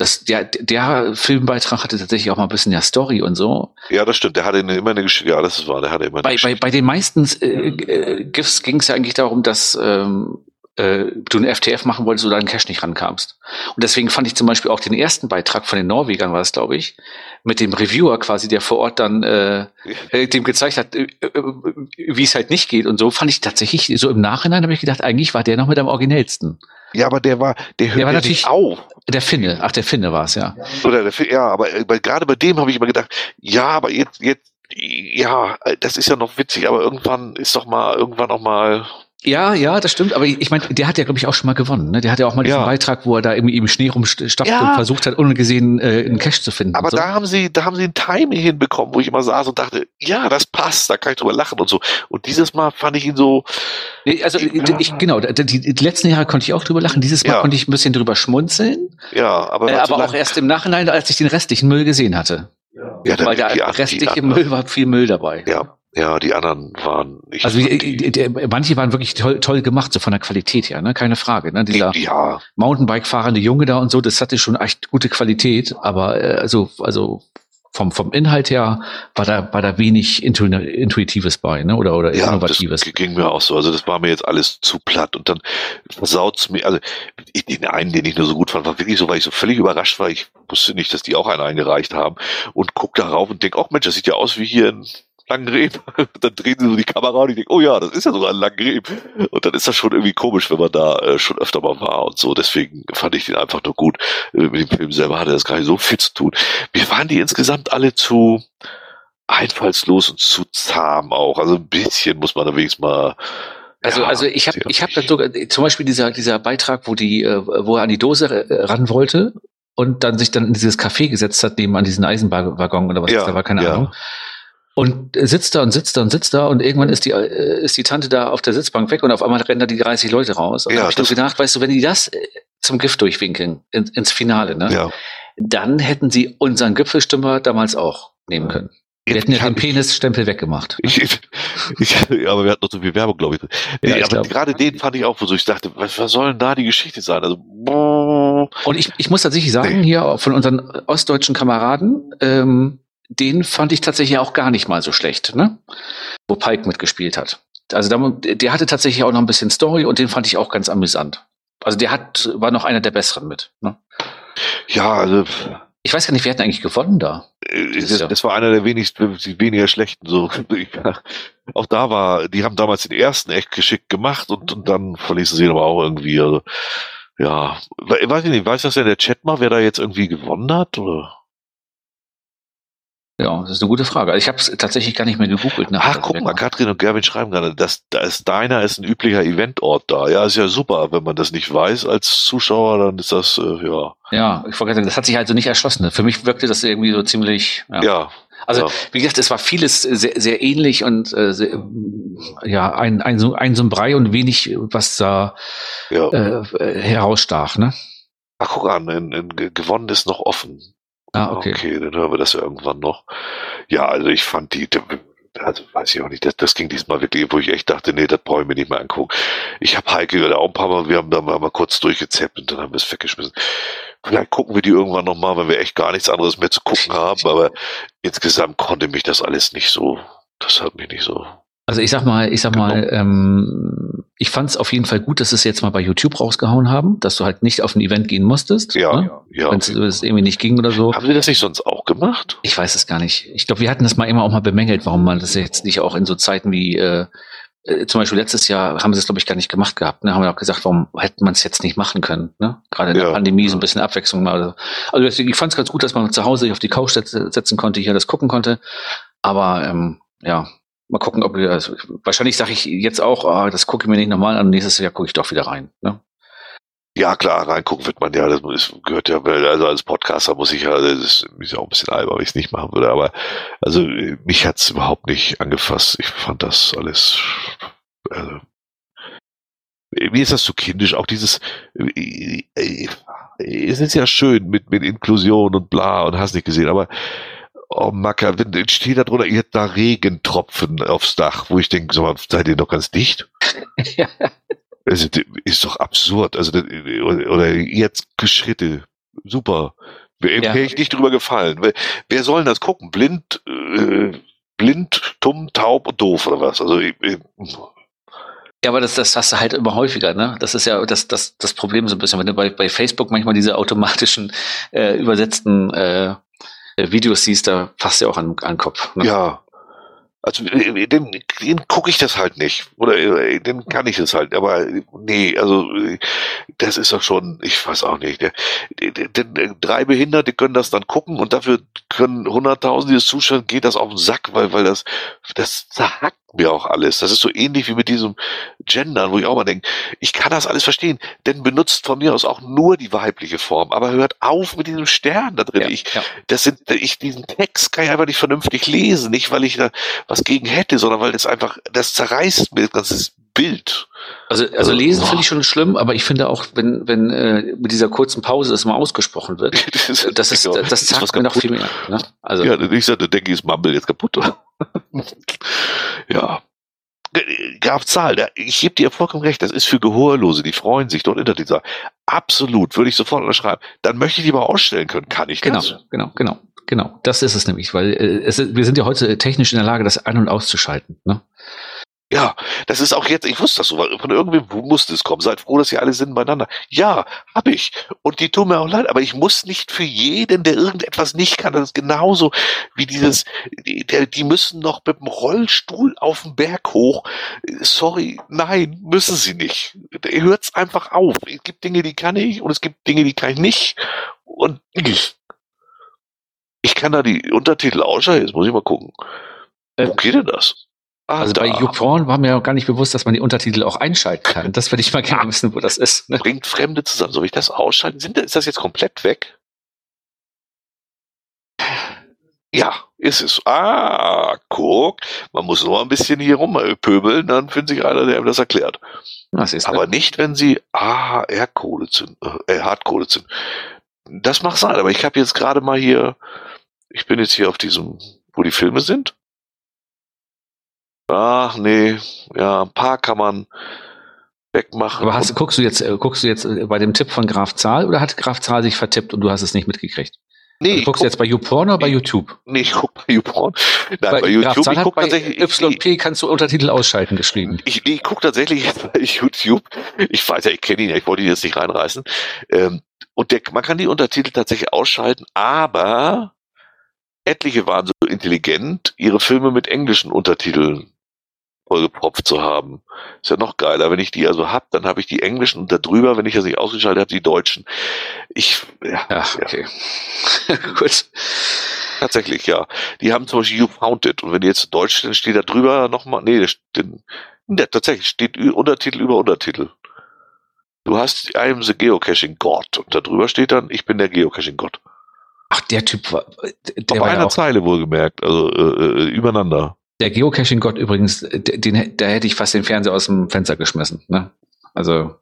Das, der, der Filmbeitrag hatte tatsächlich auch mal ein bisschen ja Story und so. Ja, das stimmt. Der hatte eine, immer eine Geschichte. Ja, das ist wahr. Der hatte immer eine bei, Geschichte. Bei, bei den meisten äh, äh, GIFs ging es ja eigentlich darum, dass ähm, äh, du einen F T F machen wolltest oder an den Cache nicht rankamst. Und deswegen fand ich zum Beispiel auch den ersten Beitrag von den Norwegern, war es, glaube ich, mit dem Reviewer quasi, der vor Ort dann äh, äh, dem gezeigt hat, äh, äh, wie es halt nicht geht und so, fand ich tatsächlich, so im Nachhinein habe ich gedacht, eigentlich war der noch mit am originellsten. Ja, aber der war, der hört Der war ja natürlich nicht auf. Der Finne, ach, der Finne war es, ja. Oder der, Fi- ja, aber äh, bei, gerade bei dem habe ich immer gedacht, ja, aber jetzt, jetzt, ja, das ist ja noch witzig, aber irgendwann ist doch mal, irgendwann noch mal. Ja, ja, das stimmt, aber ich meine, der hat ja, glaube ich, auch schon mal gewonnen. Ne? Der hat ja auch mal diesen Ja. Beitrag, wo er da irgendwie im Schnee rumstapft Ja. und versucht hat, ungesehen äh, einen Cache zu finden. Aber und so. da haben sie, da haben sie ein Timing hinbekommen, wo ich immer saß und dachte, ja, das passt, da kann ich drüber lachen und so. Und dieses Mal fand ich ihn so. Nee, also ich, genau, die, die, die letzten Jahre konnte ich auch drüber lachen. Dieses Mal Ja. konnte ich ein bisschen drüber schmunzeln, Ja, aber, äh, war zu aber lang. auch erst im Nachhinein, als ich den restlichen Müll gesehen hatte. Ja, dann Weil der die, die restliche anderen, Müll war viel Müll dabei. Ja, ja, die anderen waren nicht. Also die, die, die, die, manche waren wirklich toll, toll gemacht, so von der Qualität her, ne? Keine Frage. Ne? Dieser ja, Mountainbike-fahrende Junge da und so, das hatte schon echt gute Qualität, aber äh, also, also vom, vom Inhalt her war da, war da wenig Intu Intuitives bei, ne? Oder, oder ja, Innovatives. das ging mir auch so. Also das war mir jetzt alles zu platt und dann versaut's mir. Also ich, den einen, den ich nur so gut fand, war wirklich so, weil ich so völlig überrascht war. Ich wusste nicht, dass die auch einen eingereicht haben und guck darauf und denk, oh Mensch, das sieht ja aus wie hier ein Langenreb. Dann drehen sie so die Kamera und ich denke, oh ja, das ist ja sogar ein Langenreb. Und dann ist das schon irgendwie komisch, wenn man da äh, schon öfter mal war und so. Deswegen fand ich den einfach nur gut. Äh, mit dem Film selber hatte das gar nicht so viel zu tun. Mir waren die insgesamt alle zu einfallslos und zu zahm auch. Also ein bisschen muss man da wenigstens mal. Also, ja, also ich habe, ich habe dann sogar zum Beispiel dieser dieser Beitrag, wo die, äh, wo er an die Dose äh, ran wollte und dann sich dann in dieses Café gesetzt hat, neben an diesen Eisenbahnwaggon oder was Ja, das da war, keine ja. Ahnung. Und sitzt da und sitzt da und sitzt da und irgendwann ist die äh, ist die Tante da auf der Sitzbank weg und auf einmal rennen da die dreißig Leute raus. Und Ja, da habe ich nur das- gedacht, weißt du, wenn die das äh, zum Gift durchwinkeln, in, ins Finale, ne, Ja. dann hätten sie unseren Gipfelstimmer damals auch nehmen können. Wir hätten ja Ich den hab- Penisstempel weggemacht. Ich, ich, ja, aber wir hatten noch so viel Werbung, glaube ich. Nee, Ja, ich aber glaub. gerade den fand ich auch, wo so ich dachte, was, was soll denn da die Geschichte sein? Also, boah. Und ich, ich muss tatsächlich sagen, hier von unseren ostdeutschen Kameraden, ähm, den fand ich tatsächlich auch gar nicht mal so schlecht, ne? Wo Pike mitgespielt hat. Also da, der hatte tatsächlich auch noch ein bisschen Story und den fand ich auch ganz amüsant. Also der hat, war noch einer der besseren mit. Ne? Ja, also Ich weiß gar nicht, wer hat denn eigentlich gewonnen da? äh, Das ist das, ja- das war einer der wenigst, weniger schlechten. So, auch da war, die haben damals den ersten echt geschickt gemacht und, und dann verließen sie ihn aber auch irgendwie. Also, ja, We- weiß ich nicht, weiß das denn der Chat mal, wer da jetzt irgendwie gewonnen hat? Oder? Ja, das ist eine gute Frage. Also ich habe es tatsächlich gar nicht mehr gegoogelt. nach- Ach, guck mal, Katrin und Gerwin schreiben gerade, das, da ist deiner ist ein üblicher Eventort da. Ja, ist ja super. Wenn man das nicht weiß als Zuschauer, dann ist das, äh, ja. Ja, ich wollte gerade sagen, das hat sich also nicht erschlossen. Für mich wirkte das irgendwie so ziemlich. Ja. Ja. Also, ja. wie gesagt, es war vieles sehr, sehr ähnlich und äh, sehr, ja, ein, ein, so, ein so ein Brei und wenig, was da ja. äh, herausstach, ne? Ach, guck an, in, in, gewonnen ist noch offen. Ah, okay. Okay, dann hören wir das ja irgendwann noch. Ja, also ich fand die, also weiß ich auch nicht, das, das ging diesmal wirklich, wo ich echt dachte, nee, das brauche ich mir nicht mehr angucken. Ich habe Heike da auch ein paar Mal, wir haben da mal, mal kurz durchgezappt und dann haben wir es weggeschmissen. Vielleicht gucken wir die irgendwann nochmal, wenn wir echt gar nichts anderes mehr zu gucken haben, aber insgesamt konnte mich das alles nicht so, das hat mich nicht so. Also ich sag mal, ich sag mal, ähm, ich fand es auf jeden Fall gut, dass sie es jetzt mal bei YouTube rausgehauen haben, dass du halt nicht auf ein Event gehen musstest, Ja, ne? ja. Wenn es irgendwie nicht ging oder so. Haben Sie das nicht sonst auch gemacht? Ich weiß es gar nicht. Ich glaube, wir hatten das mal immer auch mal bemängelt, warum man das jetzt nicht auch in so Zeiten wie äh, äh, zum Beispiel letztes Jahr haben sie es, glaube ich, gar nicht gemacht gehabt. Ne? Haben wir auch gesagt, warum hätte man es jetzt nicht machen können? Ne? Gerade in Ja. der Pandemie so ein bisschen Abwechslung mal. Also, also deswegen, ich fand es ganz gut, dass man zu Hause sich auf die Couch setzen, setzen konnte, hier das gucken konnte. Aber ähm, ja, mal gucken, ob wir. Also, wahrscheinlich sage ich jetzt auch, ah, das gucke ich mir nicht nochmal an. Nächstes Jahr gucke ich doch wieder rein. Ne? Ja, klar, reingucken wird man ja, das ist, gehört ja, also als Podcaster muss ich ja, das ist ja auch ein bisschen albern, wenn ich es nicht machen würde, aber also mich hat's überhaupt nicht angefasst. Ich fand das alles, also, mir ist das zu kindisch, auch dieses, äh, äh, es ist ja schön mit, mit Inklusion und bla und hast nicht gesehen, aber oh Macker, wenn steht da drunter, ihr habt da Regentropfen aufs Dach, wo ich denke, so, seid ihr noch ganz dicht? Ja. Also, das ist doch absurd. Also, das- oder jetzt Schritte. super. Mir Ja. wäre ich nicht drüber gefallen. Wer, wer soll denn das gucken? Blind, äh, blind, dumm, taub und doof oder was? Also ich, ich, Ja, aber das, das hast du halt immer häufiger, ne? Das ist ja das, das, das Problem so ein bisschen, wenn du bei, bei Facebook manchmal diese automatischen äh, übersetzten äh, Videos siehst, da fasst du ja auch an, an den Kopf. Ne? ja. Also den, den gucke ich das halt nicht. Oder äh, den kann ich das halt. Aber äh, nee, also äh, das ist doch schon, ich weiß auch nicht. Der, der, der, der, drei Behinderte können das dann gucken und dafür können hunderttausende, die das zuschauen, geht das auf den Sack, weil, weil das, das zerhackt mir auch alles. Das ist so ähnlich wie mit diesem Gendern, wo ich auch mal denke, ich kann das alles verstehen, denn benutzt von mir aus auch nur die weibliche Form, aber hört auf mit diesem Stern da drin. Ja, ich, ja. das sind, ich, diesen Text kann ich einfach nicht vernünftig lesen, nicht weil ich da was gegen hätte, sondern weil das einfach, das zerreißt mir das ganze Bild. Also, also lesen finde ich schon schlimm, aber ich finde auch, wenn, wenn äh, mit dieser kurzen Pause das mal ausgesprochen wird, das ist, das ist, ja, das zeigt mir noch viel mehr. Ne? Also, ja, ich sagte, denke ich, ist Mumble jetzt kaputt, oder? Ja. Graf Zahl, da, ich gebe dir vollkommen recht, das ist für Gehörlose, die freuen sich dort Internet sagen. Absolut, würde ich sofort unterschreiben. Dann möchte ich die mal ausstellen können. Kann ich genau, das? genau, genau, genau. Das ist es nämlich, weil äh, es, wir sind ja heute technisch in der Lage, das ein- und auszuschalten. Ne? Ja, das ist auch jetzt, ich wusste das so, weil von irgendwem musste es kommen. Seid froh, dass ihr alle sind beieinander. Ja, hab ich. Und die tun mir auch leid, aber ich muss nicht für jeden, der irgendetwas nicht kann, das ist genauso wie dieses, die, der, die müssen noch mit dem Rollstuhl auf den Berg hoch. Sorry, nein, müssen sie nicht. Hört's einfach auf. Es gibt Dinge, die kann ich und es gibt Dinge, die kann ich nicht. Und ich kann da die Untertitel ausschalten, jetzt muss ich mal gucken. Wo geht denn das? Ah, Also da. bei YouPorn war mir auch gar nicht bewusst, dass man die Untertitel auch einschalten kann. Das würde ich mal gerne wissen, wo das ist. Ne? Bringt Fremde zusammen. Soll ich das ausschalten? Sind, ist das jetzt komplett weg? Ja, ist es. Ah, guck. Man muss nur ein bisschen hier rumpöbeln, dann findet sich einer, der ihm das erklärt. Das ist Aber nicht, wenn sie ah, Erdkohle zünden, äh, Hartkohle zünden. Das mag sein, aber ich habe jetzt gerade mal hier, ich bin jetzt hier auf diesem, wo die Filme sind. Ach nee, ja, ein paar kann man wegmachen. Aber hast, guckst du jetzt, äh, guckst du jetzt äh, bei dem Tipp von Graf Zahl oder hat Graf Zahl sich vertippt und du hast es nicht mitgekriegt? Nee, also, ich guckst guck, du jetzt bei YouPorn oder bei YouTube? Nee, ich guck bei YouPorn. Nein, bei, bei YouTube, Graf Zahl ich hat guck bei tatsächlich. Y P kannst du Untertitel ausschalten geschrieben. Ich, ich guck tatsächlich jetzt bei YouTube. Ich weiß ja, ich kenne ihn ja, ich wollte ihn jetzt nicht reinreißen. Ähm, und der, man kann die Untertitel tatsächlich ausschalten, aber etliche waren so intelligent, ihre Filme mit englischen Untertiteln vollgepropft zu haben. Ist ja noch geiler. Wenn ich die also hab, dann habe ich die englischen und da drüber, wenn ich das nicht ausgeschaltet habe, die deutschen. Ich, ja. Ach, okay. Ja. Gut. Tatsächlich, ja. Die haben zum Beispiel You Found It. Und wenn die jetzt Deutsch stehen, steht da drüber nochmal, nee, den, ja, tatsächlich steht Untertitel über Untertitel. Du hast I am the Geocaching God. Und da drüber steht dann, ich bin der Geocaching God. Ach, der Typ war, der Auf war einer ja auch, Zeile wohlgemerkt, also äh, übereinander. der Geocaching-Gott übrigens, den, da hätte ich fast den Fernseher aus dem Fenster geschmissen. Ne? Also,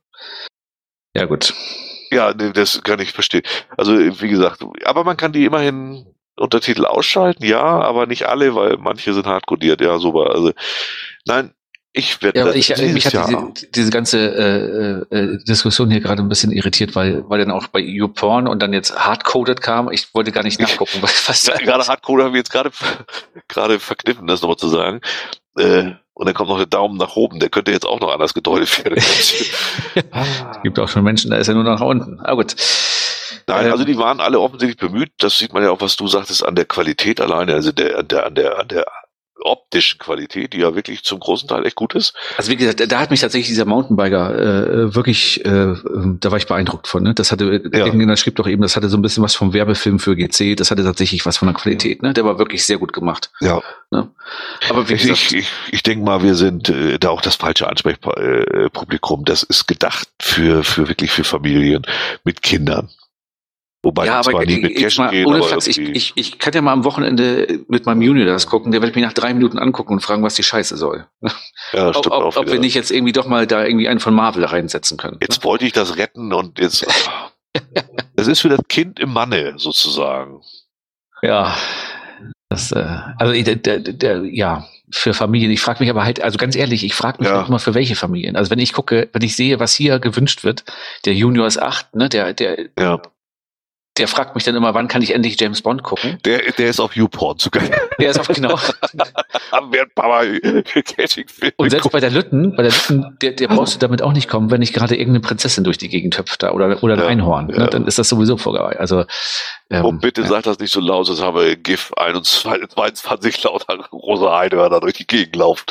ja gut. Ja, nee, das kann ich verstehen. Also, wie gesagt, aber man kann die immerhin Untertitel ausschalten, ja, aber nicht alle, weil manche sind hardcodiert, ja, super. Also, nein, ich werde ja, das ich, dieses mich hat Jahr. diese, diese ganze äh, äh, Diskussion hier gerade ein bisschen irritiert, weil, weil dann auch bei YouPorn und dann jetzt hardcoded kam. Ich wollte gar nicht nachgucken, was, was Ja, gerade Hardcode haben wir jetzt gerade gerade verkniffen, das nochmal zu sagen. Äh, und dann kommt noch der Daumen nach oben, der könnte jetzt auch noch anders gedeutet werden. Es gibt auch schon Menschen, da ist er nur nach unten. Aber gut. Nein, Ähm, also die waren alle offensichtlich bemüht. Das sieht man ja auch, was du sagtest, an der Qualität alleine, also der, an der, an der, an der optischen Qualität, die ja wirklich zum großen Teil echt gut ist. Also wie gesagt, da hat mich tatsächlich dieser Mountainbiker äh, wirklich, äh, da war ich beeindruckt von. Ne? Das hatte, Ja. irgendjemand schrieb doch eben, das hatte so ein bisschen was vom Werbefilm für G C. Das hatte tatsächlich was von der Qualität. Ne? Der war wirklich sehr gut gemacht. Ja. Ne? Aber wie Ich, gesagt, ich, ich, ich denke mal, wir sind äh, da auch das falsche Ansprechpublikum. Das ist gedacht für, für wirklich für Familien mit Kindern. Wobei ja, die zwar aber nie mit jetzt Cashen mal gehen, ohne aber Flachs, ich, irgendwie- ich, ich kann ja mal am Wochenende mit meinem Junior das gucken, der wird mich nach drei Minuten angucken und fragen, was die Scheiße soll. ja, Ob, stimmt ob, auch ob wieder. wir nicht jetzt irgendwie doch mal da irgendwie einen von Marvel reinsetzen können. Jetzt wollte ich das retten und jetzt. Das ist für das Kind im Manne sozusagen. Ja, das, äh, also der, der, der, ja, für Familien. Ich frage mich aber halt, also ganz ehrlich, ich frage mich Ja. halt immer für welche Familien. Also wenn ich gucke, wenn ich sehe, was hier gewünscht wird, der Junior ist acht, ne, der, der, Ja. der fragt mich dann immer, wann kann ich endlich James Bond gucken? Der, der ist auf YouPorn sogar. Der ist auf, genau. Haben wir ein paar Mal Catching-Filme Und selbst geguckt. bei der Lütten, bei der Lütten, der, der brauchst du damit auch nicht kommen, wenn nicht gerade irgendeine Prinzessin durch die Gegend hüpft da oder, oder ein Ja, Einhorn. ja. Ne? Dann ist das sowieso vorbei. Also, ähm, Und bitte ja. sag das nicht so laut, sonst haben wir GIF einundzwanzig lauter rosa Einhörner durch die Gegend laufen.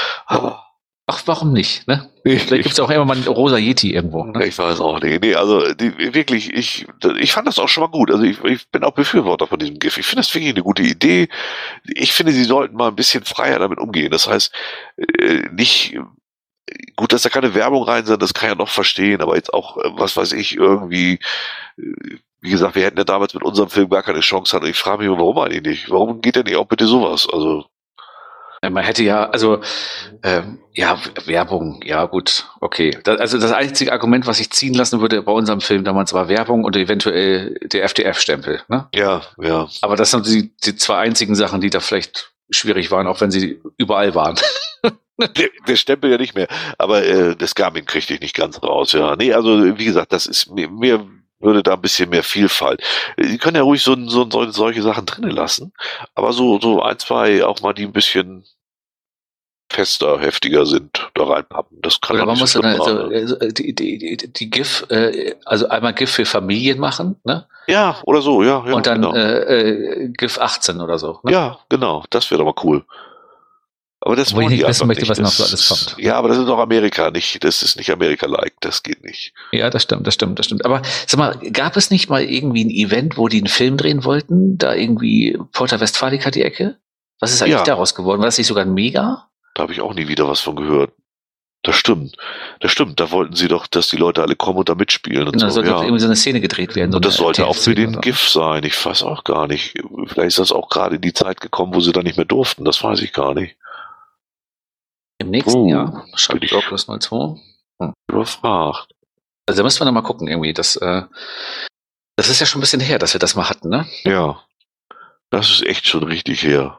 Ach, warum nicht? Ne? Ich, Vielleicht gibt es auch immer mal einen rosa Yeti irgendwo. Ne? ich weiß auch nicht. Nee, also die, wirklich, ich, ich fand das auch schon mal gut. Also ich, ich bin auch Befürworter von diesem GIF. Ich finde das wirklich eine gute Idee. Ich finde, sie sollten mal ein bisschen freier damit umgehen. Das heißt, äh, nicht gut, dass da keine Werbung rein sind, das kann ich ja noch verstehen, aber jetzt auch, was weiß ich, irgendwie, wie gesagt, wir hätten ja damals mit unserem Film gar keine Chance gehabt. Und ich frage mich, warum eigentlich nicht? Warum geht denn nicht auch bitte sowas? Also Man hätte ja, also, ähm, ja, Werbung, ja gut, okay. Das, also das einzige Argument, was ich ziehen lassen würde bei unserem Film damals, war Werbung und eventuell der F D F-Stempel. Ne? ja, ja. Aber das sind die, die zwei einzigen Sachen, die da vielleicht schwierig waren, auch wenn sie überall waren. Der, der Stempel ja nicht mehr, aber äh, das Garmin kriegte ich nicht ganz raus, ja. Nee, also wie gesagt, das ist mir, mir würde da ein bisschen mehr Vielfalt. Sie können ja ruhig so, so, so solche Sachen drinnen lassen, aber so, so ein, zwei auch mal, die ein bisschen fester, heftiger sind, da reinpappen. Das kann Oder doch man nicht muss so dann schlimm also, sein. also die, die, die, die GIF, äh, also einmal GIF für Familien machen, ne? Ja, oder so, ja, ja. Und dann genau. äh, äh, GIF achtzehn oder so. Ne? Ja, genau, das wäre doch mal cool. Aber das Wo ich wollen nicht die wissen einfach möchte, nicht. was noch Das so alles ist- kommt. Ja, aber das ist doch Amerika nicht. Das ist nicht Amerika-like. Das geht nicht. Ja, das stimmt, das stimmt, das stimmt. Aber sag mal, gab es nicht mal irgendwie ein Event, wo die einen Film drehen wollten? Da irgendwie Porta Westfalica die Ecke? Was ist eigentlich Ja. daraus geworden? War das nicht sogar ein Mega? Da habe ich auch nie wieder was von gehört. Das stimmt. Das stimmt. Da wollten sie doch, dass die Leute alle kommen und da mitspielen und Da so. sollte Ja. doch irgendwie so eine Szene gedreht werden. So Und das eine sollte auch für den T F-Szene oder GIF sein. Ich weiß auch gar nicht. Vielleicht ist das auch gerade in die Zeit gekommen, wo sie da nicht mehr durften. Das weiß ich gar nicht. so. Im nächsten Oh, Jahr. Schreibt bin ich- Douglas null zwei. Überfragt. Also da müssen wir noch mal gucken irgendwie. Das, äh, das ist ja schon ein bisschen her, dass wir das mal hatten, ne? Ja. Das ist echt schon richtig her.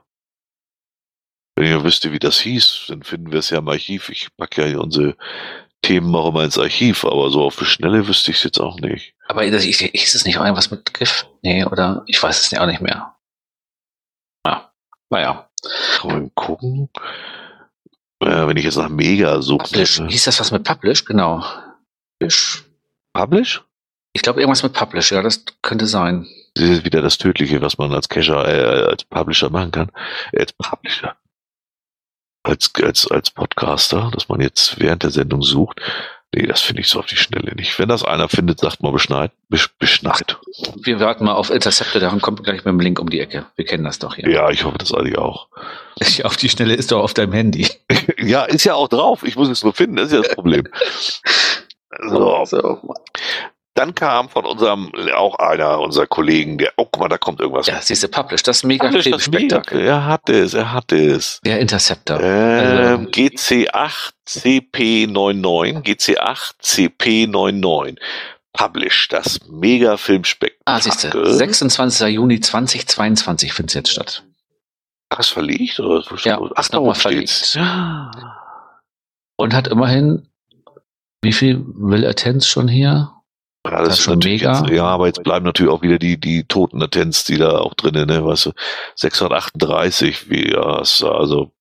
Wenn ihr wüsste, wie das hieß, dann finden wir es ja im Archiv. Ich packe ja unsere Themen auch immer ins Archiv, aber so auf die Schnelle wüsste ich es jetzt auch nicht. Aber das, ich, hieß es nicht auch irgendwas mit GIF? Nee, oder? Ich weiß es auch nicht mehr. Ja, naja. Kann man gucken. Äh, wenn ich jetzt nach Mega suche. Publish. Hieß das was mit Publish? Genau. Publish. Publish? Ich glaube, irgendwas mit Publish, ja, das könnte sein. Das ist wieder das Tödliche, was man als Cacher, äh, als Publisher machen kann. Äh, Als Publisher. Als, als, als Podcaster, dass man jetzt während der Sendung sucht. Nee, das finde ich so auf die Schnelle nicht. Wenn das einer findet, sagt mal Bescheid. Besch, Bescheid. Wir warten mal auf Interceptor, der kommt gleich mit dem Link um die Ecke. Wir kennen das doch hier. Ja, ich hoffe das eigentlich auch. Auf die Schnelle ist doch auf deinem Handy. Ja, ist ja auch drauf. Ich muss es nur finden, das ist ja das Problem. So. So. Dann kam von unserem, auch einer unserer Kollegen, der, oh, guck mal, da kommt irgendwas. Ja, siehst du, Publish, das ist mega Publish, das Filmspektakel. Mega. Er hat es, er hat es. Der Interceptor. Ähm, Also- G C acht C P neunundneunzig, G C acht C P neunundneunzig. Publish, das mega Filmspektakel. Ah, siehst du, sechsundzwanzigster Juni zweitausendzweiundzwanzig findet es jetzt statt. Ach, ist verlegt? Oder? Ja, Ach, ist da nochmal oben steht's. Und hat immerhin, wie viel will Attends schon hier? Ja, Das das ist ist schon natürlich mega. Jetzt, ja, aber jetzt bleiben natürlich auch wieder die, die toten Attents, die da auch drinnen, ne, weißt du, sechshundertachtunddreißig, wie, ja, ist, also,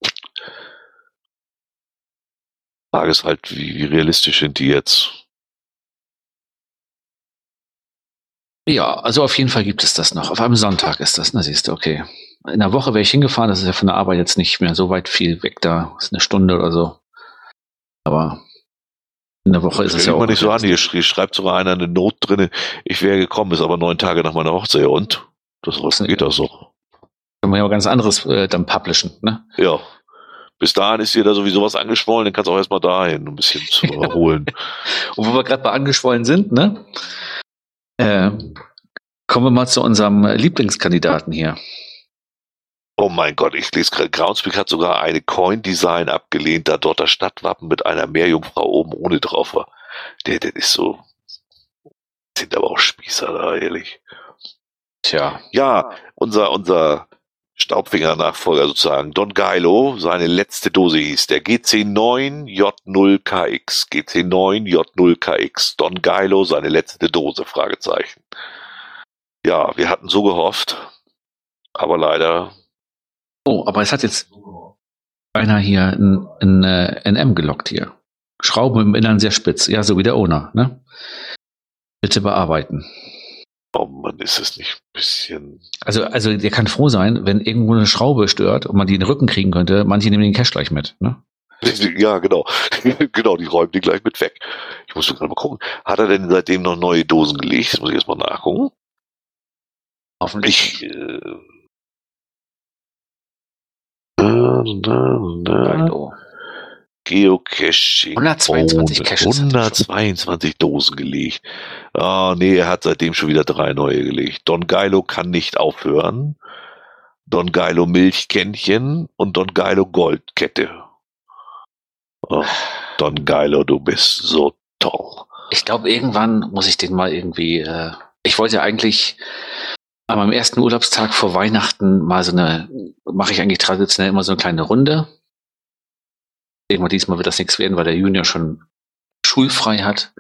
Frage ist halt, wie, wie realistisch sind die jetzt? Ja, also auf jeden Fall gibt es das noch. Auf einem Sonntag ist das, na siehst du, okay. In der Woche wäre ich hingefahren, das ist ja von der Arbeit jetzt nicht mehr so weit viel weg da. Das ist eine Stunde oder so. Aber in der Woche ist es ja Stell auch. mal nicht so an, hier sch- schreibt sogar einer eine Not drinne, ich wäre gekommen, ist aber neun Tage nach meiner Hochzeit, und? Das geht das doch. Können wir ja was ganz anderes äh, dann publishen, ne? Ja. Bis dahin ist dir da sowieso was angeschwollen, dann kannst du auch erstmal dahin, um ein bisschen zu erholen. Und wo wir gerade bei angeschwollen sind, ne? Äh, kommen wir mal zu unserem Lieblingskandidaten hier. Oh mein Gott, ich lese gerade, Groundspeak hat sogar eine Coin-Design abgelehnt, da dort das Stadtwappen mit einer Meerjungfrau oben ohne drauf war. Der, der ist so, sind aber auch Spießer da, ehrlich. Tja. Ja, unser, unser Staubfinger-Nachfolger sozusagen, Don Geilo, seine letzte Dose hieß der G C neun J null K X. G C neun J null K X. Don Geilo, seine letzte Dose, Fragezeichen. Ja, wir hatten so gehofft, aber leider. Oh, aber es hat jetzt einer hier ein, ein, ein N M gelockt hier. Schrauben im Innern sehr spitz. Ja, so wie der Owner, ne? Bitte bearbeiten. Oh Mann, ist es nicht ein bisschen. Also, also der kann froh sein, wenn irgendwo eine Schraube stört und man die in den Rücken kriegen könnte. Manche nehmen den Cash gleich mit, ne? Ja, genau. Genau, die räumen die gleich mit weg. Ich muss gerade mal gucken. Hat er denn seitdem noch neue Dosen gelegt? Das muss ich erst mal nachgucken. Hoffentlich. Ich. Äh, na, na, na. Geocaching. hundertzweiundzwanzig Caches. hundertzweiundzwanzig Dosen gelegt. Ah, nee, er hat seitdem schon wieder drei neue gelegt. Don Geilo kann nicht aufhören. Don Geilo Milchkännchen und Don Geilo Goldkette. Oh, Don Geilo, du bist so toll. Ich glaube, irgendwann muss ich den mal irgendwie. Äh, ich wollte ja eigentlich an meinem ersten Urlaubstag vor Weihnachten mal so eine. Mache ich eigentlich traditionell immer so eine kleine Runde. Irgendwann diesmal wird das nichts werden, weil der Junior schon schulfrei hat.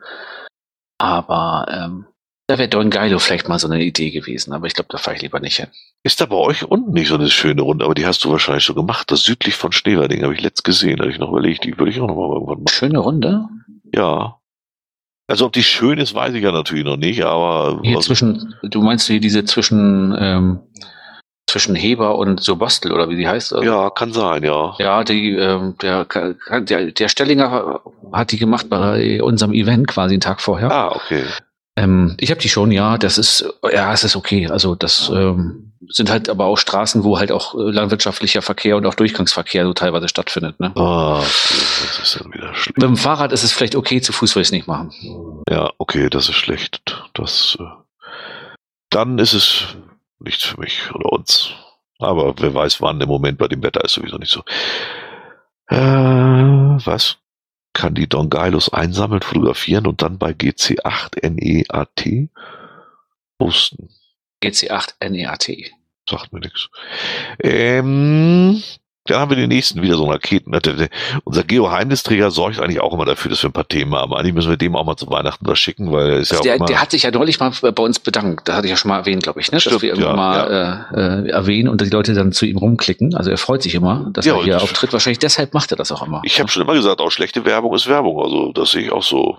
Aber ähm, da wäre Don Geilo vielleicht mal so eine Idee gewesen. Aber ich glaube, da fahre ich lieber nicht hin. Ist da bei euch unten nicht so eine schöne Runde, aber die hast du wahrscheinlich schon gemacht. Das südlich von Schneverding habe ich letzt gesehen, hatte ich noch überlegt, die würde ich auch noch mal irgendwann machen. Schöne Runde? Ja. Also ob die schön ist, weiß ich ja natürlich noch nicht, aber... Hier also, zwischen, du meinst hier diese zwischen, ähm, zwischen Heber und Sobostel, oder wie die heißt? Also, ja, kann sein, ja. ja, die, ähm, der, der, der Stellinger hat die gemacht bei unserem Event quasi einen Tag vorher. Ah, okay. Ähm, ich habe die schon, ja, das ist, ja, es ist okay. Also das ähm, sind halt aber auch Straßen, wo halt auch äh, landwirtschaftlicher Verkehr und auch Durchgangsverkehr so teilweise stattfindet. Ne? Ah, okay, das ist dann wieder schlecht. Mit dem Fahrrad ist es vielleicht okay, zu Fuß würde ich es nicht machen. Ja, okay, das ist schlecht. Das, äh, dann ist es nichts für mich oder uns. Aber wer weiß wann, im Moment bei dem Wetter ist sowieso nicht so. Äh, was? Kann die Don Geilos einsammeln, fotografieren und dann bei G C acht N E A T posten. G C acht N E A T. Sagt mir nichts. Ähm, dann haben wir den nächsten, wieder so einen Raketen. Unser Geoheimnisträger sorgt eigentlich auch immer dafür, dass wir ein paar Themen haben. Eigentlich müssen wir dem auch mal zu Weihnachten was schicken, weil er ist also ja der, auch immer... Der hat sich ja neulich mal bei uns bedankt. Da hatte ich ja schon mal erwähnt, glaube ich, ne? Stimmt, dass wir irgendwann ja, mal ja. Äh, äh, erwähnen und die Leute dann zu ihm rumklicken. Also er freut sich immer, dass Ja, er hier und- auftritt. Wahrscheinlich deshalb macht er das auch immer. Ich habe schon immer gesagt, auch schlechte Werbung ist Werbung. Also das sehe ich auch so.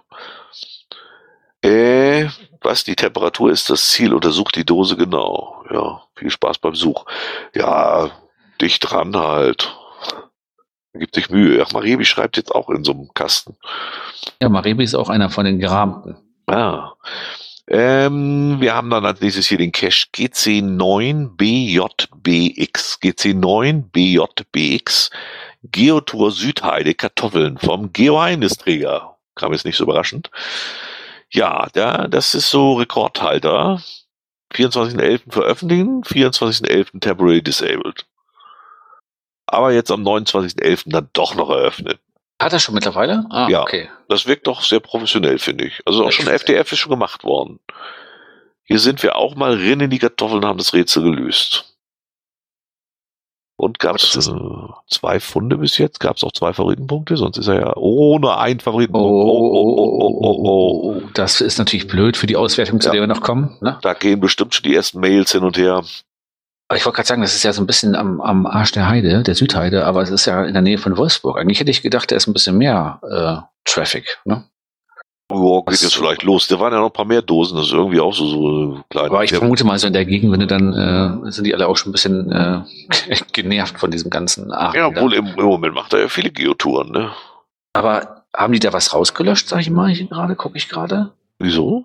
Äh, was? Die Temperatur ist das Ziel. Untersucht die Dose genau. Ja, viel Spaß beim Such. Ja, dicht dran halt. Gibt sich Mühe. Ach, Marebi schreibt jetzt auch in so einem Kasten. Ja, Marebi ist auch einer von den Gerahmten. Ah. Ähm, wir haben dann als nächstes hier den Cache G C neun B J B X. G C neun B J B X. Geotour Südheide Kartoffeln vom Geoheimnisträger. Kam jetzt nicht so überraschend. Ja, da, das ist so Rekordhalter. vierundzwanzigsten elften veröffentlichen, vierundzwanzigsten elften temporary disabled. Aber jetzt am neunundzwanzigsten elften dann doch noch eröffnet. Hat er schon mittlerweile? Ah, Ja. okay. Das wirkt doch sehr professionell, finde ich. Also auch schon F D F ist schon gemacht worden. Hier sind wir auch mal rein in die Kartoffeln, haben das Rätsel gelöst. Und gab es äh, zwei Funde bis jetzt? Gab es auch zwei Favoritenpunkte? Sonst ist er ja ohne einen Oh, Favoritenpunkt. oh, oh, oh, oh, oh, oh. Das ist natürlich blöd für die Auswertung, zu Ja. der wir noch kommen. Ne? Da gehen bestimmt schon die ersten Mails hin und her. Aber ich wollte gerade sagen, das ist ja so ein bisschen am, am Arsch der Heide, der Südheide, aber es ist ja in der Nähe von Wolfsburg. Eigentlich hätte ich gedacht, da ist ein bisschen mehr äh, Traffic. Ne? Oh, geht Was- jetzt vielleicht los. Da waren ja noch ein paar mehr Dosen. Das ist irgendwie auch so, so klein. Aber ich Ja, vermute mal so in der Gegend, wenn du dann, äh, sind die alle auch schon ein bisschen äh, genervt von diesem ganzen Aachen. ja, da. obwohl im, im Moment macht er ja viele Geotouren, ne? Aber haben die da was rausgelöscht, sag ich mal, hier gerade, gucke ich gerade? Wieso?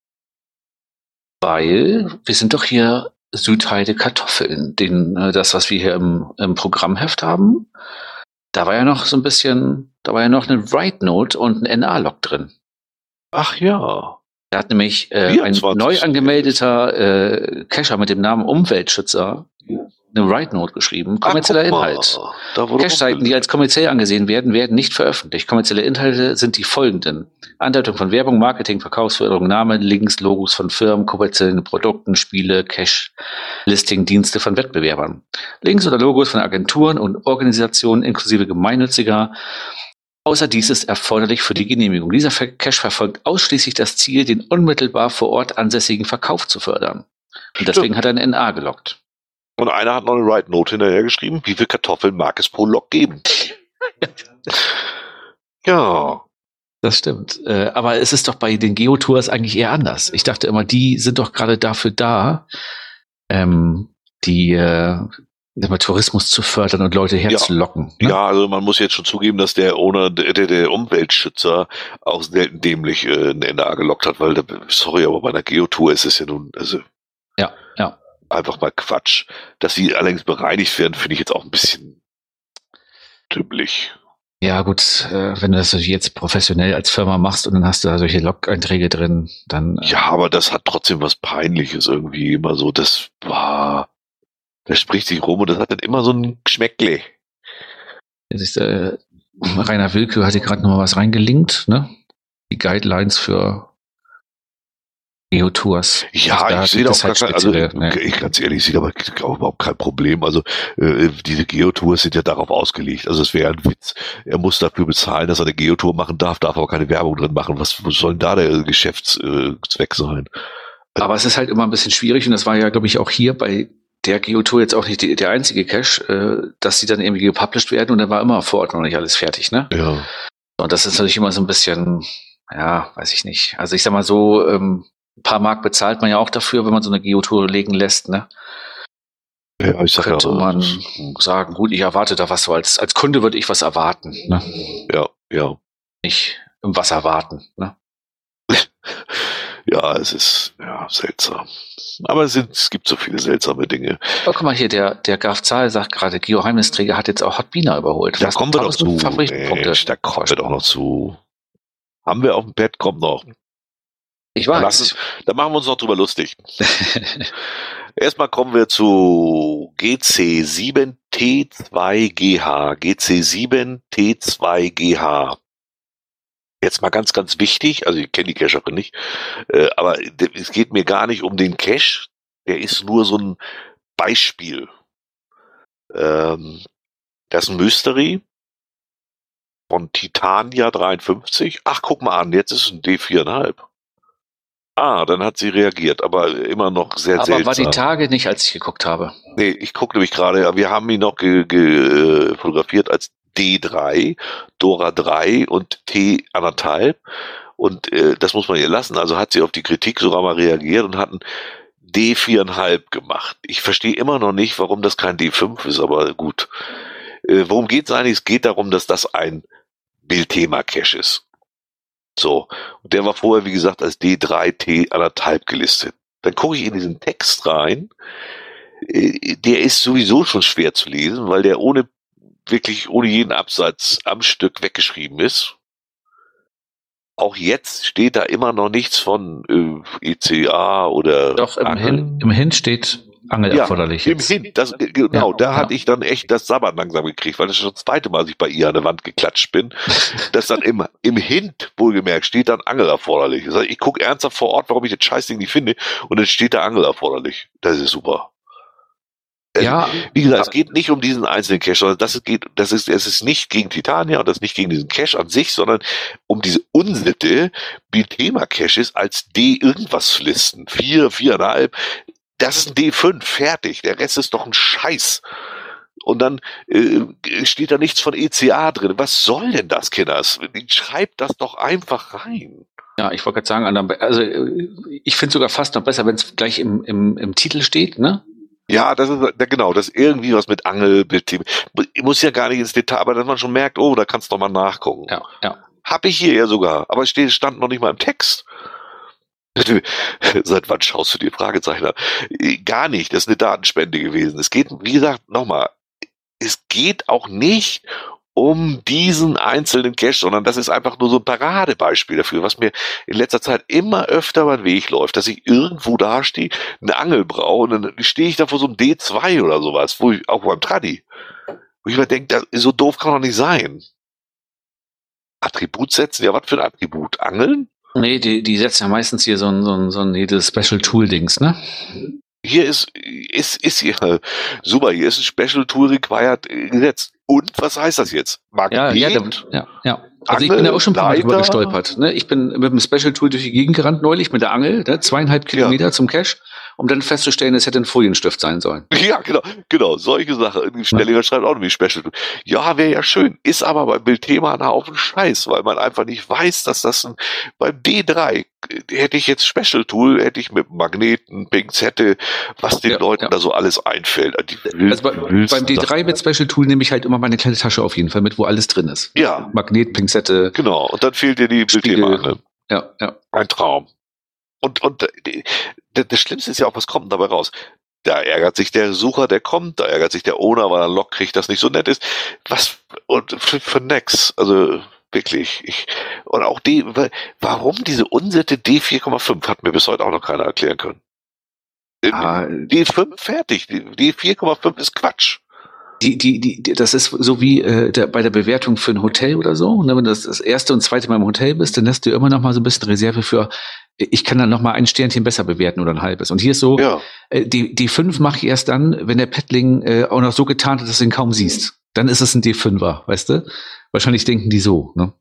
Weil wir sind doch hier Südheide Kartoffeln, den, äh, das, was wir hier im, im Programmheft haben. Da war ja noch so ein bisschen, da war ja noch eine Write-Note und ein N A-Log drin. Ach ja. Da hat nämlich äh, ein vierundzwanzig neu angemeldeter äh, Cacher mit dem Namen Umweltschützer eine Write-Note geschrieben. Kommerzieller Ach, guck mal. Inhalt. Da wurde Cache-Seiten, die als kommerziell angesehen werden, werden nicht veröffentlicht. Kommerzielle Inhalte sind die folgenden: Andeutung von Werbung, Marketing, Verkaufsförderung, Name, Links, Logos von Firmen, kommerziellen Produkten, Spiele, Cache, Listing, Dienste von Wettbewerbern. Links oder Logos von Agenturen und Organisationen inklusive gemeinnütziger. Außer dies ist erforderlich für die Genehmigung. Dieser Cache verfolgt ausschließlich das Ziel, den unmittelbar vor Ort ansässigen Verkauf zu fördern. Und deswegen hat er ein N A gelockt. Und einer hat noch eine Write Note hinterher geschrieben, wie viel Kartoffeln mag es pro Lok geben? Ja. Das stimmt. Äh, aber es ist doch bei den Geotours eigentlich eher anders. Ich dachte immer, die sind doch gerade dafür da, ähm, die äh, Tourismus zu fördern und Leute herzulocken. Ja, ne? ja, also man muss jetzt schon zugeben, dass der Owner, der, der Umweltschützer auch selten dämlich äh, ein N A gelockt hat, weil, da, sorry, aber bei einer Geotour ist es ja nun, also ja, ja. einfach mal Quatsch. Dass sie allerdings bereinigt werden, finde ich jetzt auch ein bisschen dümmlich. Ja gut, äh, wenn du das jetzt professionell als Firma machst und dann hast du da solche Log-Einträge drin, dann... Äh, ja, aber das hat trotzdem was Peinliches irgendwie immer so, das war... Das spricht sich rum und das hat dann immer so ein Geschmäckle. Das ist, äh, Rainer Wilke hatte gerade noch mal was reingelinkt, ne? Die Guidelines für Geotours. Ja, also ich sehe da auch halt gar kein, also ne? ich, ganz ehrlich, ich sehe da aber auch überhaupt kein Problem. Also äh, diese Geotours sind ja darauf ausgelegt. Also es wäre ein Witz. Er muss dafür bezahlen, dass er eine Geotour machen darf, darf aber keine Werbung drin machen. Was, was soll denn da der Geschäftszweck sein? Aber es ist halt immer ein bisschen schwierig und das war ja, glaube ich, auch hier bei der Geotour jetzt auch nicht die, der einzige Cache, äh, dass die dann irgendwie gepublished werden und dann war immer vor Ort noch nicht alles fertig, ne? Ja. Und das ist natürlich immer so ein bisschen, ja, weiß ich nicht. Also ich sag mal so, ähm, ein paar Mark bezahlt man ja auch dafür, wenn man so eine Geotour legen lässt, ne? Ja, ich sag Könnte ja, man sagen, gut, ich erwarte da was so, als, als Kunde würde ich was erwarten, ne? Ja, ja. Nicht im Wasser warten, ne? Ja, es ist ja seltsam. Aber es, sind, es gibt so viele seltsame Dinge. Oh, guck mal hier, der, der Graf Zahl sagt gerade, Geoheimnisträger hat jetzt auch Hotbina überholt. Da kommen wir doch zu. Favoritenpunkte. Mensch, da kommen wir doch noch zu. Haben wir auf dem Bett, kommt noch. Ich weiß. Da, lassen, da machen wir uns noch drüber lustig. Erstmal kommen wir zu G C sieben T zwei G H. G C sieben T zwei G H. Jetzt mal ganz, ganz wichtig, also ich kenne die Cacherin nicht, äh, aber es geht mir gar nicht um den Cache, der ist nur so ein Beispiel. Ähm, das ist ein Mystery von Titania dreiundfünfzig. Ach, guck mal an, jetzt ist es ein D vier Komma fünf. Ah, dann hat sie reagiert, aber immer noch sehr aber seltsam. Aber war die Tage nicht, als ich geguckt habe? Nee, ich gucke nämlich gerade, wir haben ihn noch ge, ge, fotografiert als D drei, Dora drei und T anderthalb. Und äh, das muss man ihr lassen. Also hat sie auf die Kritik sogar mal reagiert und hat ein D vier Komma fünf gemacht. Ich verstehe immer noch nicht, warum das kein D fünf ist, aber gut. Äh, worum geht es eigentlich? Es geht darum, dass das ein Bildthema-Cache ist. So. Und der war vorher, wie gesagt, als D drei T anderthalb gelistet. Dann gucke ich in diesen Text rein. Äh, der ist sowieso schon schwer zu lesen, weil der ohne wirklich ohne jeden Absatz am Stück weggeschrieben ist. Auch jetzt steht da immer noch nichts von äh, E C A oder Doch, im Hin, im Hin steht Angel ja, erforderlich. Im jetzt. Hin, das, genau, ja, da ja. hatte ich dann echt das Sabbern langsam gekriegt, weil das schon das zweite Mal, als ich bei ihr an der Wand geklatscht bin, dass dann im, im Hint, wohlgemerkt, steht dann Angel erforderlich. Das heißt, ich gucke ernsthaft vor Ort, warum ich das Scheißding nicht finde, und dann steht da Angel erforderlich. Das ist super. Ja, wie gesagt, es geht nicht um diesen einzelnen Cache, sondern das geht, das ist, es ist nicht gegen Titania und das ist nicht gegen diesen Cache an sich, sondern um diese Unsitte, Bildthema-Caches als D irgendwas zu listen. Vier, viereinhalb, das ist ein D fünf, fertig. Der Rest ist doch ein Scheiß. Und dann äh, steht da nichts von E C A drin. Was soll denn das, Kinders? Schreibt das doch einfach rein. Ja, ich wollte gerade sagen, also ich finde sogar fast noch besser, wenn es gleich im, im, im Titel steht, ne? Ja, das ist, ja, genau, das ist irgendwie was mit Angel, Bildthema. Ich muss ja gar nicht ins Detail, aber dass man schon merkt, oh, da kannst du doch mal nachgucken. Ja, ja. Hab ich hier ja sogar, aber es steht, stand noch nicht mal im Text. Seit wann schaust du dir Fragezeichen an? Gar nicht, das ist eine Datenspende gewesen. Es geht, wie gesagt, nochmal, es geht auch nicht um diesen einzelnen Cache, sondern das ist einfach nur so ein Paradebeispiel dafür, was mir in letzter Zeit immer öfter über den Weg läuft, dass ich irgendwo da stehe, eine Angel brauche und dann stehe ich da vor so einem D zwei oder sowas, wo ich, auch beim Traddy, wo ich mir denke, so doof kann doch nicht sein. Attribut setzen, ja, was für ein Attribut? Angeln? Nee, die, die setzen ja meistens hier so ein, so ein, so ein dieses Special Tool Dings, ne? Hier ist, ist, ist hier, super, hier ist ein Special Tool required gesetzt. Und was heißt das jetzt? Magnet? Ja, ja, damit, ja, ja. Also Angel, ich bin da auch schon ein paar Mal Leiter. drüber gestolpert. Ne? Ich bin mit dem Special Tool durch die Gegend gerannt neulich mit der Angel, ne? zweieinhalb Kilometer Ja. zum Cache um dann festzustellen, es hätte ein Folienstift sein sollen. Ja, genau, genau, solche Sachen. Stellinger schreibt auch noch wie Special Tool. Ja, wäre ja schön, ist aber beim Bildthema ein Haufen Scheiß, weil man einfach nicht weiß, dass das ein, beim D drei hätte ich jetzt Special Tool, hätte ich mit Magneten, Pinzette, was den Ja, Leuten ja. da so alles einfällt. Die Also bei, beim D drei mit Special Tool nehme ich halt immer meine kleine Tasche auf jeden Fall mit, wo alles drin ist. Ja. Magnet, Pinzette. Genau, und dann fehlt dir die Spiegel. Bildthema. Ne? Ja, ja. Ein Traum. Und, und äh, das Schlimmste ist ja auch, was kommt denn dabei raus? Da ärgert sich der Sucher, der kommt, da ärgert sich der Owner, weil er einen Log kriegt, das nicht so nett ist. Was, und für, für nix, also wirklich. Ich, und auch die, warum diese Unsitte D vier Komma fünf, hat mir bis heute auch noch keiner erklären können. Ah, D fünf fertig, D vier Komma fünf ist Quatsch. Die, die, die, das ist so wie äh, der, bei der Bewertung für ein Hotel oder so. Ne, wenn du das, das erste und zweite Mal im Hotel bist, dann lässt du immer noch mal so ein bisschen Reserve für, ich kann dann noch mal ein Sternchen besser bewerten oder ein halbes. Und hier ist so, Ja. äh, die, die fünf mache ich erst dann, wenn der Paddling äh, auch noch so getarnt ist, dass du ihn kaum siehst. Dann ist es ein D fünfer, weißt du? Wahrscheinlich denken die so, ne?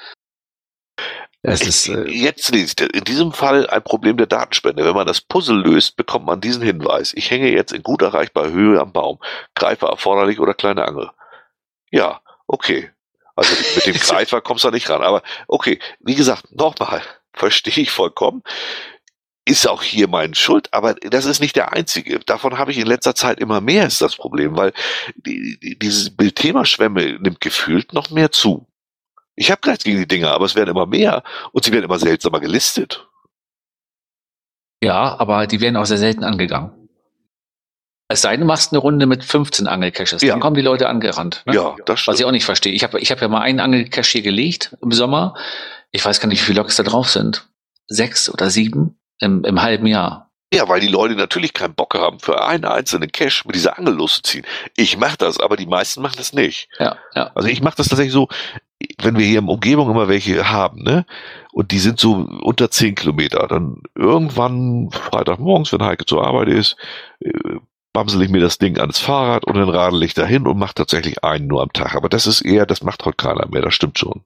Es ist, äh, Jetzt liegt in diesem Fall ein Problem der Datenspende. Wenn man das Puzzle löst, bekommt man diesen Hinweis. Ich hänge jetzt in gut erreichbarer Höhe am Baum. Greifer erforderlich oder kleine Angel. Ja, okay. Also mit dem Greifer kommst du da nicht ran. Aber okay, wie gesagt, nochmal, verstehe ich vollkommen. Ist auch hier meine Schuld, aber das ist nicht der einzige. Davon habe ich in letzter Zeit immer mehr, ist das Problem, weil die, die, dieses Bildthema-Schwemme nimmt gefühlt noch mehr zu. Ich habe gar nichts gegen die Dinger, aber es werden immer mehr und sie werden immer seltsamer gelistet. ja, aber die werden auch sehr selten angegangen. Es sei denn, du machst eine Runde mit fünfzehn Angelcaches, Ja. dann kommen die Leute angerannt. Ne? Ja, das Was stimmt. ich auch nicht verstehe. Ich habe ich hab ja mal einen Angelcache hier gelegt im Sommer. Ich weiß gar nicht, wie viele Loks da drauf sind. Sechs oder sieben im, im halben Jahr. Ja, weil die Leute natürlich keinen Bock haben, für einen einzelnen Cache mit dieser Angel loszuziehen. Ich mache das, aber die meisten machen das nicht. Ja, ja. Also ich mache das tatsächlich so, wenn wir hier in der Umgebung immer welche haben, ne, und die sind so unter zehn Kilometer, dann irgendwann Freitagmorgens, wenn Heike zur Arbeit ist, äh, bamsel ich mir das Ding ans Fahrrad und dann radel ich dahin und mache tatsächlich einen nur am Tag. Aber das ist eher, das macht heute keiner mehr, das stimmt schon.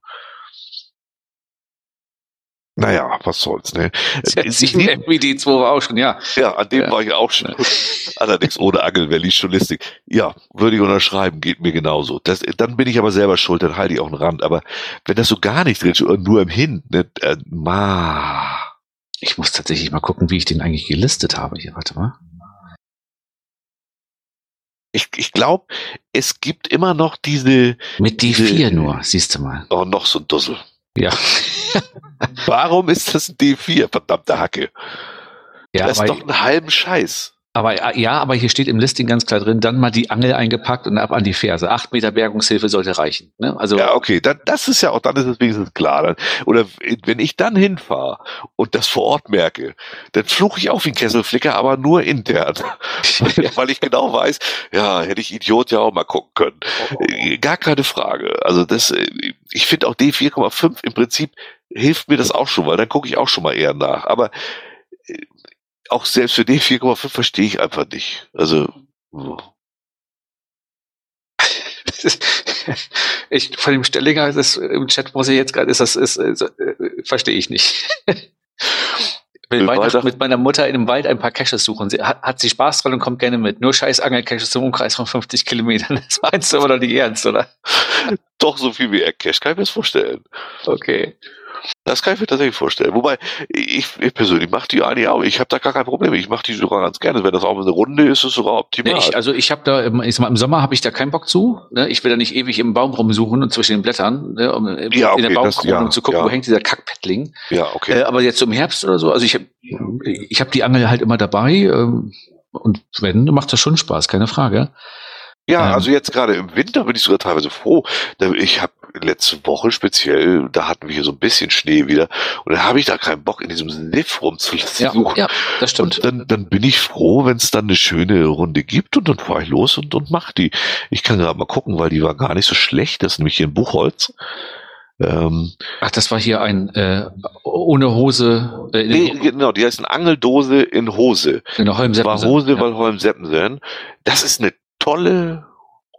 Naja, was soll's, ne? sieben M V D zwei war auch schon, ja. Ja, an dem Ja. war ich auch schon. Allerdings ohne Angel, wer liest Journalistik? Ja, würde ich unterschreiben, geht mir genauso. Das, dann bin ich aber selber schuld, dann halte ich auch einen Rand. Aber wenn das so gar nicht drin steht, nur im Hin, ne, äh, ma. Ich muss tatsächlich mal gucken, wie ich den eigentlich gelistet habe. Hier, warte mal. Ich, ich glaube, es gibt immer noch diese, Mit D vier nur, siehst du mal. oh, noch so ein Dussel. Ja. Warum ist das ein D vier, verdammte Hacke? Ja, das ist aber, doch ein halben Scheiß. aber ja, aber hier steht im Listing ganz klar drin, dann mal die Angel eingepackt und ab an die Ferse. Acht Meter Bergungshilfe sollte reichen. Ne? Also Ja, okay, dann, das ist ja auch, dann ist es wenigstens klar. Dann, oder wenn ich dann hinfahre und das vor Ort merke, dann fluche ich auch wie ein Kesselflicker, aber nur intern. Weil ich genau weiß, ja, hätte ich Idiot ja auch mal gucken können. Äh, Gar keine Frage. Also das, äh, ich finde auch D vier Komma fünf im Prinzip hilft mir das auch schon, weil dann gucke ich auch schon mal eher nach. Aber äh, auch selbst für D vier Komma fünf verstehe ich einfach nicht. Also, so. ich, von dem Stellinger, das im Chat muss ich jetzt gerade, ist das, ist, ist, äh, verstehe ich nicht. Will Weihnachten mit meiner Mutter in dem Wald ein paar Caches suchen. Sie hat, hat sie Spaß dran und kommt gerne mit. Nur scheiß Angelcaches zum Umkreis von fünfzig Kilometern. Das meinst du aber doch nicht ernst, oder? Doch so viel wie Eckcache, kann ich mir das vorstellen. Okay. Das kann ich mir tatsächlich vorstellen. Wobei, ich, ich persönlich mache die eigentlich auch. Ich habe da gar kein Problem. Ich mache die sogar ganz gerne. Wenn das auch eine Runde ist, ist es sogar optimal. Ja, ich, also ich habe da, im, ich sag mal, im Sommer habe ich da keinen Bock zu. Ne? Ich will da nicht ewig im Baum rumsuchen und zwischen den Blättern, ne? um in, Ja, okay, in der Baumkrone das- ja, zu gucken, ja. wo hängt dieser Kackpaddling. Ja, okay. Äh, aber jetzt im Herbst oder so, also ich habe ich hab die Angel halt immer dabei ähm, und wenn, macht das schon Spaß, keine Frage. Ja, Ähm. also jetzt gerade im Winter bin ich sogar teilweise froh. Da- Ich habe letzte Woche speziell, da hatten wir hier so ein bisschen Schnee wieder und da habe ich da keinen Bock in diesem Sniff rumzulassen. Ja, ja, das stimmt. Und dann, dann bin ich froh, wenn es dann eine schöne Runde gibt und dann fahre ich los und, und mach die. Ich kann gerade mal gucken, weil die war gar nicht so schlecht. Das ist nämlich hier in Buchholz. Ähm, Ach, das war hier ein äh, ohne Hose äh, in, nee, in genau, die heißt eine Angeldose in Hose. der Holm War Hose, weil Holm Seppensen. Das ist eine tolle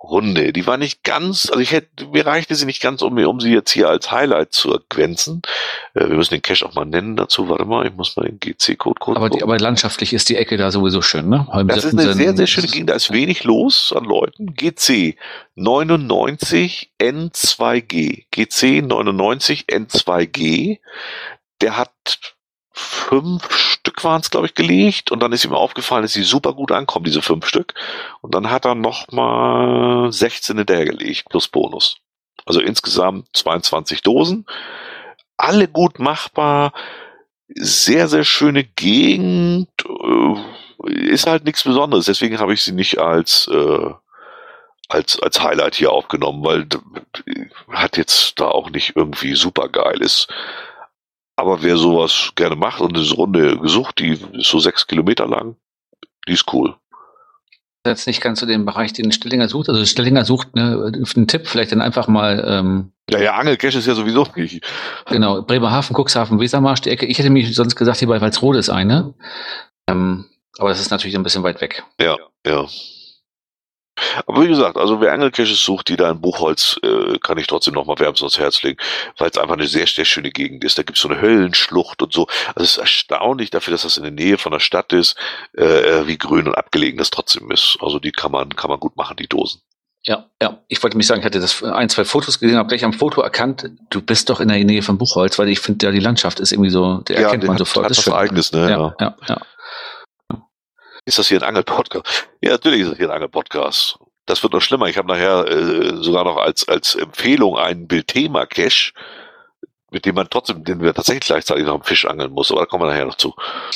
Runde. Die war nicht ganz, also ich hätte, mir reichte sie nicht ganz, um, um sie jetzt hier als Highlight zu ergänzen. Äh, wir müssen den Cache auch mal nennen dazu. Warte mal, ich muss mal den G C-Code gucken. Aber, die, aber landschaftlich ist die Ecke da sowieso schön, ne? Das ist eine sehr, sehr schöne Gegend. Da ist wenig los an Leuten. G C neunundneunzig N zwei G. G C neunundneunzig N zwei G. Der hat fünf Stück waren es, glaube ich, gelegt und dann ist ihm aufgefallen, dass sie super gut ankommen, diese fünf Stück. Und dann hat er nochmal sechzehn hinterher gelegt, plus Bonus. Also insgesamt zweiundzwanzig Dosen. Alle gut machbar. Sehr, sehr schöne Gegend. Ist halt nichts Besonderes. Deswegen habe ich sie nicht als, äh, als, als Highlight hier aufgenommen, weil hat jetzt da auch nicht irgendwie super geil ist. Aber wer sowas gerne macht und diese Runde gesucht, die ist so sechs Kilometer lang, die ist cool. Jetzt nicht ganz zu dem Bereich, den Stellinger sucht. Also Stellinger sucht ne, einen Tipp, vielleicht dann einfach mal. Ähm, ja, ja, Angelcache ist ja sowieso nicht. Genau, Bremerhaven, Cuxhaven, Wesermarsch, die Ecke. Ich hätte mich sonst gesagt, hier bei Walsrode ist eine. Ähm, aber das ist natürlich ein bisschen weit weg. Ja, ja. Aber wie gesagt, also wer Angelcaches sucht, die da in Buchholz, äh, kann ich trotzdem nochmal wärmstens ans Herz legen, weil es einfach eine sehr, sehr schöne Gegend ist. Da gibt es so eine Höllenschlucht und so. Also es ist erstaunlich dafür, dass das in der Nähe von der Stadt ist, äh, wie grün und abgelegen das trotzdem ist. Also die kann man, kann man gut machen, die Dosen. Ja, ja. Ich wollte mich sagen, ich hatte das ein, zwei Fotos gesehen, habe gleich am Foto erkannt, du bist doch in der Nähe von Buchholz, weil ich finde, ja, die Landschaft ist irgendwie so, der ja, erkennt man hat, sofort. Hat das was Eigenes, ne? Ja, ja, ja. Ist das hier ein Angel-Podcast? Ja, natürlich ist das hier ein Angel-Podcast. Das wird noch schlimmer. Ich habe nachher äh, sogar noch als als Empfehlung einen Bildthema-Cache, mit dem man trotzdem, den wir tatsächlich gleichzeitig noch am Fisch angeln muss. Aber da kommen wir nachher noch zu.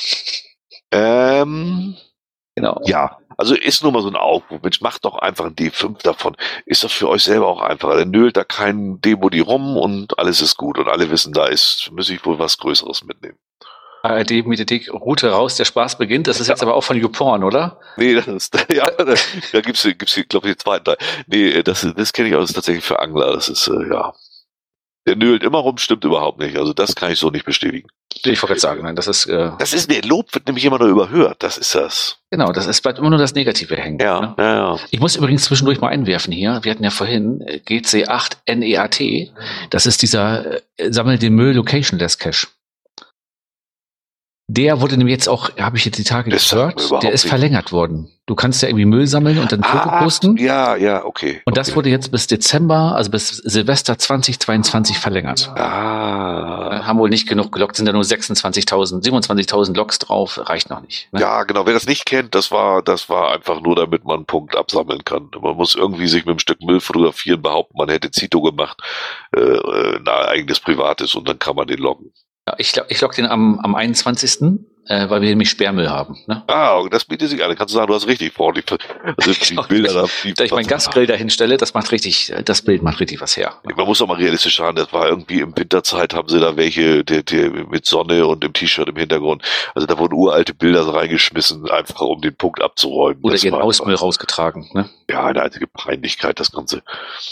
Ähm, genau. Ja, also ist nur mal so ein Aufruf. Mensch, macht doch einfach ein D fünf davon. Ist doch für euch selber auch einfacher. Dann nölt da kein Debody rum und alles ist gut. Und alle wissen, da ist, muss ich wohl was Größeres mitnehmen. A R D-Mediathek, Route raus, der Spaß beginnt. Das ist jetzt aber auch von YouPorn, oder? Nee, das ist, ja, da, da gibt's, gibt's, glaube ich, den zweiten Teil. Nee, das, das kenne ich auch, das ist tatsächlich für Angler. Das ist, äh, ja. Der nölt immer rum, stimmt überhaupt nicht. Also das kann ich so nicht bestätigen. Ich wollte jetzt sagen, nein, das ist, äh, Das ist, der Lob wird nämlich immer nur überhört. Das ist das. Genau, das ist, bleibt immer nur das Negative hängen. Ja, ne? ja, ja. Ich muss übrigens zwischendurch mal einwerfen hier. Wir hatten ja vorhin äh, G C acht N E A T. Das ist dieser äh, Sammel den Müll Locationless Cache. Der wurde nämlich jetzt auch, habe ich jetzt die Tage Das sagt mir gehört, überhaupt der ist nicht. verlängert worden. Du kannst ja irgendwie Müll sammeln und dann ein Foto Ah, posten. ja, ja, okay. Und das okay. wurde jetzt bis Dezember, also bis Silvester zweitausendzweiundzwanzig verlängert. Ah. Haben wohl nicht genug gelockt, sind da nur sechsundzwanzigtausend, siebenundzwanzigtausend Loks drauf, reicht noch nicht. Ne? Ja, genau. Wer das nicht kennt, das war, das war einfach nur, damit man einen Punkt absammeln kann. Man muss irgendwie sich mit einem Stück Müll fotografieren, behaupten, man hätte Zito gemacht, äh, ein eigenes Privates und dann kann man den loggen. Ja, ich ich log den am, am einundzwanzigsten Äh, weil wir nämlich Sperrmüll haben. Ne? Ah, das bietet sich an. Kannst du sagen, du hast richtig vor. Die, also die Bilder da. Die, da ich meinen Gasgrill da hinstelle, das macht richtig, das Bild macht richtig was her. Man muss auch mal realistisch sagen, das war irgendwie im Winterzeit, haben sie da welche die, die, mit Sonne und dem T-Shirt im Hintergrund. Also da wurden uralte Bilder so reingeschmissen, einfach um den Punkt abzuräumen. Oder das ihren war Ausmüll einfach, rausgetragen. Ne? Ja, eine einzige Peinlichkeit, das Ganze.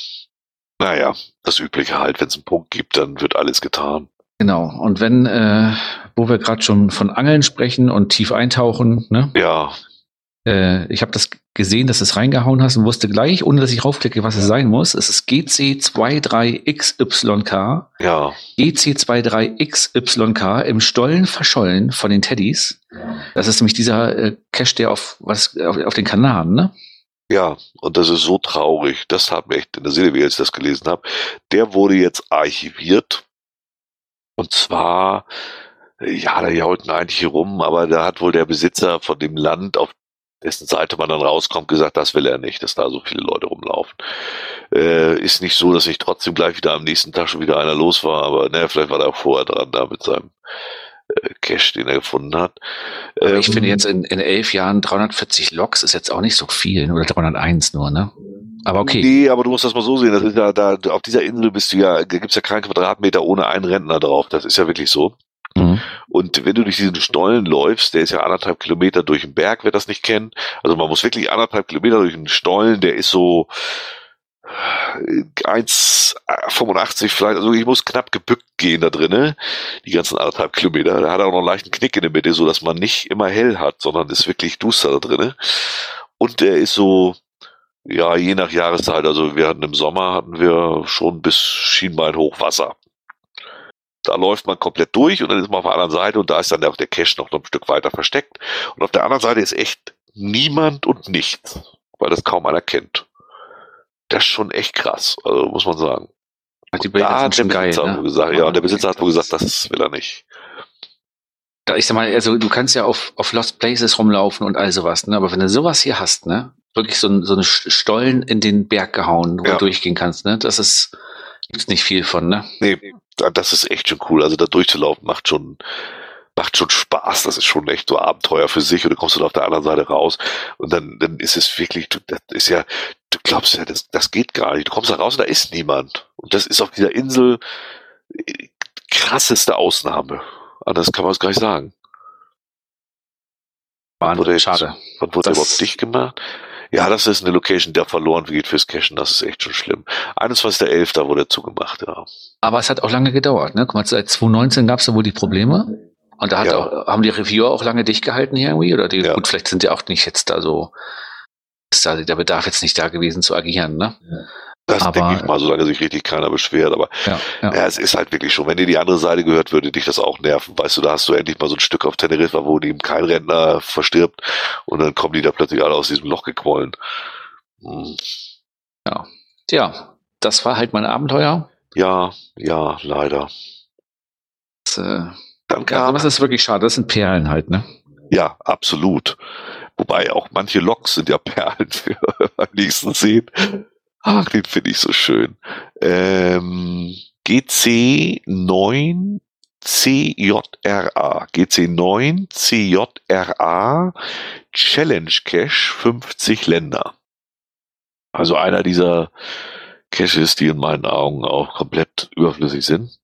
Naja, das Übliche halt. Wenn es einen Punkt gibt, dann wird alles getan. Genau. Und wenn, äh, wo wir gerade schon von Angeln sprechen und tief eintauchen, ne? Ja. Äh, ich habe das gesehen, dass du es reingehauen hast und wusste gleich, ohne dass ich raufklicke, was es sein muss. Es ist G C dreiundzwanzig X Y K. Ja. G C dreiundzwanzig X Y K im Stollen verschollen von den Teddys. Das ist nämlich dieser äh, Cache, der auf was auf, auf den Kanaren, ne? Ja, und das ist so traurig. Das hat mir echt in der Seele, wie ich das gelesen habe. Der wurde jetzt archiviert. Und zwar, ja, da jaulten eigentlich hier rum, aber da hat wohl der Besitzer von dem Land, auf dessen Seite man dann rauskommt, gesagt, das will er nicht, dass da so viele Leute rumlaufen. Äh, ist nicht so, dass nicht trotzdem gleich wieder am nächsten Tag schon wieder einer los war, aber naja, vielleicht war er auch vorher dran da mit seinem äh, Cache, den er gefunden hat. Ähm, ich finde jetzt in, in elf Jahren dreihundertvierzig Loks ist jetzt auch nicht so viel, oder dreihunderteins nur, ne? Aber okay. Nee, aber du musst das mal so sehen, das ist ja da, auf dieser Insel bist du ja, da gibt's ja keinen Quadratmeter ohne einen Rentner drauf, das ist ja wirklich so. Mhm. Und wenn du durch diesen Stollen läufst, der ist ja anderthalb Kilometer durch den Berg, wer das nicht kennt, also man muss wirklich anderthalb Kilometer durch den Stollen, der ist so eins Komma fünfundachtzig vielleicht, also ich muss knapp gebückt gehen da drinnen, die ganzen anderthalb Kilometer, da hat er auch noch einen leichten Knick in der Mitte, so dass man nicht immer hell hat, sondern ist wirklich duster da drinnen. Und der ist so Ja, je nach Jahreszeit. Also wir hatten im Sommer hatten wir schon bis Schienbein Hochwasser. Da läuft man komplett durch und dann ist man auf der anderen Seite und da ist dann auch der Cache noch ein Stück weiter versteckt. Und auf der anderen Seite ist echt niemand und nichts, weil das kaum einer kennt. Das ist schon echt krass, also muss man sagen. Die Bilder Da sind hat der schon geil, Besitzer ne? wohl gesagt, ja, und der Besitzer hat wohl gesagt, das will er nicht. Ja, ich sag mal, also du kannst ja auf, auf Lost Places rumlaufen und all sowas, ne? Aber wenn du sowas hier hast, ne? Wirklich so, ein, so eine Stollen in den Berg gehauen, wo Ja. du durchgehen kannst, ne? Das ist, gibt's nicht viel von, ne? Nee, das ist echt schon cool. Also da durchzulaufen macht schon, macht schon Spaß. Das ist schon echt so Abenteuer für sich. Und du kommst dann auf der anderen Seite raus und dann, dann ist es wirklich, du, das ist ja, du glaubst ja, das, das geht gar nicht. Du kommst da raus und da ist niemand. Und das ist auf dieser Insel äh, krasseste Ausnahme. Anders kann man es gar nicht sagen. Wahnsinn, Wurde jetzt- schade. Wann wurde der Das- überhaupt dicht gemacht? Ja, das ist eine Location, die verloren geht fürs Cashen. Das ist echt schon schlimm. einundzwanzigster elfter wurde er zugemacht, ja. Aber es hat auch lange gedauert, ne? Guck mal, seit zwanzig neunzehn gab es da wohl die Probleme. Und da hat Ja. auch, haben die Reviewer auch lange dicht gehalten hier irgendwie? Oder die, Ja. gut, vielleicht sind die auch nicht jetzt da so, ist da der Bedarf jetzt nicht da gewesen zu agieren, ne? Das Aber- denke ich mal, solange sich richtig keiner beschwert. Aber Ja, ja. ja, es ist halt wirklich schon, wenn dir die andere Seite gehört, würde dich das auch nerven. Weißt du, da hast du endlich mal so ein Stück auf Teneriffa, wo eben kein Rentner verstirbt und dann kommen die da plötzlich alle aus diesem Loch gequollen. Hm. Tja, das war halt mein Abenteuer. Ja, ja, leider. Das, äh, Dann ja, kam, das ist wirklich schade. Das sind Perlen halt, ne? ja, absolut. Wobei auch manche Loks sind ja Perlen für beim nächsten sehen. Ach, den finde ich so schön. Ähm, G C neun C J R A. G C neun C J R A Challenge Cache fünfzig Länder. Also einer dieser Caches, die in meinen Augen auch komplett überflüssig sind.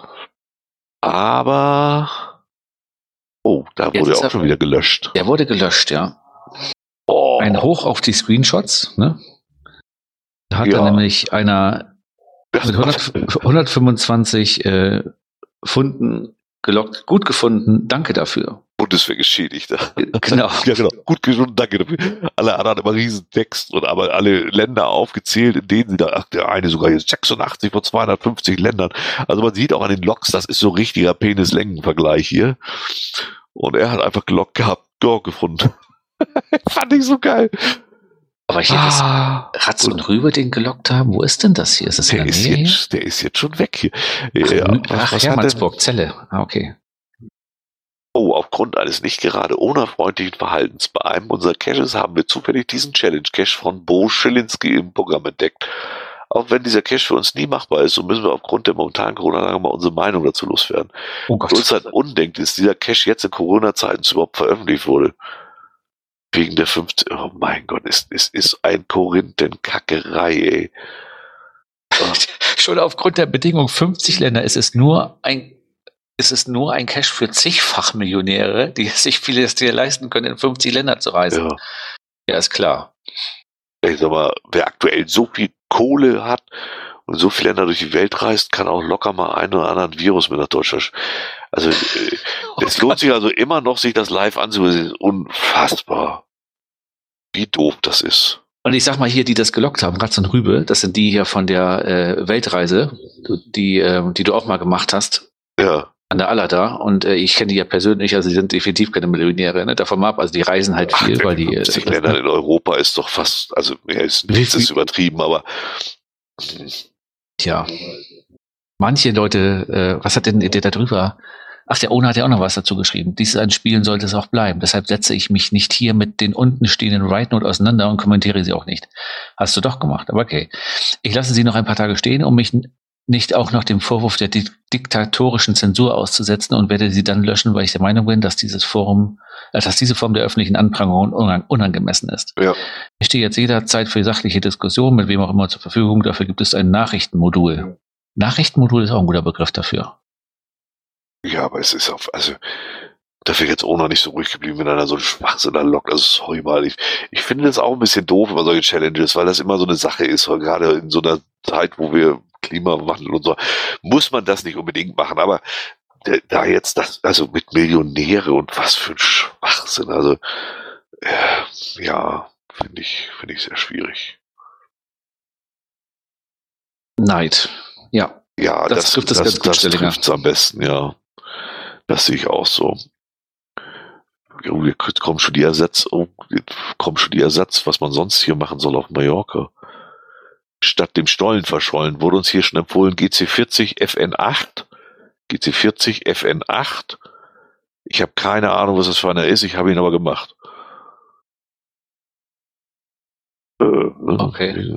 Aber oh, da Jetzt wurde ist auch er- schon wieder gelöscht. Der wurde gelöscht, ja. Oh, Ein Hoch auf die Screenshots, ne? Da hat Ja. dann nämlich einer das mit hundert, hundertfünfundzwanzig äh, Funden gelockt, gut gefunden, danke dafür. Bundeswehrgeschädigter. Genau. Ja, genau. Gut gesund, danke dafür. Alle anderen immer riesen Text und aber alle Länder aufgezählt, in denen sie da, ach, der eine sogar jetzt sechsundachtzig von zweihundertfünfzig Ländern. Also man sieht auch an den Logs, das ist so richtiger Penis-Längen-Vergleich hier. Und er hat einfach gelockt gehabt, ja, gefunden. Fand ich so geil. Aber hier das Ah, Ratz und Rübe den gelockt haben, wo ist denn das hier? Ist das in der der ist, Nähe hier? jetzt, der ist jetzt schon weg hier. Ach, Ja, Nü- was- Ach, was hat Hermannsburg, Celle. Ah, okay. Oh, aufgrund eines nicht gerade unerfreulichen Verhaltens bei einem unserer Caches haben wir zufällig diesen Challenge-Cache von Bo Schilinski im Programm entdeckt. Auch wenn dieser Cache für uns nie machbar ist, so müssen wir aufgrund der momentanen Corona-Lage mal unsere Meinung dazu loswerden. Oh Für uns Gott. halt undenklich ist, dieser Cache jetzt in Corona-Zeiten überhaupt veröffentlicht wurde. Wegen der fünfzehn, oh mein Gott, es, es ist ein Korinthenkackerei, ey. Schon aufgrund der Bedingung fünfzig Länder ist es nur ein ist es nur ein Cache für zigfach Millionäre, die sich vieles dir leisten können, in fünfzig Länder zu reisen. Ja. Ja, ist klar. Ich sag mal, wer aktuell so viel Kohle hat und so viele Länder durch die Welt reist, kann auch locker mal einen oder anderen Virus mit nach Deutschland. sch- Also, äh, es lohnt sich also immer noch, sich das live anzusehen. Es ist unfassbar, wie doof das ist. Und ich sag mal hier, die das gelockt haben, Ratz und Rübe, das sind die hier von der äh, Weltreise, die, äh, die du auch mal gemacht hast, Ja, an der Allada. Und äh, ich kenne die ja persönlich, also die sind definitiv keine Millionäre, ne? Davon mal ab, also die reisen halt viel, Ach, weil die. äh, fünfzig Länder in Europa ist doch fast, also mehr ist Wie nichts, viel- ist übertrieben, aber Tja. Manche Leute, äh, was hat denn der da drüber? Ach, der Owner hat ja auch noch was dazu geschrieben. Dies ist ein Spiel und sollte es auch bleiben. Deshalb setze ich mich nicht hier mit den unten stehenden Write Note auseinander und kommentiere sie auch nicht. Hast du doch gemacht, aber okay. Ich lasse sie noch ein paar Tage stehen, um mich n- nicht auch noch dem Vorwurf der di diktatorischen Zensur auszusetzen und werde sie dann löschen, weil ich der Meinung bin, dass dieses Forum, äh, dass diese Form der öffentlichen Anprangerung unang unangemessen ist. ja. Ich stehe jetzt jederzeit für sachliche Diskussion, mit wem auch immer zur Verfügung. Dafür gibt es ein Nachrichtenmodul. Nachrichtenmodul ist auch ein guter Begriff dafür. Ja, aber es ist auf, also, da wäre jetzt auch noch nicht so ruhig geblieben, wenn einer so einen Schwachsinn da lockt. Also, sorry mal, ich, ich finde das auch ein bisschen doof über solche Challenges, weil das immer so eine Sache ist, weil gerade in so einer Zeit, wo wir Klimawandel und so, muss man das nicht unbedingt machen, aber der- da jetzt das, also mit Millionäre und was für ein Schwachsinn, also, äh, ja, finde ich, finde ich sehr schwierig. Neid. Ja. Ja, das, das trifft es ganz gut, das trifft es am besten, ja. Das sehe ich auch so. Oh, jetzt kommen schon die Ersatz, oh, jetzt kommen schon die Ersatz, was man sonst hier machen soll auf Mallorca. Statt dem Stollen verschollen wurde uns hier schon empfohlen G C vierzig F N acht. G C vierzig F N acht. Ich habe keine Ahnung, was das für einer ist, ich habe ihn aber gemacht. Okay.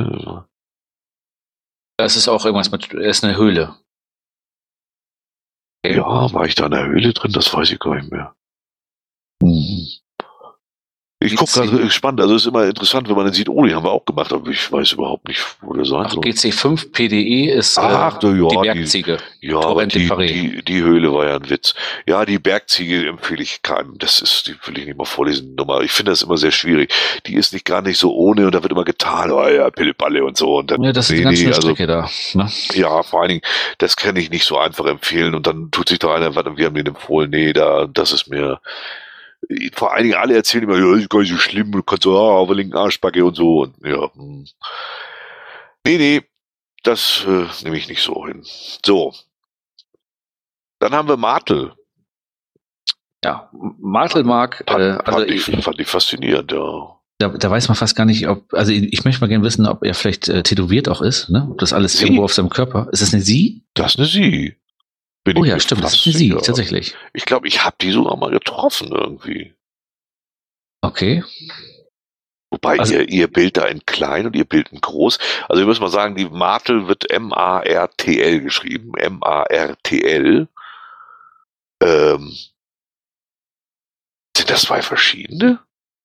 Das ist auch irgendwas mit, er ist eine Höhle. Okay. Ja, war ich da in der Höhle drin? Das weiß ich gar nicht mehr. Hm. Ich gucke gerade gespannt, also ist immer interessant, wenn man dann sieht, oh, die haben wir auch gemacht, aber ich weiß überhaupt nicht, wo der sein soll. G C fünf P D E ist Ach, äh, ja, die Bergziege. Die, ja, aber die, die, die Höhle war ja ein Witz. Ja, die Bergziege empfehle ich keinem. Das ist, die will ich nicht mal vorlesen. Nummer. Ich finde das immer sehr schwierig. Die ist nicht gar nicht so ohne und da wird immer getan, oh ja, Pille-Palle und so. Und dann, ja, das ist nee, die ganz schöne nee, Strecke also, da. Ne? Ja, vor allen Dingen, das kann ich nicht so einfach empfehlen und dann tut sich doch einer, warte, wir haben den empfohlen, nee, da, das ist mir... Vor allen Dingen alle erzählen immer, ja, ist gar nicht so schlimm, du kannst so, ah, auf der linken Arschbacke und so. Und ja, hm. Nee, nee, das äh, nehme ich nicht so hin. So. Dann haben wir Martel. Ja, Martel mag, fand, äh, also fand, ich, fand ich faszinierend, ja. Da, da weiß man fast gar nicht, ob, also ich, ich möchte mal gerne wissen, ob er vielleicht äh, tätowiert auch ist, ne? Ob das alles sie? Irgendwo auf seinem Körper. Ist das eine Sie? Das ist eine Sie. Bin oh ja, stimmt, das ist eine Sie, tatsächlich. Ich glaube, ich habe die sogar mal getroffen irgendwie. Okay. Wobei also, ihr, ihr Bild da in klein und ihr Bild in groß. Also wir müssen mal sagen, die Martel wird M A R T L geschrieben. M A R T L. Ähm, sind das zwei verschiedene?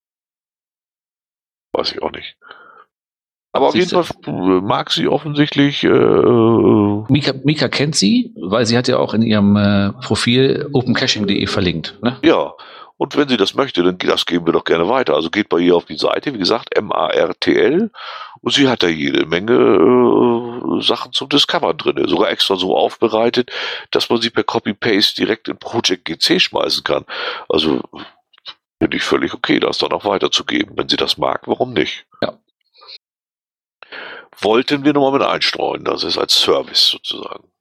Weiß ich auch nicht. Aber auf jeden Fall mag sie offensichtlich. Äh, Mika, Mika kennt sie, weil sie hat ja auch in ihrem äh, Profil open caching punkt de verlinkt. Ne? Ja, und wenn sie das möchte, dann das geben wir doch gerne weiter. Also geht bei ihr auf die Seite, wie gesagt, M A R T L. Und sie hat da jede Menge äh, Sachen zum Discovern drin. Sogar extra so aufbereitet, dass man sie per Copy-Paste direkt in Project G C schmeißen kann. Also finde ich völlig okay, das dann auch weiterzugeben. Wenn sie das mag, warum nicht? Ja. Wollten wir nochmal mit einstreuen, das ist als Service sozusagen.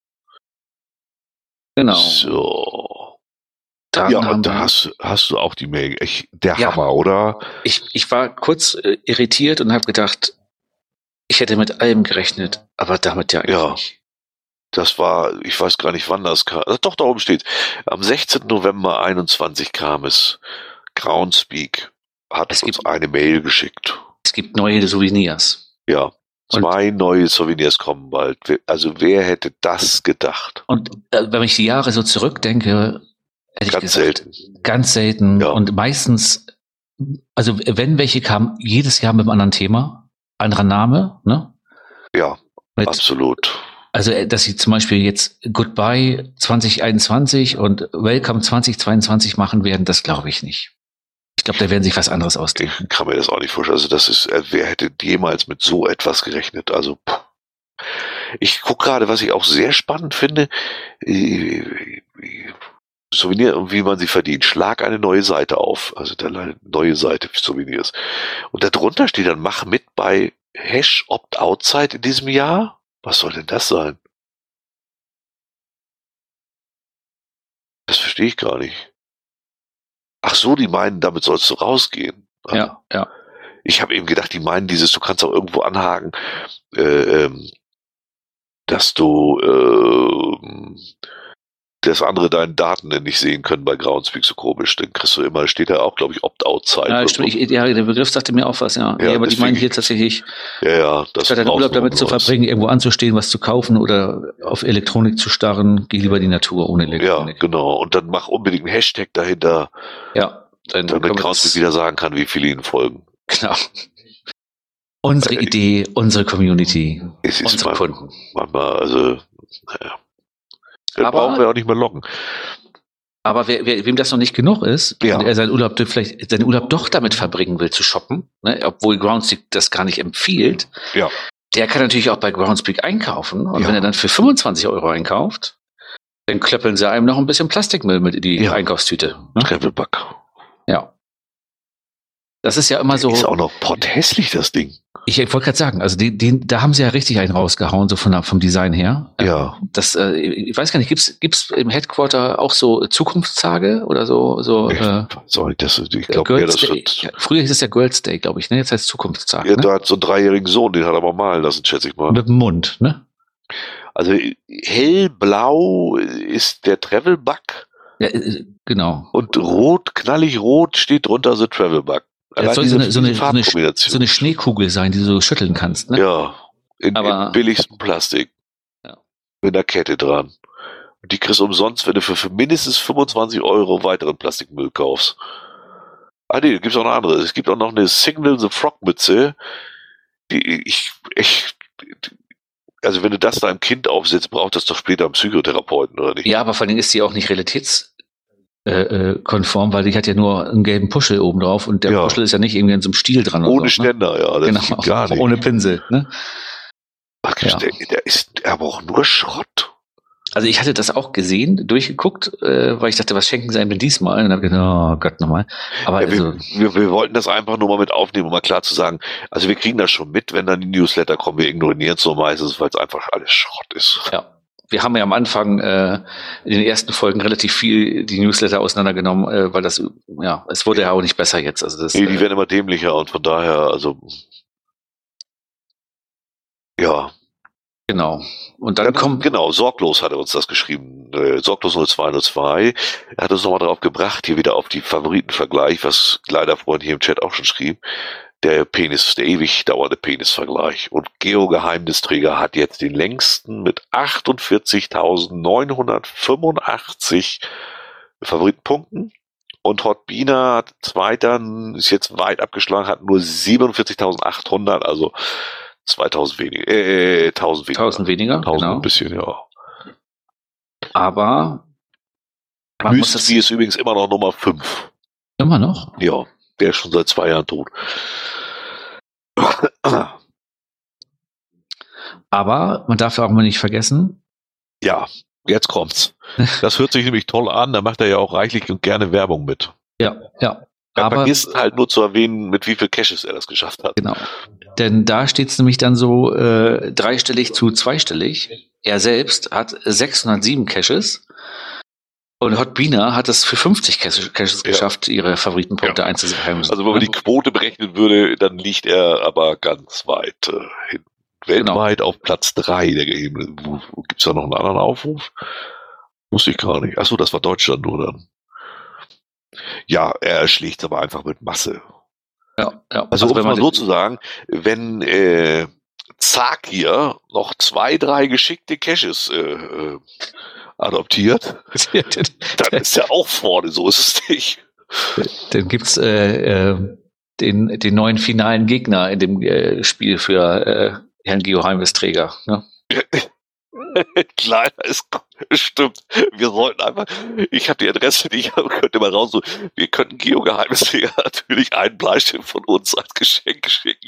Genau. So. Dann ja, und da hast, hast du auch die Mail. Ich, der ja, Hammer, oder? Ich, ich war kurz äh, irritiert und habe gedacht, ich hätte mit allem gerechnet, aber damit ja eigentlich ja. nicht. Das war, ich weiß gar nicht, wann das kam. Doch, da oben steht. Am sechzehnten November einundzwanzig kam es. Groundspeak hat es uns gibt, eine Mail geschickt. Es gibt neue Souvenirs. Ja. Zwei und, neue Souvenirs kommen bald. Also wer hätte das gedacht? Und äh, wenn ich die Jahre so zurückdenke, hätte ganz ich gesagt, selten. Ganz selten. Ja. Und meistens, also wenn welche kamen, jedes Jahr mit einem anderen Thema, anderer Name, ne? Ja, mit, absolut. Also dass sie zum Beispiel jetzt Goodbye zwanzig einundzwanzig und Welcome zwanzig zweiundzwanzig machen werden, das glaube ich nicht. Ich glaube, da werden sich was anderes ausdenken. Ich kann mir das auch nicht vorstellen. Also das ist, wer hätte jemals mit so etwas gerechnet? Also ich gucke gerade, was ich auch sehr spannend finde, Souvenir und wie man sie verdient. Schlag eine neue Seite auf. Also eine neue Seite für Souvenirs. Und darunter steht dann, mach mit bei Hash Opt-out-Zeit in diesem Jahr. Was soll denn das sein? Das verstehe ich gar nicht. Ach so, die meinen, damit sollst du rausgehen. Ja, ja. Ich habe eben gedacht, die meinen dieses, du kannst auch irgendwo anhaken, äh, ähm, dass du äh, das andere deine Daten nicht sehen können bei Groundspeak, so komisch. Dann kriegst du immer, steht da auch, glaube ich, Opt-out-Zeit. Ja, stimmt. Ich, ja, der Begriff sagte mir auch was, ja. ja, ja aber die meinen hier tatsächlich, ja, ja, das statt deinen Urlaub damit zu verbringen, irgendwo anzustehen, was zu kaufen oder auf Elektronik zu starren, geh lieber die Natur ohne Elektronik. Ja, genau. Und dann mach unbedingt einen Hashtag dahinter. Ja. Dann damit Groundspeak wieder sagen kann, wie viele ihnen folgen. Genau. Unsere äh, Idee, unsere Community, unsere manchmal, Kunden. Manchmal, also, naja. Dann aber, brauchen wir auch nicht mehr locken. Aber wer, wer, wem das noch nicht genug ist, ja. und er seinen Urlaub vielleicht seinen Urlaub doch damit verbringen will zu shoppen, ne, obwohl Groundspeak das gar nicht empfiehlt, ja. der kann natürlich auch bei Groundspeak einkaufen. Und ja. wenn er dann für fünfundzwanzig Euro einkauft, dann klöppeln sie einem noch ein bisschen Plastikmüll mit in die ja. Einkaufstüte. Ne? Travelback. Ja. Das ist ja immer so. Ist auch noch potthässlich, das Ding. Ich wollte gerade sagen, also die, die, da haben sie ja richtig einen rausgehauen, so von, vom Design her. Ja. Das, äh, ich weiß gar nicht, gibt's gibt's im Headquarter auch so Zukunftstage oder so? so ich, äh, sorry, das, ich glaube, ja, das wird. Ja, früher hieß es ja Girls Day, glaube ich, ne? Jetzt heißt es Zukunftstag. Ja, ne? da hat so einen dreijährigen Sohn, den hat er mal malen lassen, schätze ich mal. Mit dem Mund, ne? Also hellblau ist der Travel Bug. Ja, äh, genau. Und rot, knallig rot steht drunter The Travel Bug. Das soll so eine, so, eine, so, eine, so eine Schneekugel sein, die du so schütteln kannst, ne? Ja, in, Aber, in billigstem Plastik. Ja. Mit einer Kette dran. Und die kriegst du umsonst, wenn du für, für mindestens fünfundzwanzig Euro weiteren Plastikmüll kaufst. Ah nee, gibt's auch noch andere. Es gibt auch noch eine Signal the Frog Mütze. Die ich echt, also wenn du das deinem Kind aufsetzt, braucht das doch später einen Psychotherapeuten, oder nicht? Ja, aber vor allem ist die auch nicht realitätskonform, weil die hat ja nur einen gelben Puschel oben drauf und der Ja. Puschel ist ja nicht irgendwie in so einem Stiel dran. Ohne oder so, Ständer, ja. Das ne? geht Genau, gar nicht. ohne Pinsel. Ne? Ach, Ja. der, der ist aber auch nur Schrott. Also ich hatte das auch gesehen, durchgeguckt, äh, weil ich dachte, was schenken sie einem denn diesmal? Und dann habe ich gedacht, oh Gott, nochmal. Aber Ja, also, wir, wir, wir wollten das einfach nur mal mit aufnehmen, um mal klar zu sagen, also wir kriegen das schon mit, wenn dann die Newsletter kommen, wir ignorieren es so meistens, weil es einfach alles Schrott ist. ja. Wir haben ja am Anfang äh, in den ersten Folgen relativ viel die Newsletter auseinandergenommen, äh, weil das, ja, es wurde ja auch nicht besser jetzt. Also das, Nee, die äh, werden immer dämlicher und von daher, also ja. genau. Und dann Dann kommt, genau, Sorglos hat er uns das geschrieben. Äh, Sorglos null zwei null zwei. Er hat uns nochmal drauf gebracht, hier wieder auf die Favoritenvergleich, was leider Freund hier im Chat auch schon schrieb. Der Penis, der ewig dauernde Penisvergleich. Und Geo-Geheimnisträger hat jetzt den längsten mit achtundvierzigtausendneunhundertfünfundachtzig Favoritenpunkten. Und Hot Bina hat zweiter, ist jetzt weit abgeschlagen, hat nur siebenundvierzigtausendachthundert, also zweitausend weniger, äh, tausend weniger. tausend weniger, tausend genau. ein bisschen, ja. Aber man muss das Mystery ist übrigens immer noch Nummer fünf. immer noch. Ja, der ist schon seit zwei Jahren tot. Aber man darf ja auch mal nicht vergessen, Ja, jetzt kommt's. Das hört sich nämlich toll an, da macht er ja auch reichlich und gerne Werbung mit. ja, ja. Er Aber vergisst halt nur zu erwähnen, mit wie viel Caches er das geschafft hat. genau. Denn da steht es nämlich dann so äh, dreistellig zu zweistellig. Er selbst hat sechshundertsieben Caches und Hot Bina hat es für fünfzig Caches, Caches Ja. geschafft, ihre Favoritenpunkte Ja. einzusammeln. Also wenn man die Quote berechnen würde, dann liegt er aber ganz weit äh, hin. Weltweit auf Platz drei der Gegebenen. Gibt es da noch einen anderen Aufruf? Wusste ich gar nicht. Achso, das war Deutschland nur dann. Ja, er schlägt aber einfach mit Masse. Ja, ja. Also, um wenn mal man so zu sagen, wenn äh, Zakir noch zwei, drei geschickte Caches äh, äh, adoptiert, dann ist er auch vorne, so ist es nicht. Dann gibt's äh, äh, den, den neuen finalen Gegner in dem äh, Spiel für äh, Herrn Geheimnisträger. Ne? Kleiner ist stimmt. Wir sollten einfach, ich habe die Adresse nicht, aber könnte mal raus, so, wir könnten Geo-Geheimnisträger natürlich einen Bleistift von uns als Geschenk schicken.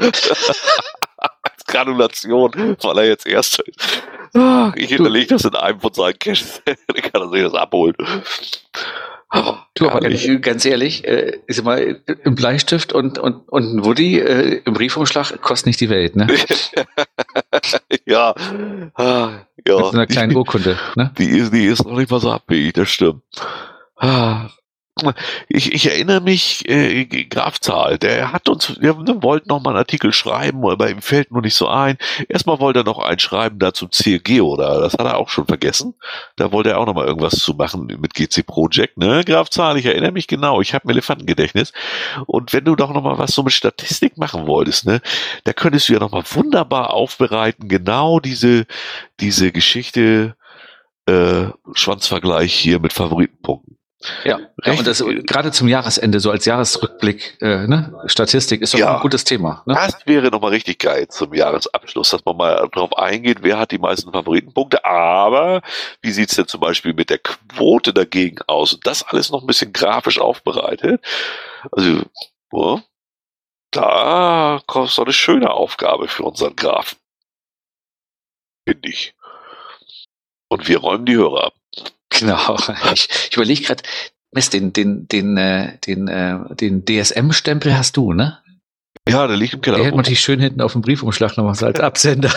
Als Gratulation, weil er jetzt Erster ist. Ich hinterlege das in einem von seinen Caches, dann kann er sich das abholen. Du, aber ganz, ganz ehrlich, äh, ist mal ein Bleistift und, und, und ein Woody äh, im Briefumschlag kostet nicht die Welt, ne? Ja, ah, ja. Mit so einer kleinen Urkunde, ne? Die ist, die ist noch nicht mal so abwegig, das stimmt. Ah. Ich, ich erinnere mich, äh, Graf Zahl, der hat uns, wir wollten noch mal einen Artikel schreiben, aber ihm fällt nur nicht so ein. Erstmal wollte er noch einen schreiben da zum C G oder das hat er auch schon vergessen. Da wollte er auch noch mal irgendwas zu machen mit G C Project, ne? Graf Zahl, ich erinnere mich genau, ich habe ein Elefantengedächtnis. Und wenn du doch noch mal was so mit Statistik machen wolltest, ne, da könntest du ja noch mal wunderbar aufbereiten, genau diese, diese Geschichte, äh, Schwanzvergleich hier mit Favoritenpunkten. Ja, ja, und das gerade zum Jahresende, so als Jahresrückblick, äh, ne, Statistik ist doch Ja. ein gutes Thema. Ne? Das wäre nochmal richtig geil zum Jahresabschluss, dass man mal darauf eingeht, wer hat die meisten Favoritenpunkte, aber wie sieht's denn zum Beispiel mit der Quote dagegen aus? Und das alles noch ein bisschen grafisch aufbereitet. Also, ja, da kommt so eine schöne Aufgabe für unseren Grafen. Finde ich. Und wir räumen die Hörer ab. Genau. Ich, ich überlege gerade, Mist, den, den, den, äh, den, äh, den D S M-Stempel hast du, ne? Ja, der liegt im Keller. Der hätte natürlich schön hinten auf dem Briefumschlag nochmal so als Absender.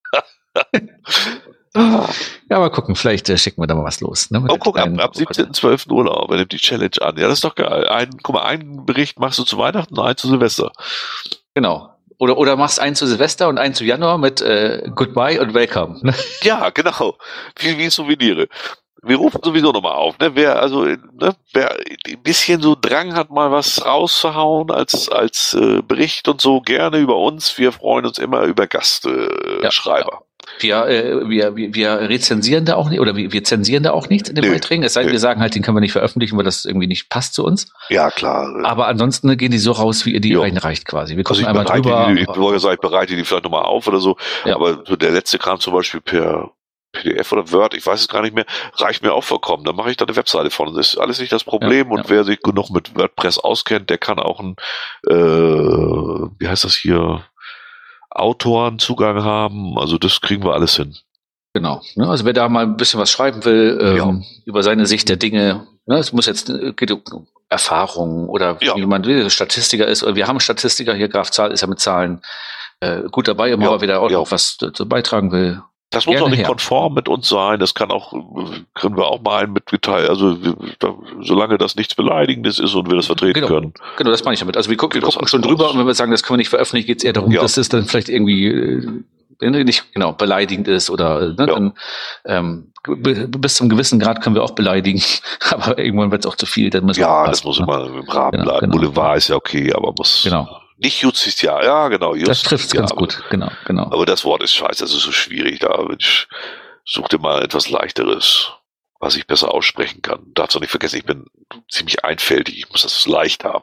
Ja, mal gucken, vielleicht äh, schicken wir da mal was los. Ne, oh, guck, ab, ab siebzehnten zwölften Urlaub, er nimmt die Challenge an. Ja, das ist doch geil. Ein, guck mal, einen Bericht machst du zu Weihnachten, einen zu Silvester. Genau. Oder, oder machst einen zu Silvester und einen zu Januar mit äh, Goodbye und Welcome. Ne? Ja, genau. Wie, wie Souvenire. Wir rufen sowieso nochmal auf, ne? Wer also, ne, wer ein bisschen so Drang hat, mal was rauszuhauen als als äh, Bericht und so, gerne über uns. Wir freuen uns immer über Gastschreiber. Äh, ja, Schreiber. Ja. Wir, äh, wir, wir, wir rezensieren da auch nicht, oder wir, wir zensieren da auch nichts in den Nö, Beiträgen. Es sei denn, nö. wir sagen halt, den können wir nicht veröffentlichen, weil das irgendwie nicht passt zu uns. Ja, klar. Aber ansonsten gehen die so raus, wie ihr die Jo. einreicht quasi. Wir Also gucken ich einmal bereite drüber. die, ich wollte sagen, ich bereite die vielleicht nochmal auf oder so. Ja. Aber so der letzte kam zum Beispiel per P D F oder Word, ich weiß es gar nicht mehr, reicht mir auch vollkommen. Dann mache ich da eine Webseite von. Das ist alles nicht das Problem. Ja, und ja. wer sich genug mit WordPress auskennt, der kann auch einen, äh, wie heißt das hier, Autorenzugang haben. Also das kriegen wir alles hin. Genau. Ne? Also wer da mal ein bisschen was schreiben will ähm, Ja. über seine Sicht der Dinge, ne? Es muss jetzt äh, geht um Erfahrungen oder Ja. wie man will, Statistiker ist. Oder wir haben einen Statistiker hier, Graf Zahl ist ja mit Zahlen äh, gut dabei, immer Ja. mal wieder auch Ja. noch was dazu beitragen will. Das muss Gerne auch nicht her. konform mit uns sein. Das kann auch, können wir auch mal einen mitgeteilt. Also wir, da, solange das nichts Beleidigendes ist und wir das vertreten Genau. können. Genau, das meine ich damit. Also wir gucken, wir Das gucken alles schon raus. drüber und wenn wir sagen, das können wir nicht veröffentlichen, geht es eher darum, Ja. dass es dann vielleicht irgendwie äh, nicht genau beleidigend ist oder ne, Ja. dann ähm, b- bis zum gewissen Grad können wir auch beleidigen, aber irgendwann wird es auch zu viel, dann müssen wir Ja, aufpassen, das muss ne? immer im Rahmen Genau, bleiben. genau. Boulevard ist ja okay, aber muss Genau. nicht Justiziar. Ja, genau. Das trifft es ganz Justiziar. gut, genau, genau. Aber das Wort ist scheiße, das ist so schwierig. Da ich, such dir mal etwas Leichteres, was ich besser aussprechen kann. Darfst du nicht vergessen, ich bin ziemlich einfältig. Ich muss das leicht haben.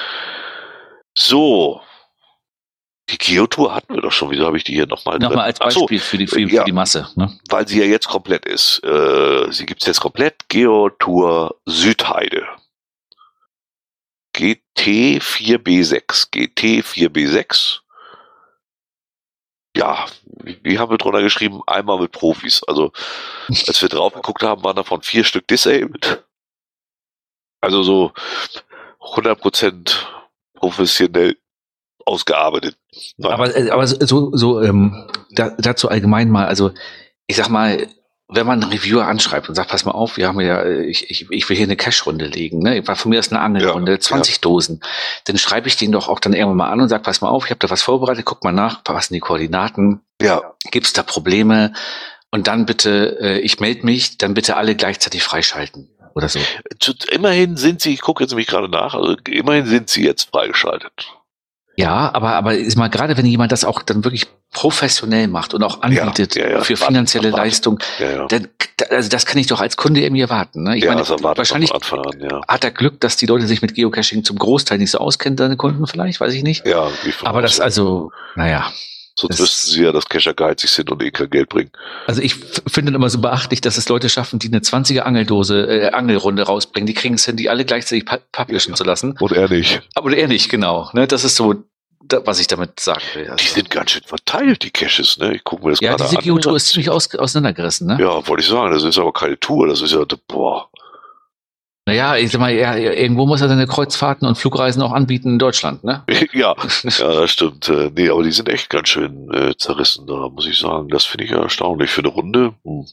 So. Die Geotour hatten wir doch schon. Wieso habe ich die hier nochmal drin? Nochmal als Ach so, Beispiel für die, für, ja. für die Masse. Ne? Weil sie ja jetzt komplett ist. Äh, sie gibt es jetzt komplett. Geotour Südheide. G T vier B sechs. G T vier B sechs. Ja, wie, wie haben wir drunter geschrieben? Einmal mit Profis. Also, als wir drauf geguckt haben, waren davon vier Stück disabled. Also so hundert Prozent professionell ausgearbeitet. Naja. Aber, äh, aber so, so ähm, da, dazu allgemein mal, also ich sag mal, wenn man einen Reviewer anschreibt und sagt, pass mal auf, wir haben ja, ich, ich, ich will hier eine Cash-Runde legen, ne? Von mir ist eine Angelrunde, Ja, zwanzig ja. Dosen. Dann schreibe ich den doch auch dann irgendwann mal an und sag, pass mal auf, ich habe da was vorbereitet, guck mal nach, passen die Koordinaten, Ja, gibt's da Probleme? Und dann bitte, äh, ich melde mich, dann bitte alle gleichzeitig freischalten oder so. zu, immerhin sind sie, ich gucke jetzt nämlich gerade nach, also immerhin sind sie jetzt freigeschaltet. Ja, aber, aber ist mal gerade, wenn jemand das auch dann wirklich professionell macht und auch anbietet Ja, ja, ja. für Warte, finanzielle warte. Leistung, Ja, ja. dann, also das kann ich doch als Kunde irgendwie erwarten. Ne? Ich ja, meine, das erwartet wahrscheinlich man von Anfang an, ja. hat er Glück, dass die Leute sich mit Geocaching zum Großteil nicht so auskennen, deine Kunden vielleicht, weiß ich nicht. Ja, wie von Aber das aus, ja. also, naja. Sonst das- wüssten sie ja, dass Cacher geizig sind und eh kein Geld bringen. Also ich f- finde immer so beachtlich, dass es Leute schaffen, die eine zwanziger Angeldose, äh, Angelrunde rausbringen. Die kriegen es hin, die alle gleichzeitig pu- publishen zu lassen. Und er nicht. Aber er nicht, genau. Ne? Das ist so, da, was ich damit sagen will. Also, Die sind ganz schön verteilt, die Caches, ne? Ich gucke mir das ja, gerade diese an. Geotour ist ziemlich aus, auseinandergerissen, ne? Ja, wollte ich sagen, das ist aber keine Tour, das ist ja, boah. Naja, ich sag mal, ja, irgendwo muss er seine Kreuzfahrten und Flugreisen auch anbieten in Deutschland, ne? ja, ja, das stimmt. Äh, Nee, aber die sind echt ganz schön äh, zerrissen da, muss ich sagen. Das finde ich ja erstaunlich für eine Runde. Hm.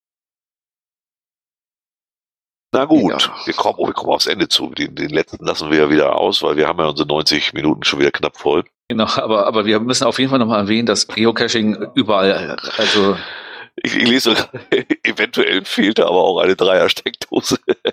Na gut, Ja. wir kommen, oh, wir kommen aufs Ende zu. Den, den letzten lassen wir ja wieder aus, weil wir haben ja unsere neunzig Minuten schon wieder knapp voll. Genau, aber, aber wir müssen auf jeden Fall nochmal erwähnen, dass Geocaching überall, also Ich, ich lese, eventuell fehlte aber auch eine Dreier-Steckdose.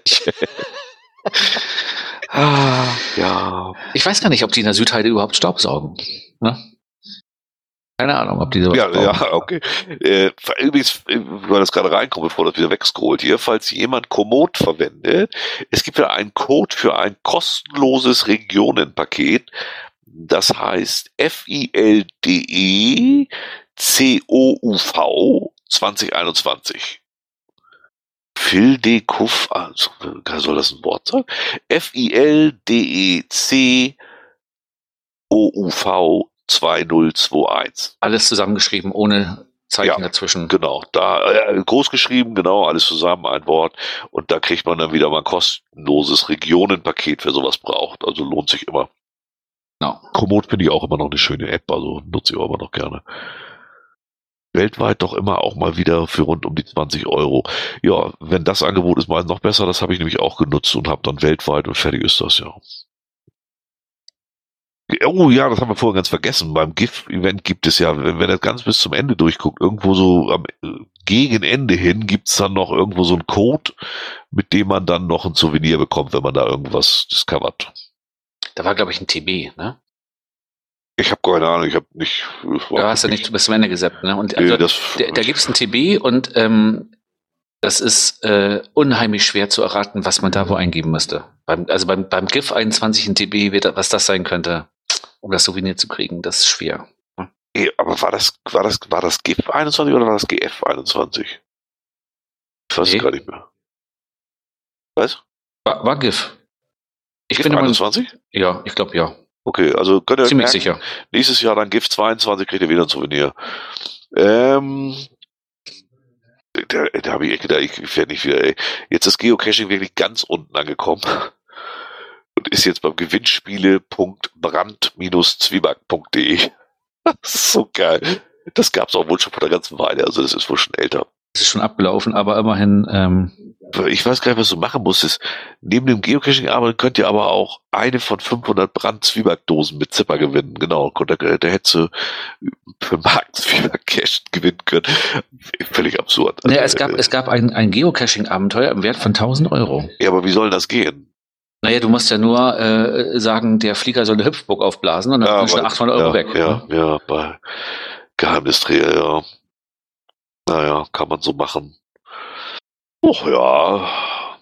ah, ja. ich weiß gar nicht, ob die in der Südheide überhaupt Staubsaugen. Ne? Keine Ahnung, ob die sowas Ja, brauchen. ja, okay. Äh, übrigens, äh, weil das gerade reinkommt, bevor das wieder wegscrollt hier, falls jemand Komoot verwendet, es gibt ja einen Code für ein kostenloses Regionenpaket. Das heißt F I L D E C O U V zwanzig einundzwanzig. Fildekuf, also, soll das ein Wort sein? F I L D E C O U V zweitausendzweiundzwanzig. Alles zusammengeschrieben, ohne Zeichen Ja, dazwischen. Genau, da äh, groß geschrieben, genau, alles zusammen, ein Wort. Und da kriegt man dann wieder mal ein kostenloses Regionenpaket, wer sowas braucht. Also lohnt sich immer. No. Komoot finde ich auch immer noch eine schöne App, also nutze ich auch immer noch gerne. Weltweit doch immer auch mal wieder für rund um die zwanzig Euro. Ja, wenn das Angebot ist, mal noch besser. Das habe ich nämlich auch genutzt und habe dann weltweit und fertig ist das, ja. Oh ja, das haben wir vorhin ganz vergessen. Beim GIF-Event gibt es ja, wenn, wenn er ganz bis zum Ende durchguckt, irgendwo so am gegen Ende hin gibt es dann noch irgendwo so einen Code, mit dem man dann noch ein Souvenir bekommt, wenn man da irgendwas discovert. Da war, glaube ich, ein T B, ne? Ich habe keine Ahnung, ich habe nicht... Da hast du nicht bis zum Ende gesappt, ne? Und Nee, also, das- da, da gibt es ein T B und ähm, das ist äh, unheimlich schwer zu erraten, was man da wo eingeben müsste. Beim, also beim, beim GIF einundzwanzig ein T B, wird, was das sein könnte, um das Souvenir zu kriegen, das ist schwer. Nee, aber war das, war das, war das GIF einundzwanzig oder war das G F einundzwanzig? Ich weiß Nee. es gar nicht mehr. Was? War, war GIF. Ich GIF bin aber, einundzwanzig? ja, ich glaube ja. Okay, also könnt ihr euch Ziemlich merken, sicher. nächstes Jahr dann GIF zweiundzwanzig kriegt ihr wieder ein Souvenir. Ähm, da, da habe ich echt gedacht, ich, ich werde nicht wieder, ey. Jetzt ist Geocaching wirklich ganz unten angekommen und ist jetzt beim Gewinnspiele punkt brand zwieback punkt de. Das ist so geil. Das gab es auch wohl schon vor der ganzen Weile, also das ist wohl schon älter. Es ist schon abgelaufen, aber immerhin, ähm, Ich weiß gar nicht, was du machen musstest. Neben dem Geocaching-Arbeit könnt ihr aber auch eine von fünfhundert Brand-Zwieback-Dosen mit Zipper gewinnen. Genau, da, da hättest du für Marken Zwieback-Cache gewinnen können. Völlig absurd. ne, Also, es gab, äh, es gab ein, ein Geocaching-Abenteuer im Wert von tausend Euro. ja, aber wie soll das gehen? Naja, du musst ja nur äh, sagen, der Flieger soll eine Hüpfburg aufblasen und dann Ja, sind schon aber- achthundert Euro ja, weg. Ja, ne? ja, bei Geheimnisträger, ja. Naja, kann man so machen. Och ja.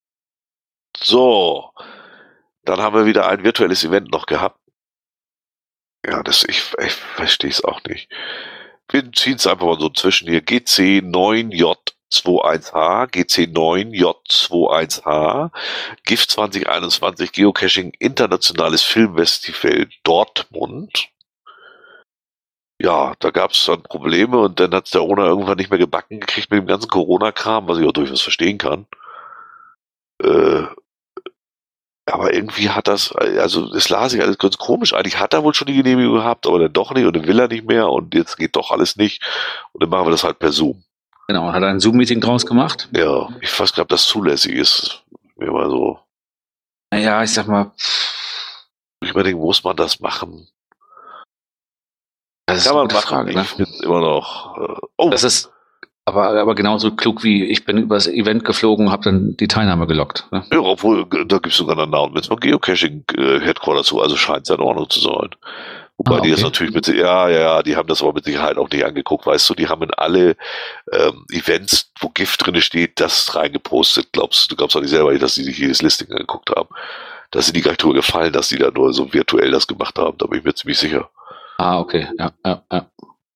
So. Dann haben wir wieder ein virtuelles Event noch gehabt. Ja, das, ich, ich verstehe es auch nicht. Wir ziehen es einfach mal so zwischen hier. G C neun J einundzwanzig H, G C neun J einundzwanzig H, GIF zwanzig einundzwanzig, Geocaching Internationales Filmfestival Dortmund. Ja, da gab es dann Probleme und dann hat es der Owner irgendwann nicht mehr gebacken gekriegt mit dem ganzen Corona-Kram, was ich auch durchaus verstehen kann. Äh, aber irgendwie hat das, also es las sich alles ganz komisch. Eigentlich hat er wohl schon die Genehmigung gehabt, aber dann doch nicht und dann will er nicht mehr und jetzt geht doch alles nicht und dann machen wir das halt per Zoom. Genau, hat er ein Zoom-Meeting draus gemacht. Ja, ich weiß gar nicht, ob das zulässig ist. Mir mal so. Naja, ich sag mal, Ich überlege, muss man das machen? das ist Kann eine man gute machen. Frage. Ich Ne? finde immer noch. Äh, oh, Das ist aber, aber genauso klug wie ich bin übers Event geflogen und habe dann die Teilnahme gelockt. Ne? ja, obwohl, da gibt es sogar einen Announcement von Geocaching äh, Headquarter zu, also scheint es ja in Ordnung zu sein. Wobei Ah, die das okay. natürlich mit, ja, ja, ja, die haben das aber mit Sicherheit auch nicht angeguckt, weißt du, die haben in alle ähm, Events, wo GIF drinne steht, das reingepostet. Glaubst du, du glaubst auch nicht selber nicht, dass die sich jedes Listing angeguckt haben. Dass sie die gar nicht drüber gefallen, dass die da nur so virtuell das gemacht haben, da bin ich mir ziemlich sicher. Ah, okay, ja, ja, ja.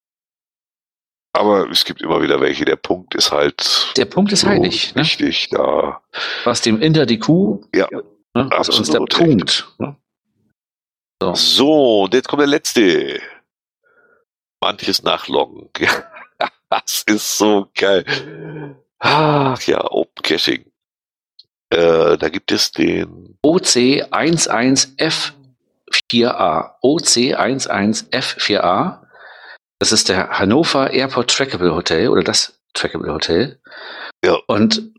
Aber es gibt immer wieder welche, der Punkt ist halt Der Punkt ist so heilig, ne? wichtig, da, Was dem Inter die Kuh, ja. ne? ist uns der Absolut Punkt. Ne? So. So, und jetzt kommt der letzte. Manches nachloggen. Das ist so geil. Ach ja, Open Caching. Äh, da gibt es den. O C elf F vier A. O C elf F vier A. Das ist der Hannover Airport Trackable Hotel oder das Trackable Hotel. Ja. Und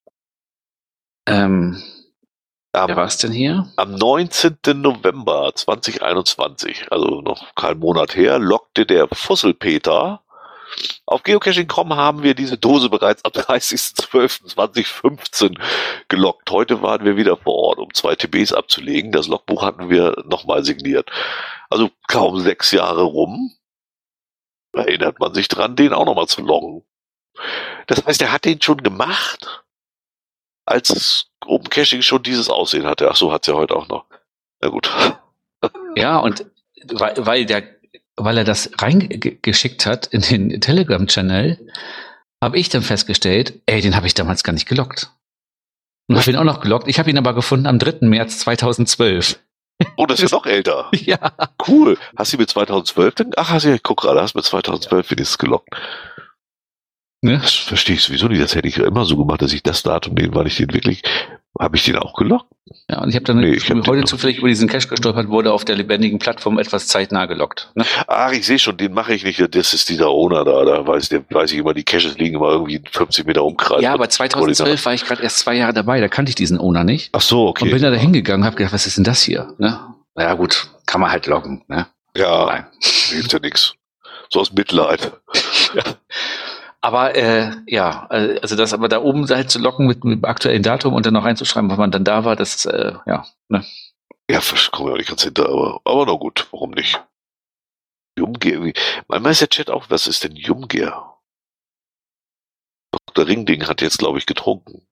ähm, Am, wer war es denn hier? am neunzehnten November zweitausendeinundzwanzig, also noch keinen Monat her, lockte der Fusselpeter. Auf Geocaching Punkt com haben wir diese Dose bereits am dreißigsten zwölften zweitausendfünfzehn gelockt. Heute waren wir wieder vor Ort, um zwei T Bs abzulegen. Das Logbuch hatten wir nochmal signiert. Also kaum sechs Jahre rum. Erinnert man sich dran, den auch nochmal zu loggen. Das heißt, er hat den schon gemacht, als Open Caching schon dieses Aussehen hatte. Ach so, hat's ja heute auch noch. Na gut. Ja, und weil, weil, der, weil er das reingeschickt hat in den Telegram-Channel, habe ich dann festgestellt, ey, den habe ich damals gar nicht gelockt. Und habe ihn auch noch gelockt. Ich habe ihn aber gefunden am dritten März zweitausendzwölf. Oh, das ist ja noch älter. Ja. Cool. Hast du mit zweitausendzwölf denn? Ach, hast du, ich guck gerade, hast du mit zweitausendzwölf wenigstens gelockt. Ne? Das verstehe ich sowieso nicht. Das hätte ich immer so gemacht, dass ich das Datum nehme, weil ich den wirklich Habe ich den auch gelockt? Ja, und ich habe dann Nee, ich hab heute den zufällig über diesen Cache gestolpert, wurde auf der lebendigen Plattform etwas zeitnah gelockt. Ne? Ach, ich sehe schon, den mache ich nicht. Das ist dieser Owner da. Da weiß, der, weiß ich immer, die Caches liegen immer irgendwie fünfzig Meter Umkreis. Ja, aber zweitausendzwölf war ich gerade erst zwei Jahre dabei, da kannte ich diesen Owner nicht. Ach so, okay. Und bin da hingegangen und habe gedacht, was ist denn das hier? Ne? Ja gut, kann man halt loggen. Ne? Ja, Nein. hilft ja nichts. So aus Mitleid. Ja. Aber äh, ja, also das aber da oben halt zu locken mit, mit dem aktuellen Datum und dann noch reinzuschreiben, wann man dann da war, das ist, äh, ja. Ne? Ja, komme ich auch nicht ganz hinter, aber, aber na gut, warum nicht? Jumgear. Manchmal ist der Chat auch, was ist denn Jumgear? Doktor Ringding hat jetzt, glaube ich, getrunken.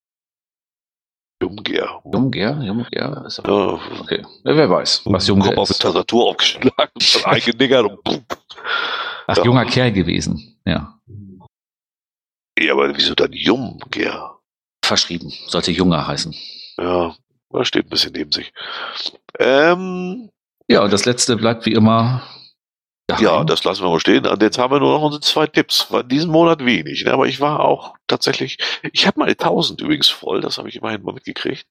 Jumgear. Jumgear, Jumgear. Ist Ja. Okay, ja, wer weiß, was Jumgear auf die ist. Tastatur aufgeschlagen und dann eingeniggert und pum. Ach, Ja. junger Kerl gewesen, ja. Ja, aber wieso dann Jumgear? Verschrieben, sollte Junger heißen. Ja, da steht ein bisschen neben sich. Ähm, Ja, und das letzte bleibt wie immer. ja, das lassen wir mal stehen. Und jetzt haben wir nur noch unsere zwei Tipps. War diesen Monat wenig, ne? Aber ich war auch tatsächlich, ich habe meine tausend übrigens voll, das habe ich immerhin mal mitgekriegt.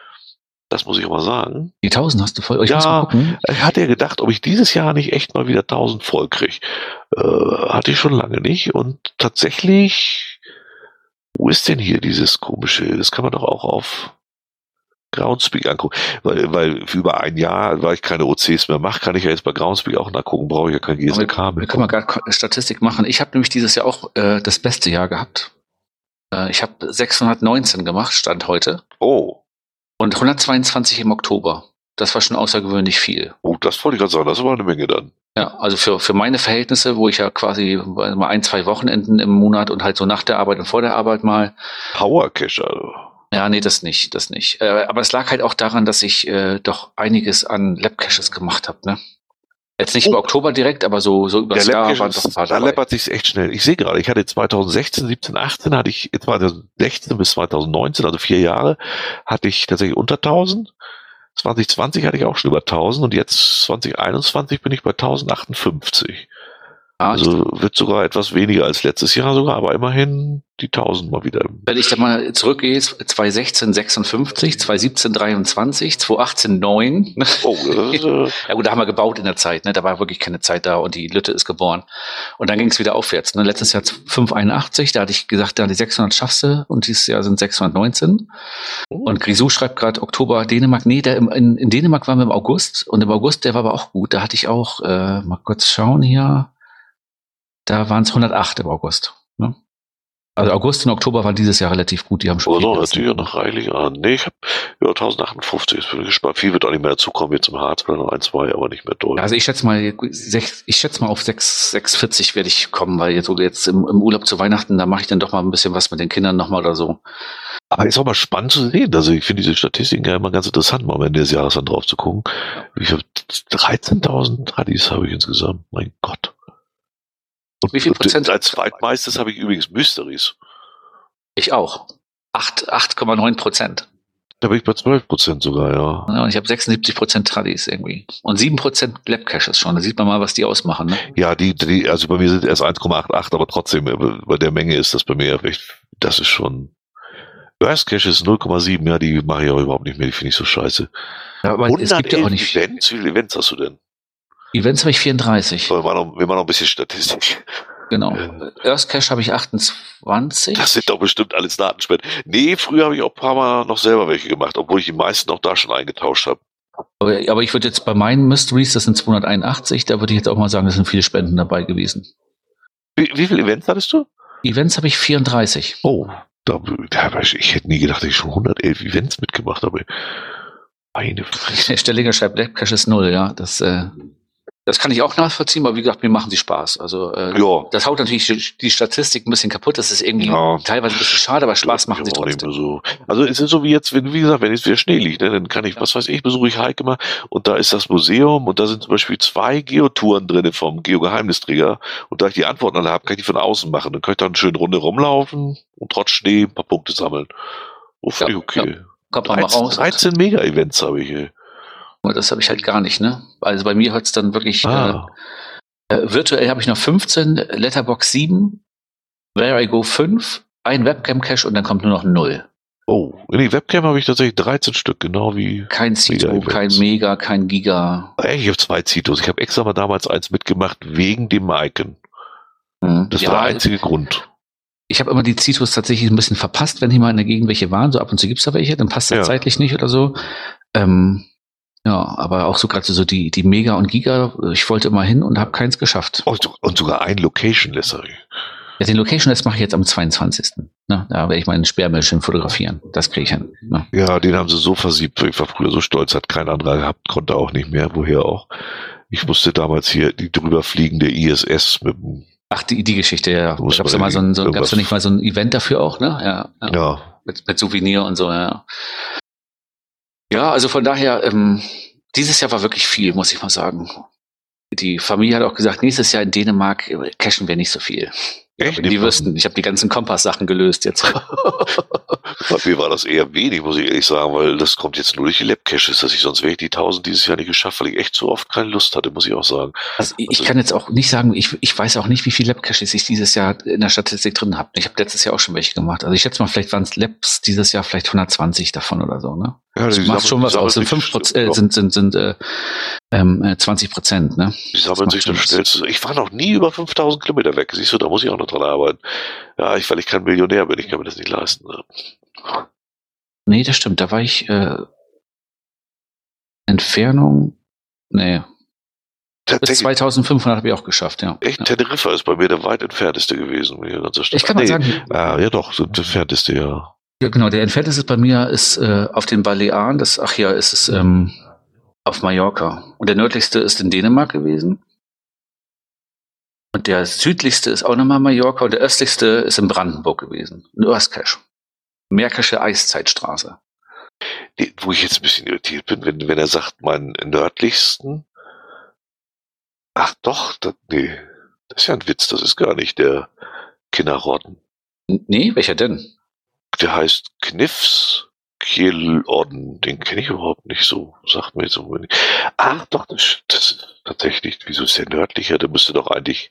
Das muss ich auch mal sagen. Die tausend hast du voll. Ich Ja. muss mal gucken. Ich hatte ja gedacht, ob ich dieses Jahr nicht echt mal wieder tausend voll kriege. Äh, hatte ich schon lange nicht. Und tatsächlich, wo ist denn hier dieses komische, das kann man doch auch auf Groundspeak angucken. Weil, weil für über ein Jahr, weil ich keine O Cs mehr mache, kann ich ja jetzt bei Groundspeak auch nachgucken, brauche ich ja kein G S M K Wir mehr. können mal gerade Statistik machen. Ich habe nämlich dieses Jahr auch äh, das beste Jahr gehabt. Äh, ich habe sechshundertneunzehn gemacht, Stand heute. Oh. Und hundertzweiundzwanzig im Oktober. Das war schon außergewöhnlich viel. Oh, das wollte ich gerade sagen, das war eine Menge dann. Ja, also für, für meine Verhältnisse, wo ich ja quasi mal ein, zwei Wochenenden im Monat und halt so nach der Arbeit und vor der Arbeit mal. Power Cache, also. Ja, nee, das nicht, das nicht. Äh, aber es lag halt auch daran, dass ich äh, doch einiges an Lab-Caches gemacht habe, ne? Jetzt nicht Oh. im Oktober direkt, aber so, so übers Der Jahr Lab waren doch ein paar da dabei. läppert sich's echt schnell. Ich sehe gerade, ich hatte zweitausendsechzehn, siebzehn, achtzehn hatte ich, zweitausendsechzehn bis zweitausendneunzehn, also vier Jahre, hatte ich tatsächlich unter tausend. zwanzig zwanzig hatte ich auch schon über tausend und jetzt zwanzig einundzwanzig bin ich bei tausendachundfünfzig. Ja, Also wird sogar etwas weniger als letztes Jahr sogar, aber immerhin die tausend mal wieder. wenn ich da mal zurückgehe, zweitausendsechzehn sechsundfünfzig, zweitausendsiebzehn dreiundzwanzig, zweitausendachtzehn neun. Oh, das ist, äh, Ja gut, da haben wir gebaut in der Zeit, ne? Da war wirklich keine Zeit da und die Lütte ist geboren. Und dann ging es wieder aufwärts. Ne? Letztes Jahr fünfhunderteinundachtzig, da hatte ich gesagt, da die sechshundert schaffst du und dieses Jahr sind sechshundertneunzehn. Und Grisou schreibt gerade Oktober, Dänemark, nee, der im, in, in Dänemark waren wir im August und im August, der war aber auch gut. Da hatte ich auch, äh, mal kurz schauen hier, da waren es hundertacht im August. Ne? Also August und Oktober waren dieses Jahr relativ gut, die haben schon aber viel doch, gerissen. natürlich noch reichlich an. Nee, ich habe ja tausendachundfünfzig, jetzt bin ich gespannt. Viel wird auch nicht mehr dazukommen, jetzt im Harz oder noch ein, zwei, aber nicht mehr doll. Also ich schätze mal, sech, ich schätze mal auf sechs, sechs vierzig werde ich kommen, weil jetzt, so jetzt im, im Urlaub zu Weihnachten, da mache ich dann doch mal ein bisschen was mit den Kindern nochmal oder so. Aber ist auch mal spannend zu sehen. Also ich finde diese Statistiken ja immer ganz interessant, mal am Ende des Jahres dann drauf zu gucken. Ich habe dreizehntausend Radis habe ich insgesamt. Mein Gott. Und Wie viel Prozent? als zweitmeistes habe ich übrigens Mysteries. Ich auch. acht Komma neun Prozent. Da bin ich bei zwölf Prozent sogar, ja. Ja, und ich habe sechsundsiebzig Prozent Tradis irgendwie. Und sieben Prozent Lab-Caches schon. Da sieht man mal, was die ausmachen. Ne? Ja, die, die, also bei mir sind erst eins Komma achtundachtzig, aber trotzdem, bei der Menge ist das bei mir echt, das ist schon. Worst Cache ist null Komma sieben, ja, die mache ich auch überhaupt nicht mehr, die finde ich so scheiße. Ja, aber es gibt ja auch nicht. Events, wie viele Events hast du denn? Events habe ich vierunddreißig. Wir machen noch, wir machen noch ein bisschen Statistik. Genau. Äh. Earth Cache habe ich achtundzwanzig. Das sind doch bestimmt alles Datenspenden. Nee, früher habe ich auch ein paar Mal noch selber welche gemacht, obwohl ich die meisten auch da schon eingetauscht habe. Aber, aber ich würde jetzt bei meinen Mysteries, das sind zweihunderteinundachtzig, da würde ich jetzt auch mal sagen, es sind viele Spenden dabei gewesen. Wie, wie viele Events hattest du? Events habe ich vierunddreißig. Oh, da, da, ich hätte nie gedacht, dass ich schon hundertelf Events mitgemacht habe. Meine Fresse. Der Stellinger schreibt, Lab Cache ist null, ja. Das, äh, das kann ich auch nachvollziehen, aber wie gesagt, mir machen sie Spaß. Also äh, Ja. das haut natürlich die, die Statistik ein bisschen kaputt. Das ist irgendwie Ja. teilweise ein bisschen schade, aber Spaß machen sie Ich auch nicht trotzdem. mehr so. Also es ist so wie jetzt, wenn, wie gesagt, wenn jetzt wieder Schnee liegt, ne, dann kann ich, was weiß ich, besuche ich Heike mal und da ist das Museum und da sind zum Beispiel zwei Geotouren drin vom Geogeheimnisträger und da ich die Antworten alle habe, kann ich die von außen machen. Dann kann ich da eine schöne Runde rumlaufen und trotz Schnee ein paar Punkte sammeln. Oh, finde Ja, ich okay. Kommt man mal dreizehn, raus. dreizehn Mega-Events habe ich hier. Das habe ich halt gar nicht, ne? Also bei mir hört es dann wirklich, Ah. äh, äh, virtuell habe ich noch fünfzehn, Letterbox sieben, Where I Go fünf, ein Webcam-Cache und dann kommt nur noch null. Oh, in die Webcam habe ich tatsächlich dreizehn Stück, genau wie... Kein Cito, kein Mega, kein Giga. Ich habe zwei Citos. Ich habe extra mal damals eins mitgemacht, wegen dem Icon. Mhm. Das ja, war der einzige Grund. Ich habe immer die Citos tatsächlich ein bisschen verpasst, wenn hier mal in der Gegend welche waren. So ab und zu gibt's da welche, dann passt das Ja. zeitlich nicht oder so. Ähm, ja, aber auch so gerade so die, die Mega und Giga, ich wollte immer hin und habe keins geschafft. Und, und sogar ein Location-Lesser. Ja, den Location List mache ich jetzt am zweiundzwanzigsten Ne? Da werde ich meinen Sperrmüllchen fotografieren. Das kriege ich hin. Ne? Ja, den haben sie so versiebt. Ich war früher so stolz, hat kein anderer gehabt, konnte auch nicht mehr. Woher auch? Ich musste damals hier die drüber fliegende I S S mit dem... Ach, die, die Geschichte, ja. Muss Gab's man da mal so ein, so, irgendwas- gab's da nicht mal so ein Event dafür auch, ne? Ja. ja. Ja, Mit, mit Souvenir und so, ja. Ja, also von daher, ähm, dieses Jahr war wirklich viel, muss ich mal sagen. Die Familie hat auch gesagt, nächstes Jahr in Dänemark äh, cashen wir nicht so viel. echt? Die wüssten, ich habe die ganzen Kompass-Sachen gelöst jetzt. Bei mir war das eher wenig, muss ich ehrlich sagen, weil das kommt jetzt nur durch die Lab-Caches, dass ich sonst wäre ich die tausend dieses Jahr nicht geschafft, weil ich echt so oft keine Lust hatte, muss ich auch sagen. Also ich, Also- ich kann jetzt auch nicht sagen, ich, ich weiß auch nicht, wie viele Lab-Caches ich dieses Jahr in der Statistik drin habe. Ich habe letztes Jahr auch schon welche gemacht. Also ich schätze mal, vielleicht waren es Labs dieses Jahr vielleicht hundertzwanzig davon oder so, ne? Ja, Das die macht sammeln- schon die was aus. Sind sammeln fünf sich- Prozent, äh, ja. sind, sind, sind äh, ähm, äh, zwanzig Prozent, ne? Die sammeln macht sich schon dann was. schnell zusammen. Ich war noch nie über fünftausend Kilometer weg. Siehst du, da muss ich auch noch dran arbeiten. Ja, ich, weil ich kein Millionär bin, ich kann mir das nicht leisten. Ne? Nee, das stimmt. Da war ich äh, Entfernung, nee, bis Tatsächlich, zweitausendfünfhundert habe ich auch geschafft, ja. echt, ja. Teneriffa ist bei mir der weit entfernteste gewesen. Hier in ganzer Stadt. Ich kann mal Nee, sagen, Ah, ja doch, so der entfernteste, ja. ja, genau, der entfernteste bei mir ist äh, auf den Balearen, das, ach ja, ist es ähm, auf Mallorca. Und der nördlichste ist in Dänemark gewesen. Und der südlichste ist auch nochmal Mallorca und der östlichste ist in Brandenburg gewesen. In Örskesch. Märkische Eiszeitstraße. Nee, wo ich jetzt ein bisschen irritiert bin, wenn, wenn er sagt, meinen nördlichsten. Ach doch, das, nee, das ist ja ein Witz, das ist gar nicht der Kinderrodden. N- Nee, welcher denn? Der heißt Kniffs Kielodden, den kenne ich überhaupt nicht so, sagt mir jetzt so wenig. Ach doch, das, das ist tatsächlich, wieso ist der nördlicher? Der müsste doch eigentlich,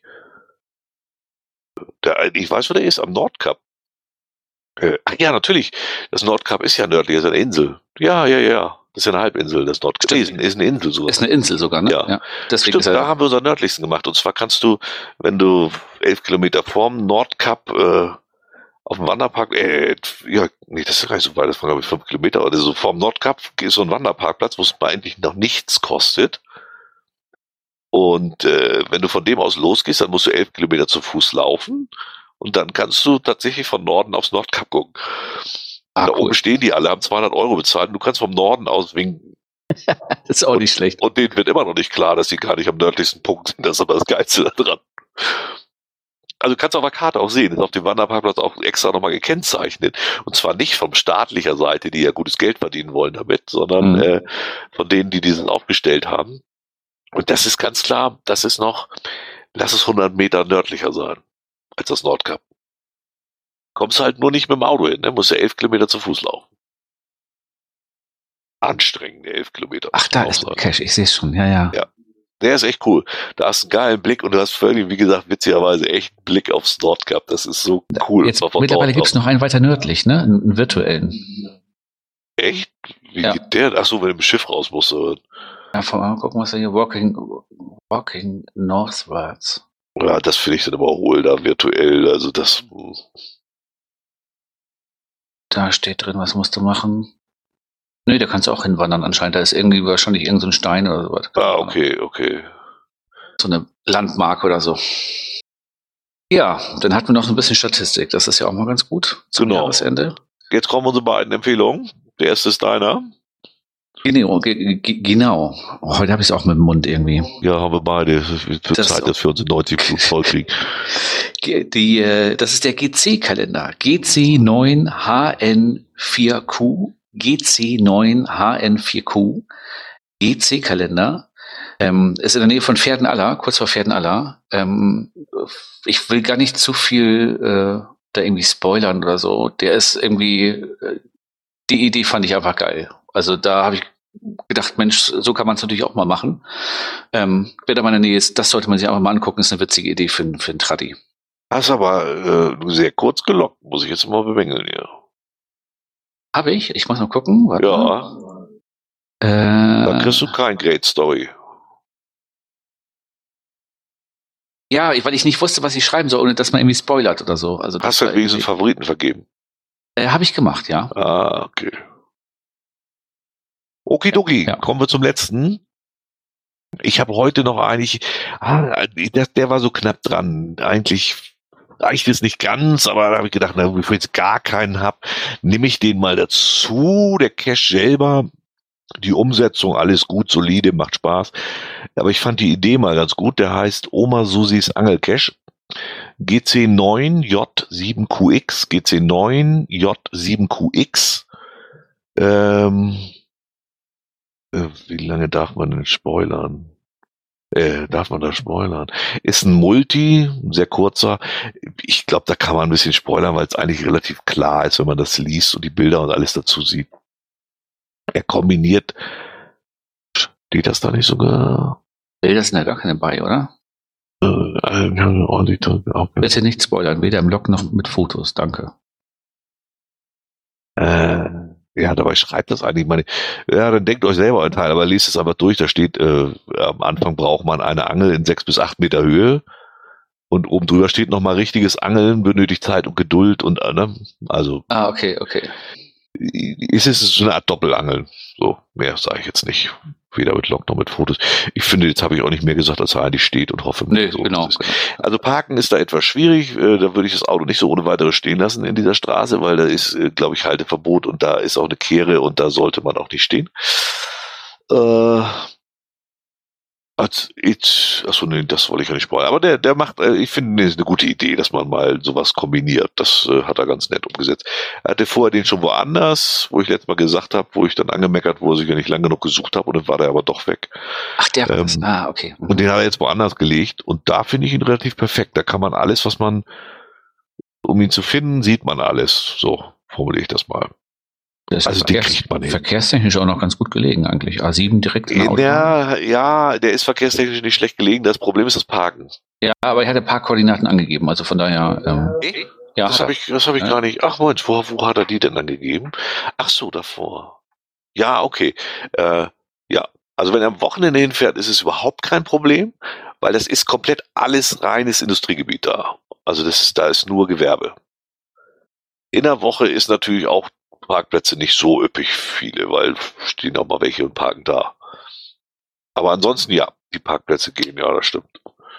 der, ich weiß, wo der ist, am Nordkap. Äh, ach ja, natürlich, das Nordkap ist ja nördlich, ist eine Insel. Ja, ja, ja, das ist ja eine Halbinsel, das Nordkap. Nee, ist, ein- ist eine Insel sogar. Ist eine Insel sogar, ne? Ja. Deswegen Stimmt, ist er, da haben wir unseren nördlichsten gemacht. Und zwar kannst du, wenn du elf Kilometer vorm Nordkap äh, auf dem Wanderpark, äh, ja, nee, das ist gar nicht so weit, das waren glaube ich fünf Kilometer, oder so vorm Nordkap ist so ein Wanderparkplatz, wo es mal eigentlich noch nichts kostet. Und äh, wenn du von dem aus losgehst, dann musst du elf Kilometer zu Fuß laufen. Und dann kannst du tatsächlich von Norden aufs Nordkap gucken. ah, da cool. oben stehen die alle, haben zweihundert Euro bezahlt und du kannst vom Norden aus winken. Das ist auch nicht schlecht. Und denen wird immer noch nicht klar, dass die gar nicht am nördlichsten Punkt sind. Das ist aber das Geilste daran. Also kannst du auf der Karte auch sehen, ist auf dem Wanderparkplatz auch extra nochmal gekennzeichnet. Und zwar nicht von staatlicher Seite, die ja gutes Geld verdienen wollen damit, sondern Mhm. äh, von denen, die diesen aufgestellt haben. Und das ist ganz klar, das ist noch, lass es hundert Meter nördlicher sein als das Nordkap. Kommst halt nur nicht mit dem Auto hin, ne? Musst ja elf Kilometer zu Fuß laufen. Anstrengende elf Kilometer. Ach, da ist ein Cache, ich sehe es schon, ja, ja. Ja. Der ist echt cool. Da hast du einen geilen Blick und du hast völlig, wie gesagt, witzigerweise echt einen Blick aufs Nordkap. Das ist so cool. Jetzt, Und zwar von mittlerweile dort gibt es aus. noch einen weiter nördlich, ne? Einen, einen virtuellen. Echt? Wie Ja. geht der? Ach so, wenn du mit dem Schiff raus musst. äh, Ja, von, gucken, was er hier, Walking, Walking Northwards. Ja, das finde ich dann aber auch wohl da virtuell. Also das, Da steht drin, was musst du machen? Nee, da kannst du auch hinwandern anscheinend. Da ist irgendwie wahrscheinlich irgendein so ein Stein oder sowas. ah, okay, okay. So eine Landmarke oder so. Ja, dann hatten wir noch so ein bisschen Statistik. Das ist ja auch mal ganz gut zum Genau. Jahresende. Jetzt kommen unsere beiden Empfehlungen. Der erste ist deiner. Genau, ge- ge- genau. Oh, heute habe ich es auch mit dem Mund irgendwie. Ja, haben wir beide. Es wird Das Zeit, ist dass wir uns in neunzig Minuten vollkriegen. Ge- Die, äh, das ist der G C-Kalender. G C neun H N vier Q. G C neun H N vier Q. G C-Kalender. Ähm, ist in der Nähe von Pferdenaller, kurz vor Pferdenaller. Ähm, ich will gar nicht zu viel äh, da irgendwie spoilern oder so. Der ist irgendwie, äh, die Idee fand ich einfach geil. Also da habe ich gedacht, Mensch, so kann man es natürlich auch mal machen. Ähm, wer da mal in der Nähe ist, das sollte man sich einfach mal angucken. Ist eine witzige Idee für, einen- für einen Traddy. Hast aber äh, sehr kurz gelockt, muss ich jetzt mal bemängeln, ja. Habe ich? Ich muss mal gucken. Warte Ja. mal. Da Äh, kriegst du kein Great Story. ja, weil ich nicht wusste, was ich schreiben soll, ohne dass man irgendwie spoilert oder so. Also das Hast du war wenigstens irgendwie- Favoriten vergeben? Äh, Habe ich gemacht, ja. Ah, okay. Okidoki, Ja. kommen wir zum letzten. Ich habe heute noch eigentlich, ah, der, der war so knapp dran. Eigentlich reicht es nicht ganz, aber da habe ich gedacht, na, bevor ich jetzt gar keinen habe, nehme ich den mal dazu. Der Cache selber, die Umsetzung, alles gut, solide, macht Spaß. Aber ich fand die Idee mal ganz gut. Der heißt Oma Susis Angelcache. G C neun J sieben Q X, G C neun J sieben Q X. Ähm, äh, wie lange darf man denn spoilern? Äh, darf man da spoilern? Ist ein Multi, ein sehr kurzer. Ich glaube, da kann man ein bisschen spoilern, weil es eigentlich relativ klar ist, wenn man das liest und die Bilder und alles dazu sieht. Er kombiniert. Steht das da nicht sogar? Bilder sind ja gar keine bei, oder? Äh, äh, ordentlich drin, auch, Bitte nicht spoilern, weder im Blog noch mit Fotos, danke. Äh, ja, dabei schreibt das eigentlich mal nicht. Ja, dann denkt euch selber einen Teil, aber liest es einfach durch. Da steht, äh, am Anfang braucht man eine Angel in sechs bis acht Meter Höhe. Und oben drüber steht nochmal richtiges Angeln, benötigt Zeit und Geduld und, äh, ne? Also, Ah, okay, okay. ist es so eine Art Doppelangeln. So, mehr sage ich jetzt nicht. Weder mit Log noch mit Fotos. Ich finde, jetzt habe ich auch nicht mehr gesagt, als er eigentlich steht und hoffe. Nee, so, genau, das ist- genau. Also Parken ist da etwas schwierig. Äh, Da würde ich das Auto nicht so ohne weiteres stehen lassen in dieser Straße, weil da ist, äh, glaube ich, Halteverbot und da ist auch eine Kehre und da sollte man auch nicht stehen. Äh, als ich, achso, nee, das wollte ich ja nicht spoilern. Aber der, der macht, äh, ich finde, das ist eine gute Idee, dass man mal sowas kombiniert. Das äh, hat er ganz nett umgesetzt. Er hatte vorher den schon woanders, wo ich letztes Mal gesagt habe, wo ich dann angemeckert wurde, dass ich ja nicht lang genug gesucht habe und dann war der aber doch weg. Ach, der war Ähm, das. Ah, okay. Mhm. Und den hat er jetzt woanders gelegt und da finde ich ihn relativ perfekt. Da kann man alles, was man, um ihn zu finden, sieht man alles. So formuliere ich das mal. Der ist also den verkehrs- kriegt man hin. verkehrstechnisch auch noch ganz gut gelegen eigentlich. A sieben direkt in der Autobahn. Ja, ja, der ist verkehrstechnisch nicht schlecht gelegen. Das Problem ist das Parken. Ja, aber er hat ein paar Koordinaten angegeben, also von daher. Ähm, Echt? ja, Das hat habe er. ich, das hab ich Ja. gar nicht. Ach Mensch, wo, wo hat er die denn angegeben? Ach so, davor. Ja, okay. Äh, ja, also wenn er am Wochenende hinfährt, ist es überhaupt kein Problem, weil das ist komplett alles reines Industriegebiet da. Also das ist, da ist nur Gewerbe. In der Woche ist natürlich auch Parkplätze nicht so üppig viele, weil stehen auch mal welche und parken da. Aber ansonsten ja, die Parkplätze gehen, ja, das stimmt.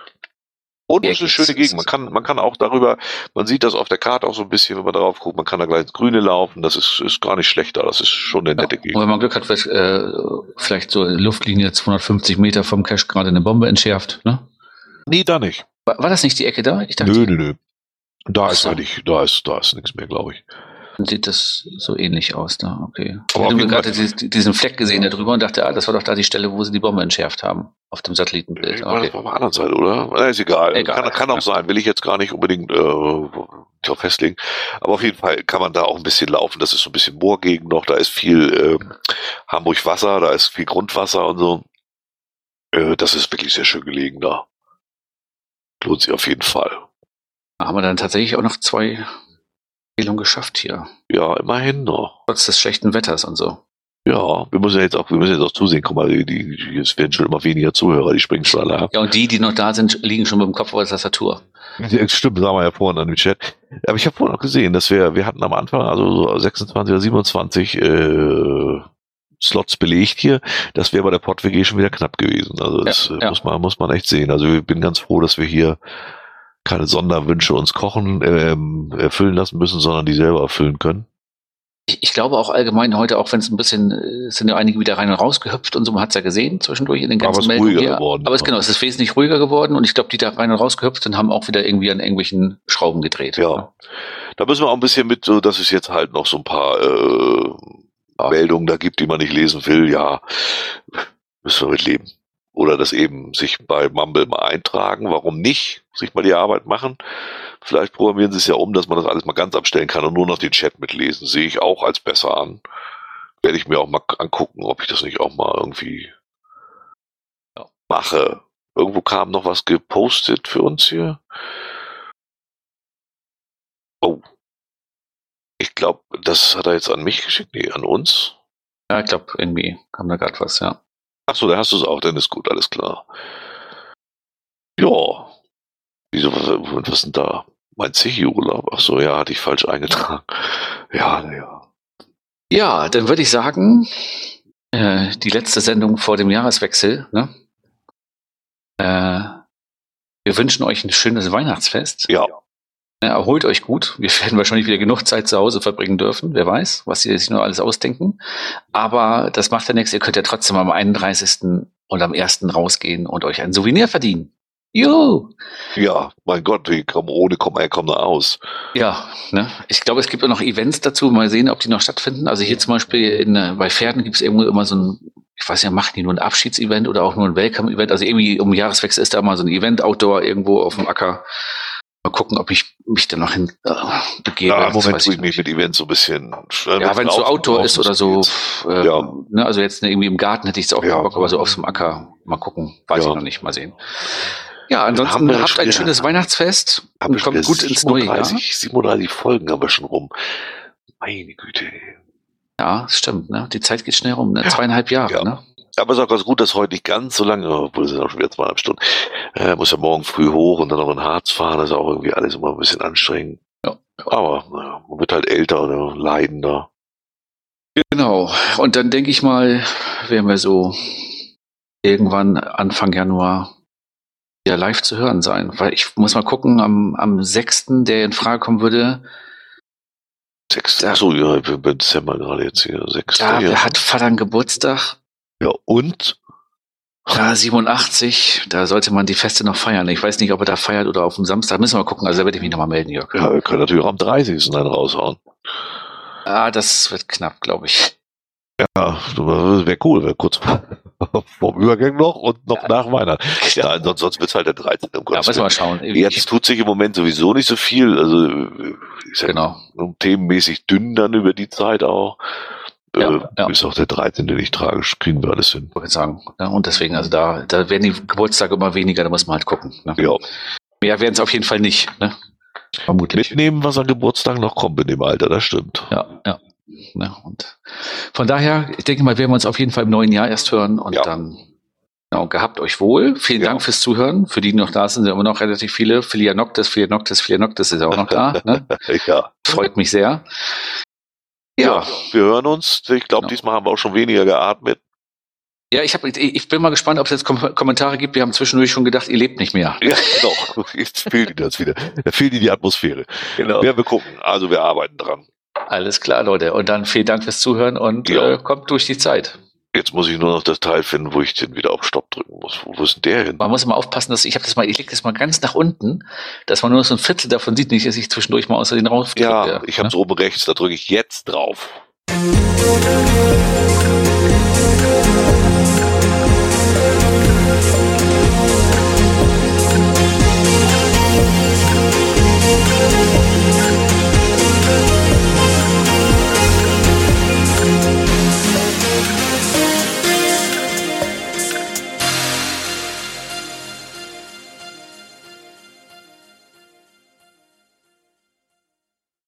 Und Ja, es ist eine geht's. schöne Gegend. Man kann, man kann auch darüber, man sieht das auf der Karte auch so ein bisschen, wenn man darauf guckt, man kann da gleich ins Grüne laufen. Das ist, ist gar nicht schlecht da. Das ist schon eine nette Ja. Und Gegend. wenn man Glück hat, wird äh, vielleicht so Luftlinie zweihundertfünfzig Meter vom Cache gerade eine Bombe entschärft. Ne? Nee, da nicht. War, war das nicht die Ecke da? Ich dachte, Nö, nö, nö. Da Ach ist so. eigentlich, da ist, da ist nichts mehr, glaube ich. dann sieht das so ähnlich aus da. Okay. Aber ich auf habe jeden gerade Fall- diesen, diesen Fleck gesehen da drüber und dachte, ah, das war doch da die Stelle, wo sie die Bombe entschärft haben. Auf dem Satellitenbild. War Okay. das auf der anderen Seite, oder? Na, ist egal. Egal. Kann, kann auch Ja. sein. Will ich jetzt gar nicht unbedingt äh, drauf festlegen. Aber auf jeden Fall kann man da auch ein bisschen laufen. Das ist so ein bisschen Moorgegend noch. Da ist viel äh, Hamburg-Wasser, da ist viel Grundwasser und so. Äh, das ist wirklich sehr schön gelegen da. Lohnt sich auf jeden Fall. Haben wir dann tatsächlich auch noch zwei Empfehlungen geschafft hier. Ja, immerhin noch. Trotz des schlechten Wetters und so. Ja, wir müssen jetzt auch, wir müssen jetzt auch zusehen. Guck mal, die, die, es werden schon immer weniger Zuhörer, die springen schon alle ab. Ja, und die, die noch da sind, liegen schon mit dem Kopf auf der Tastatur. Ja, stimmt, sagen wir ja vorhin an dem Chat. Aber ich habe vorhin noch gesehen, dass wir, wir hatten am Anfang, also so sechsundzwanzig oder siebenundzwanzig äh, Slots belegt hier. Das wäre bei der Pod W G schon wieder knapp gewesen. Also das Ja, äh, ja. muss man, muss man echt sehen. Also ich bin ganz froh, dass wir hier keine Sonderwünsche uns kochen, ähm, erfüllen lassen müssen, sondern die selber erfüllen können. Ich, ich glaube auch allgemein heute, auch wenn es ein bisschen, äh, es sind ja einige wieder rein und raus gehüpft und so, man hat es ja gesehen zwischendurch in den Aber ganzen es ist Meldungen ruhiger hier. geworden, Aber es ja. genau, es ist wesentlich ruhiger geworden und ich glaube, die da rein und raus gehüpft sind, haben auch wieder irgendwie an irgendwelchen Schrauben gedreht. Ja. Da müssen wir auch ein bisschen mit, so dass es jetzt halt noch so ein paar äh, Ja. Meldungen da gibt, die man nicht lesen will. Ja, müssen wir mit leben. Oder das eben sich bei Mumble mal eintragen. Warum nicht? Sich mal die Arbeit machen. Vielleicht programmieren sie es ja um, dass man das alles mal ganz abstellen kann und nur noch den Chat mitlesen. Sehe ich auch als besser an. Werde ich mir auch mal angucken, ob ich das nicht auch mal irgendwie Ja. mache. Irgendwo kam noch was gepostet für uns hier. Oh. Ich ich glaube, das hat er jetzt an mich geschickt, nee, an uns. Ja, ich glaube, irgendwie kam da gerade was, ja. Achso, da hast du es auch, dann ist gut, alles klar. Ja. Wieso, was, was ist denn da? Mein Zichi-Urlaub? Achso, ja, hatte ich falsch eingetragen. Ja, naja. Ja, dann würde ich sagen, äh, die letzte Sendung vor dem Jahreswechsel, ne? Äh, wir wünschen euch ein schönes Weihnachtsfest. Ja. Ja, erholt euch gut. Wir werden wahrscheinlich wieder genug Zeit zu Hause verbringen dürfen. Wer weiß, was sie sich nur alles ausdenken. Aber das macht ja nichts. Ihr könnt ja trotzdem am einunddreißigsten und am ersten rausgehen und euch ein Souvenir verdienen. Juhu! Ja, mein Gott, die kommen ohne kommen, er kommt da aus. Ja, ne? Ich glaube, es gibt auch noch Events dazu. Mal sehen, ob die noch stattfinden. Also hier zum Beispiel in, bei Pferden gibt es irgendwo immer so ein, ich weiß ja, machen die nur ein Abschiedsevent oder auch nur ein Welcome-Event. Also irgendwie um Jahreswechsel ist da mal so ein Event Outdoor irgendwo auf dem Acker. Mal gucken, ob ich mich da noch hin äh, begebe. Ja, im Moment tue ich mich mit Events so ein bisschen. Äh, ja, wenn es so Outdoor ist oder so. Äh, ja. Ne, also jetzt ne, irgendwie im Garten hätte ich es auch ja. mal Bock, aber so auf dem Acker. Mal gucken. Weiß ja. ich noch nicht. Mal sehen. Ja, ansonsten habt schon, ein schönes ja. Weihnachtsfest und kommt gut ins neue Jahr. siebenunddreißig Folgen haben wir schon rum. Meine Güte. Ja, stimmt. Ne? Die Zeit geht schnell rum. Ne? Zweieinhalb Jahre. Ja. Ne? Aber es ist auch ganz gut, dass heute nicht ganz so lange, obwohl es sind auch schon wieder zweieinhalb Stunden, äh, muss ja morgen früh hoch und dann noch in Harz fahren. Das ist auch irgendwie alles immer ein bisschen anstrengend. Ja. Aber naja, man wird halt älter oder leidender. Genau. Und dann denke ich mal, werden wir so irgendwann Anfang Januar ja live zu hören sein. Weil ich muss mal gucken, am, am sechsten, der in Frage kommen würde. sechster Achso, ja, ich bin im Dezember gerade jetzt hier. sechster Da Ja, hat Vater einen Geburtstag. ja und? Ja, siebenundachtzig, da sollte man die Feste noch feiern. Ich weiß nicht, ob er da feiert oder auf dem Samstag. Müssen wir mal gucken. Also da werde ich mich nochmal melden, Jörg. Ja, wir können natürlich auch am dreißigsten dann raushauen. Ah, das wird knapp, glaube ich. Ja, wäre cool, wäre kurz vorm Übergang noch und noch ja. nach Weihnachten. Ja, sonst, sonst wird es halt der dreizehnte Um ja, müssen wir mal schauen. Jetzt tut sich im Moment sowieso nicht so viel. Also ist ja genau. themenmäßig dünn dann über die Zeit auch. Ja, äh, ja. Ist auch der dreizehnte nicht tragisch, kriegen wir alles hin. Ich würde sagen. Ne? Und deswegen, also da, da werden die Geburtstage immer weniger, da muss man halt gucken. Ne? Ja. Mehr werden es auf jeden Fall nicht. Ne? Vermutlich. Mitnehmen, was an Geburtstagen noch kommt in dem Alter, das stimmt. Ja, ja. Ne? Und von daher, ich denke mal, werden wir uns auf jeden Fall im neuen Jahr erst hören und ja. dann genau, gehabt euch wohl. Vielen ja. Dank fürs Zuhören. Für die, die noch da sind, sind immer noch relativ viele. Filia Noctis, Filia Noctis, Filia Noctis ist auch noch da. Ne? Ja. Freut mich sehr. Ja. ja, wir hören uns. Ich glaube, genau. diesmal haben wir auch schon weniger geatmet. Ja, ich, hab, ich bin mal gespannt, ob es jetzt Kom- Kommentare gibt. Wir haben zwischendurch schon gedacht, ihr lebt nicht mehr. Ja, genau. Jetzt fehlt Ihnen das wieder. Da fehlt Ihnen die Atmosphäre. Genau. Ja, wir gucken. Also wir arbeiten dran. Alles klar, Leute. Und dann vielen Dank fürs Zuhören und ja. äh, kommt durch die Zeit. Jetzt muss ich nur noch das Teil finden, wo ich den wieder auf Stopp drücken muss. Wo, wo ist denn der hin? Man muss immer aufpassen, dass ich habe das mal, ich leg das mal ganz nach unten, dass man nur so ein Viertel davon sieht, nicht, dass ich zwischendurch mal außer den rauf drücke. Ja, ich habe es ne? oben rechts, da drücke ich jetzt drauf. Musik